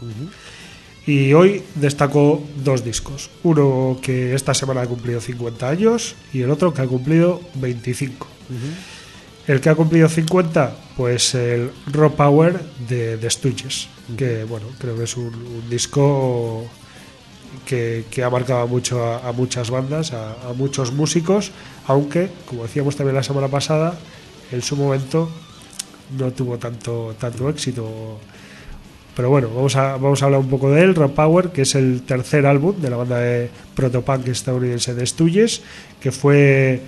Y hoy destacó 2 discos, uno que esta semana ha cumplido 50 años y el otro que ha cumplido 25. El que ha cumplido 50, pues el Raw Power de The Stooges, que bueno, creo que es un disco que ha marcado mucho a muchas bandas, a muchos músicos, aunque, como decíamos también la semana pasada, en su momento no tuvo tanto éxito. Pero bueno, vamos a hablar un poco de él. Raw Power, que es el tercer álbum de la banda de protopunk estadounidense de Stooges, que fue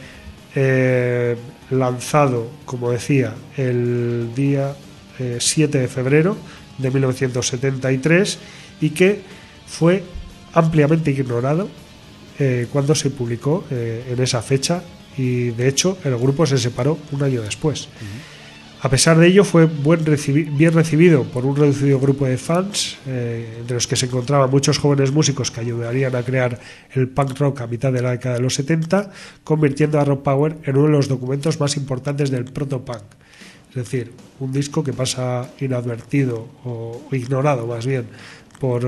lanzado, como decía, el día 7 de febrero de 1973 y que fue ampliamente ignorado cuando se publicó en esa fecha, y de hecho el grupo se separó un año después. A pesar de ello, fue bien recibido por un reducido grupo de fans, entre los que se encontraban muchos jóvenes músicos que ayudarían a crear el punk rock a mitad de la década de los 70, convirtiendo a Raw Power en uno de los documentos más importantes del protopunk. Es decir, un disco que pasa inadvertido o ignorado más bien por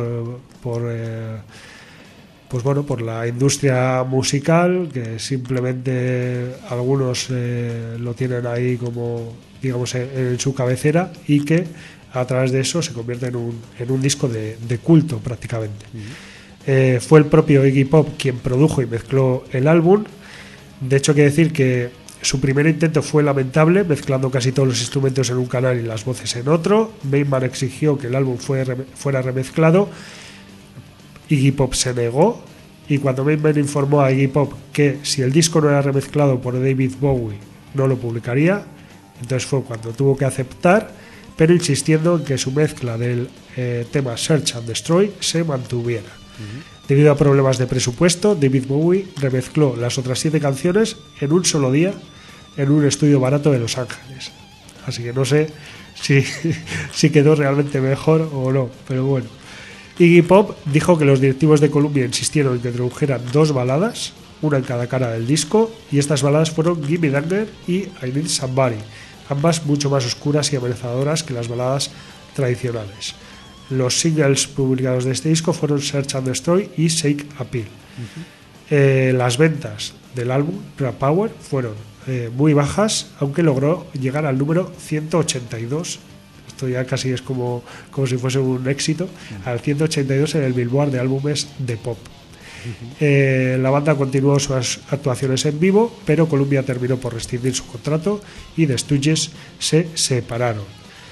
la industria musical, que simplemente algunos lo tienen ahí como, digamos, en su cabecera, y que a través de eso se convierte en un disco de culto prácticamente. Fue el propio Iggy Pop quien produjo y mezcló el álbum. De hecho, hay que decir que Su primer intento fue lamentable, mezclando casi todos los instrumentos en un canal y las voces en otro. Bateman exigió que el álbum fuera remezclado. Iggy Pop se negó, y cuando Bateman informó a Iggy Pop que si el disco no era remezclado por David Bowie no lo publicaría, entonces fue cuando tuvo que aceptar, pero insistiendo en que su mezcla del tema Search and Destroy se mantuviera. Debido a problemas de presupuesto, David Bowie remezcló las otras 7 canciones en un solo día en un estudio barato de Los Ángeles. Así que no sé si quedó realmente mejor o no, pero bueno. Iggy Pop dijo que los directivos de Columbia insistieron en que introdujeran 2 baladas, una en cada cara del disco, y estas baladas fueron Gimme Dagger y I Need Somebody, ambas mucho más oscuras y amenazadoras que las baladas tradicionales. Los singles publicados de este disco fueron Search and Destroy y Shake Appeal. Las ventas del álbum Raw Power fueron muy bajas, aunque logró llegar al número 182. Esto ya casi es como si fuese un éxito, al 182 en el Billboard de álbumes de pop. La banda continuó sus actuaciones en vivo, pero Columbia terminó por rescindir su contrato y The Stooges se separaron.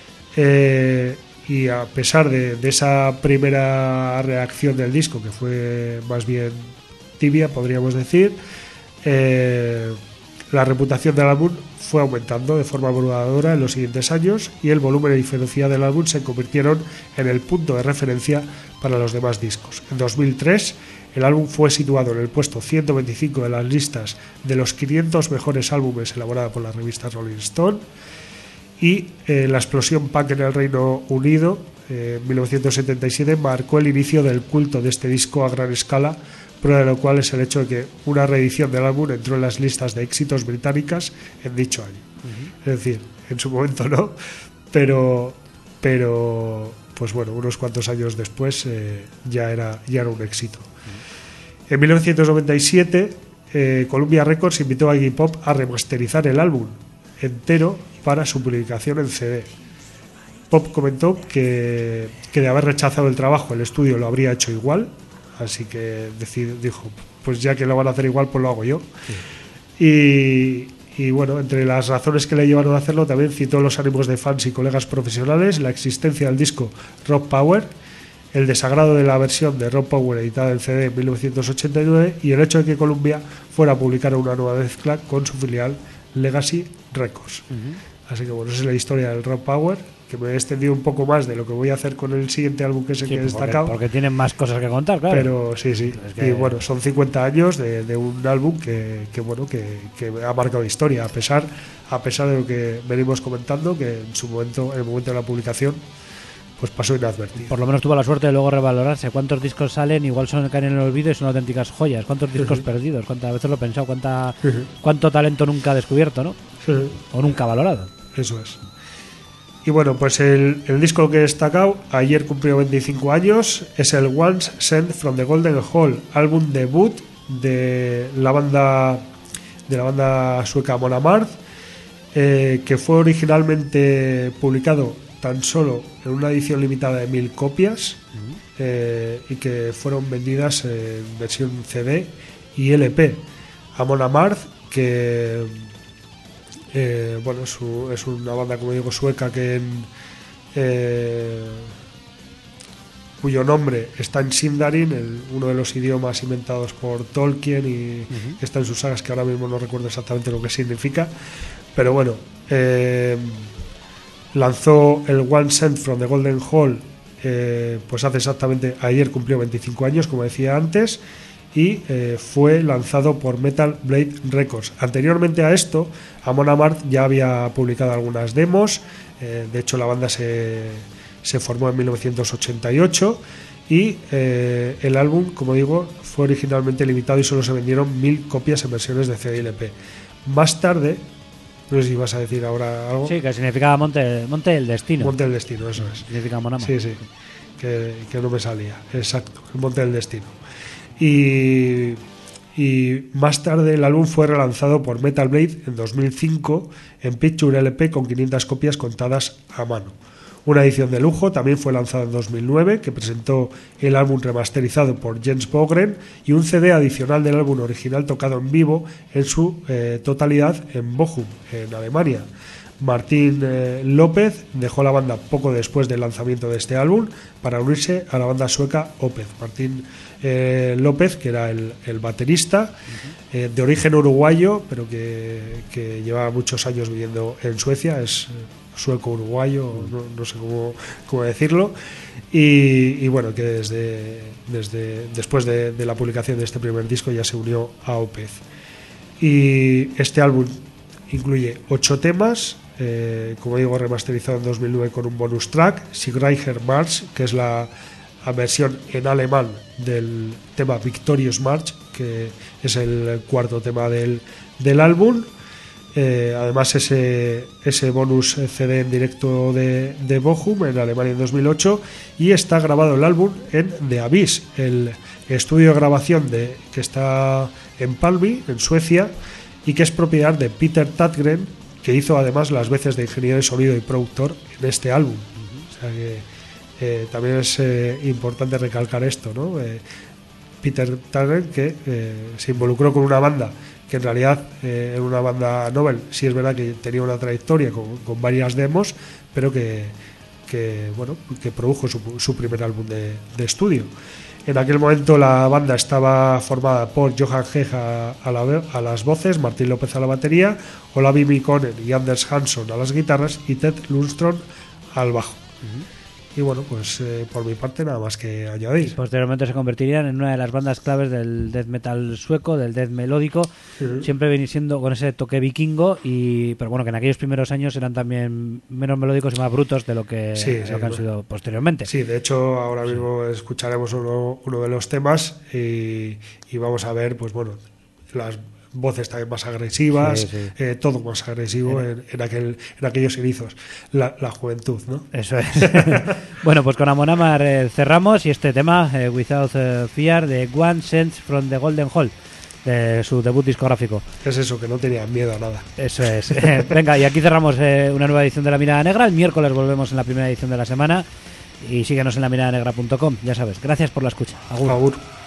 Y a pesar de esa primera reacción del disco, que fue más bien tibia, podríamos decir, la reputación del álbum fue aumentando de forma abrumadora en los siguientes años, y el volumen y diferencia del álbum se convirtieron en el punto de referencia para los demás discos. En 2003, el álbum fue situado en el puesto 125 de las listas de los 500 mejores álbumes elaborada por la revista Rolling Stone, y la explosión punk en el Reino Unido en 1977 marcó el inicio del culto de este disco a gran escala, prueba de lo cual es el hecho de que una reedición del álbum entró en las listas de éxitos británicas en dicho año. Es decir, en su momento no, pero pues bueno, unos cuantos años después ya era un éxito. En 1997 Columbia Records invitó a Iggy Pop a remasterizar el álbum entero para su publicación en CD. Pop comentó que de haber rechazado el trabajo el estudio lo habría hecho igual, así que dijo, pues ya que lo van a hacer igual, pues lo hago yo. Y bueno, entre las razones que le llevaron a hacerlo también citó los ánimos de fans y colegas profesionales, la existencia del disco Raw Power, el desagrado de la versión de Raw Power editada en CD en 1989 y el hecho de que Columbia fuera a publicar una nueva mezcla con su filial Legacy Records. Así que bueno, esa es la historia del Raw Power, que me he extendido un poco más de lo que voy a hacer con el siguiente álbum que es el que he destacado. Porque tienen más cosas que contar, claro. Pero sí. Es que... Y bueno, son 50 años de un álbum que ha marcado historia, a pesar de lo que venimos comentando, que en su momento, en el momento de la publicación, pues pasó inadvertido. Por lo menos tuvo la suerte de luego revalorarse. ¿Cuántos discos salen? Igual caen en el olvido y son auténticas joyas. ¿Cuántos discos perdidos? ¿Cuántas veces lo he pensado? ¿Cuánto talento nunca descubierto, no? O nunca valorado. Eso es. Y bueno, pues el disco que he destacado, ayer cumplió 25 años, es el Once Sent from the Golden Hall, álbum debut de la banda sueca Amon Amarth, que fue originalmente publicado tan solo en una edición limitada de 1000 copias, y que fueron vendidas en versión CD y LP. Amon Amarth, que bueno, es una banda, como digo, sueca cuyo nombre está en Sindarin, uno de los idiomas inventados por Tolkien, y está en sus sagas, que ahora mismo no recuerdo exactamente lo que significa, pero bueno, lanzó el One Cent from the Golden Hall pues hace exactamente, ayer cumplió 25 años, como decía antes, y fue lanzado por Metal Blade Records. Anteriormente a esto, Amon Amarth ya había publicado algunas demos, de hecho la banda se formó en 1988, y el álbum, como digo, fue originalmente limitado y solo se vendieron 1000 copias en versiones de CD y LP. Más tarde, no sé si vas a decir ahora algo. Sí, que significaba Monte del Destino. Monte del Destino, eso es. Significa Amon Amarth. Sí, que no me salía. Exacto, el Monte del Destino. Y más tarde el álbum fue relanzado por Metal Blade en 2005 en Picture LP con 500 copias contadas a mano. Una edición de lujo también fue lanzada en 2009, que presentó el álbum remasterizado por Jens Bogren y un CD adicional del álbum original tocado en vivo en su totalidad en Bochum, en Alemania. Martín López dejó la banda poco después del lanzamiento de este álbum para unirse a la banda sueca Opeth. Martín López, que era el baterista, de origen uruguayo, pero que lleva muchos años viviendo en Suecia, es sueco-uruguayo, no sé cómo decirlo, y bueno, que después de la publicación de este primer disco ya se unió a Opeth. Y este álbum incluye 8 temas, como digo, remasterizado en 2009 con un bonus track, Siegreicher March, que es la versión en alemán del tema Victorious March, que es el cuarto tema del álbum. Además, ese bonus CD en directo de Bochum en Alemania en 2008, y está grabado el álbum en The Abyss, el estudio de grabación que está en Palmi, en Suecia, y que es propiedad de Peter Tägtgren, que hizo además las veces de ingeniero de sonido y productor en este álbum. O sea que también es importante recalcar esto, ¿no? Peter Tägtgren, que se involucró con una banda que en realidad era una banda novel. Sí, es verdad que tenía una trayectoria con varias demos, pero que produjo su primer álbum de estudio. En aquel momento la banda estaba formada por Johan Hegg a las voces, Martín López a la batería, Olavi Mikkonen y Anders Hansson a las guitarras y Ted Lundström al bajo. Y bueno, pues por mi parte nada más que añadir. Posteriormente se convertirían en una de las bandas claves del death metal sueco, del death melódico, siempre venir siendo con ese toque vikingo, pero bueno, que en aquellos primeros años eran también menos melódicos y más brutos de lo que han sido posteriormente. Sí, de hecho ahora mismo escucharemos uno de los temas y vamos a ver, pues bueno, las voces también más agresivas, todo más agresivo en aquellos inicios, la juventud, ¿no? Eso es. Bueno, pues con Amon Amarth cerramos, y este tema, Without Fear, de One Sense from the Golden Hall, de su debut discográfico. Es eso, que no tenían miedo a nada. Eso es. Venga, y aquí cerramos una nueva edición de La Mirada Negra. El miércoles volvemos en la primera edición de la semana, y síguenos en lamiradanegra.com, ya sabes. Gracias por la escucha. Agur. Agur.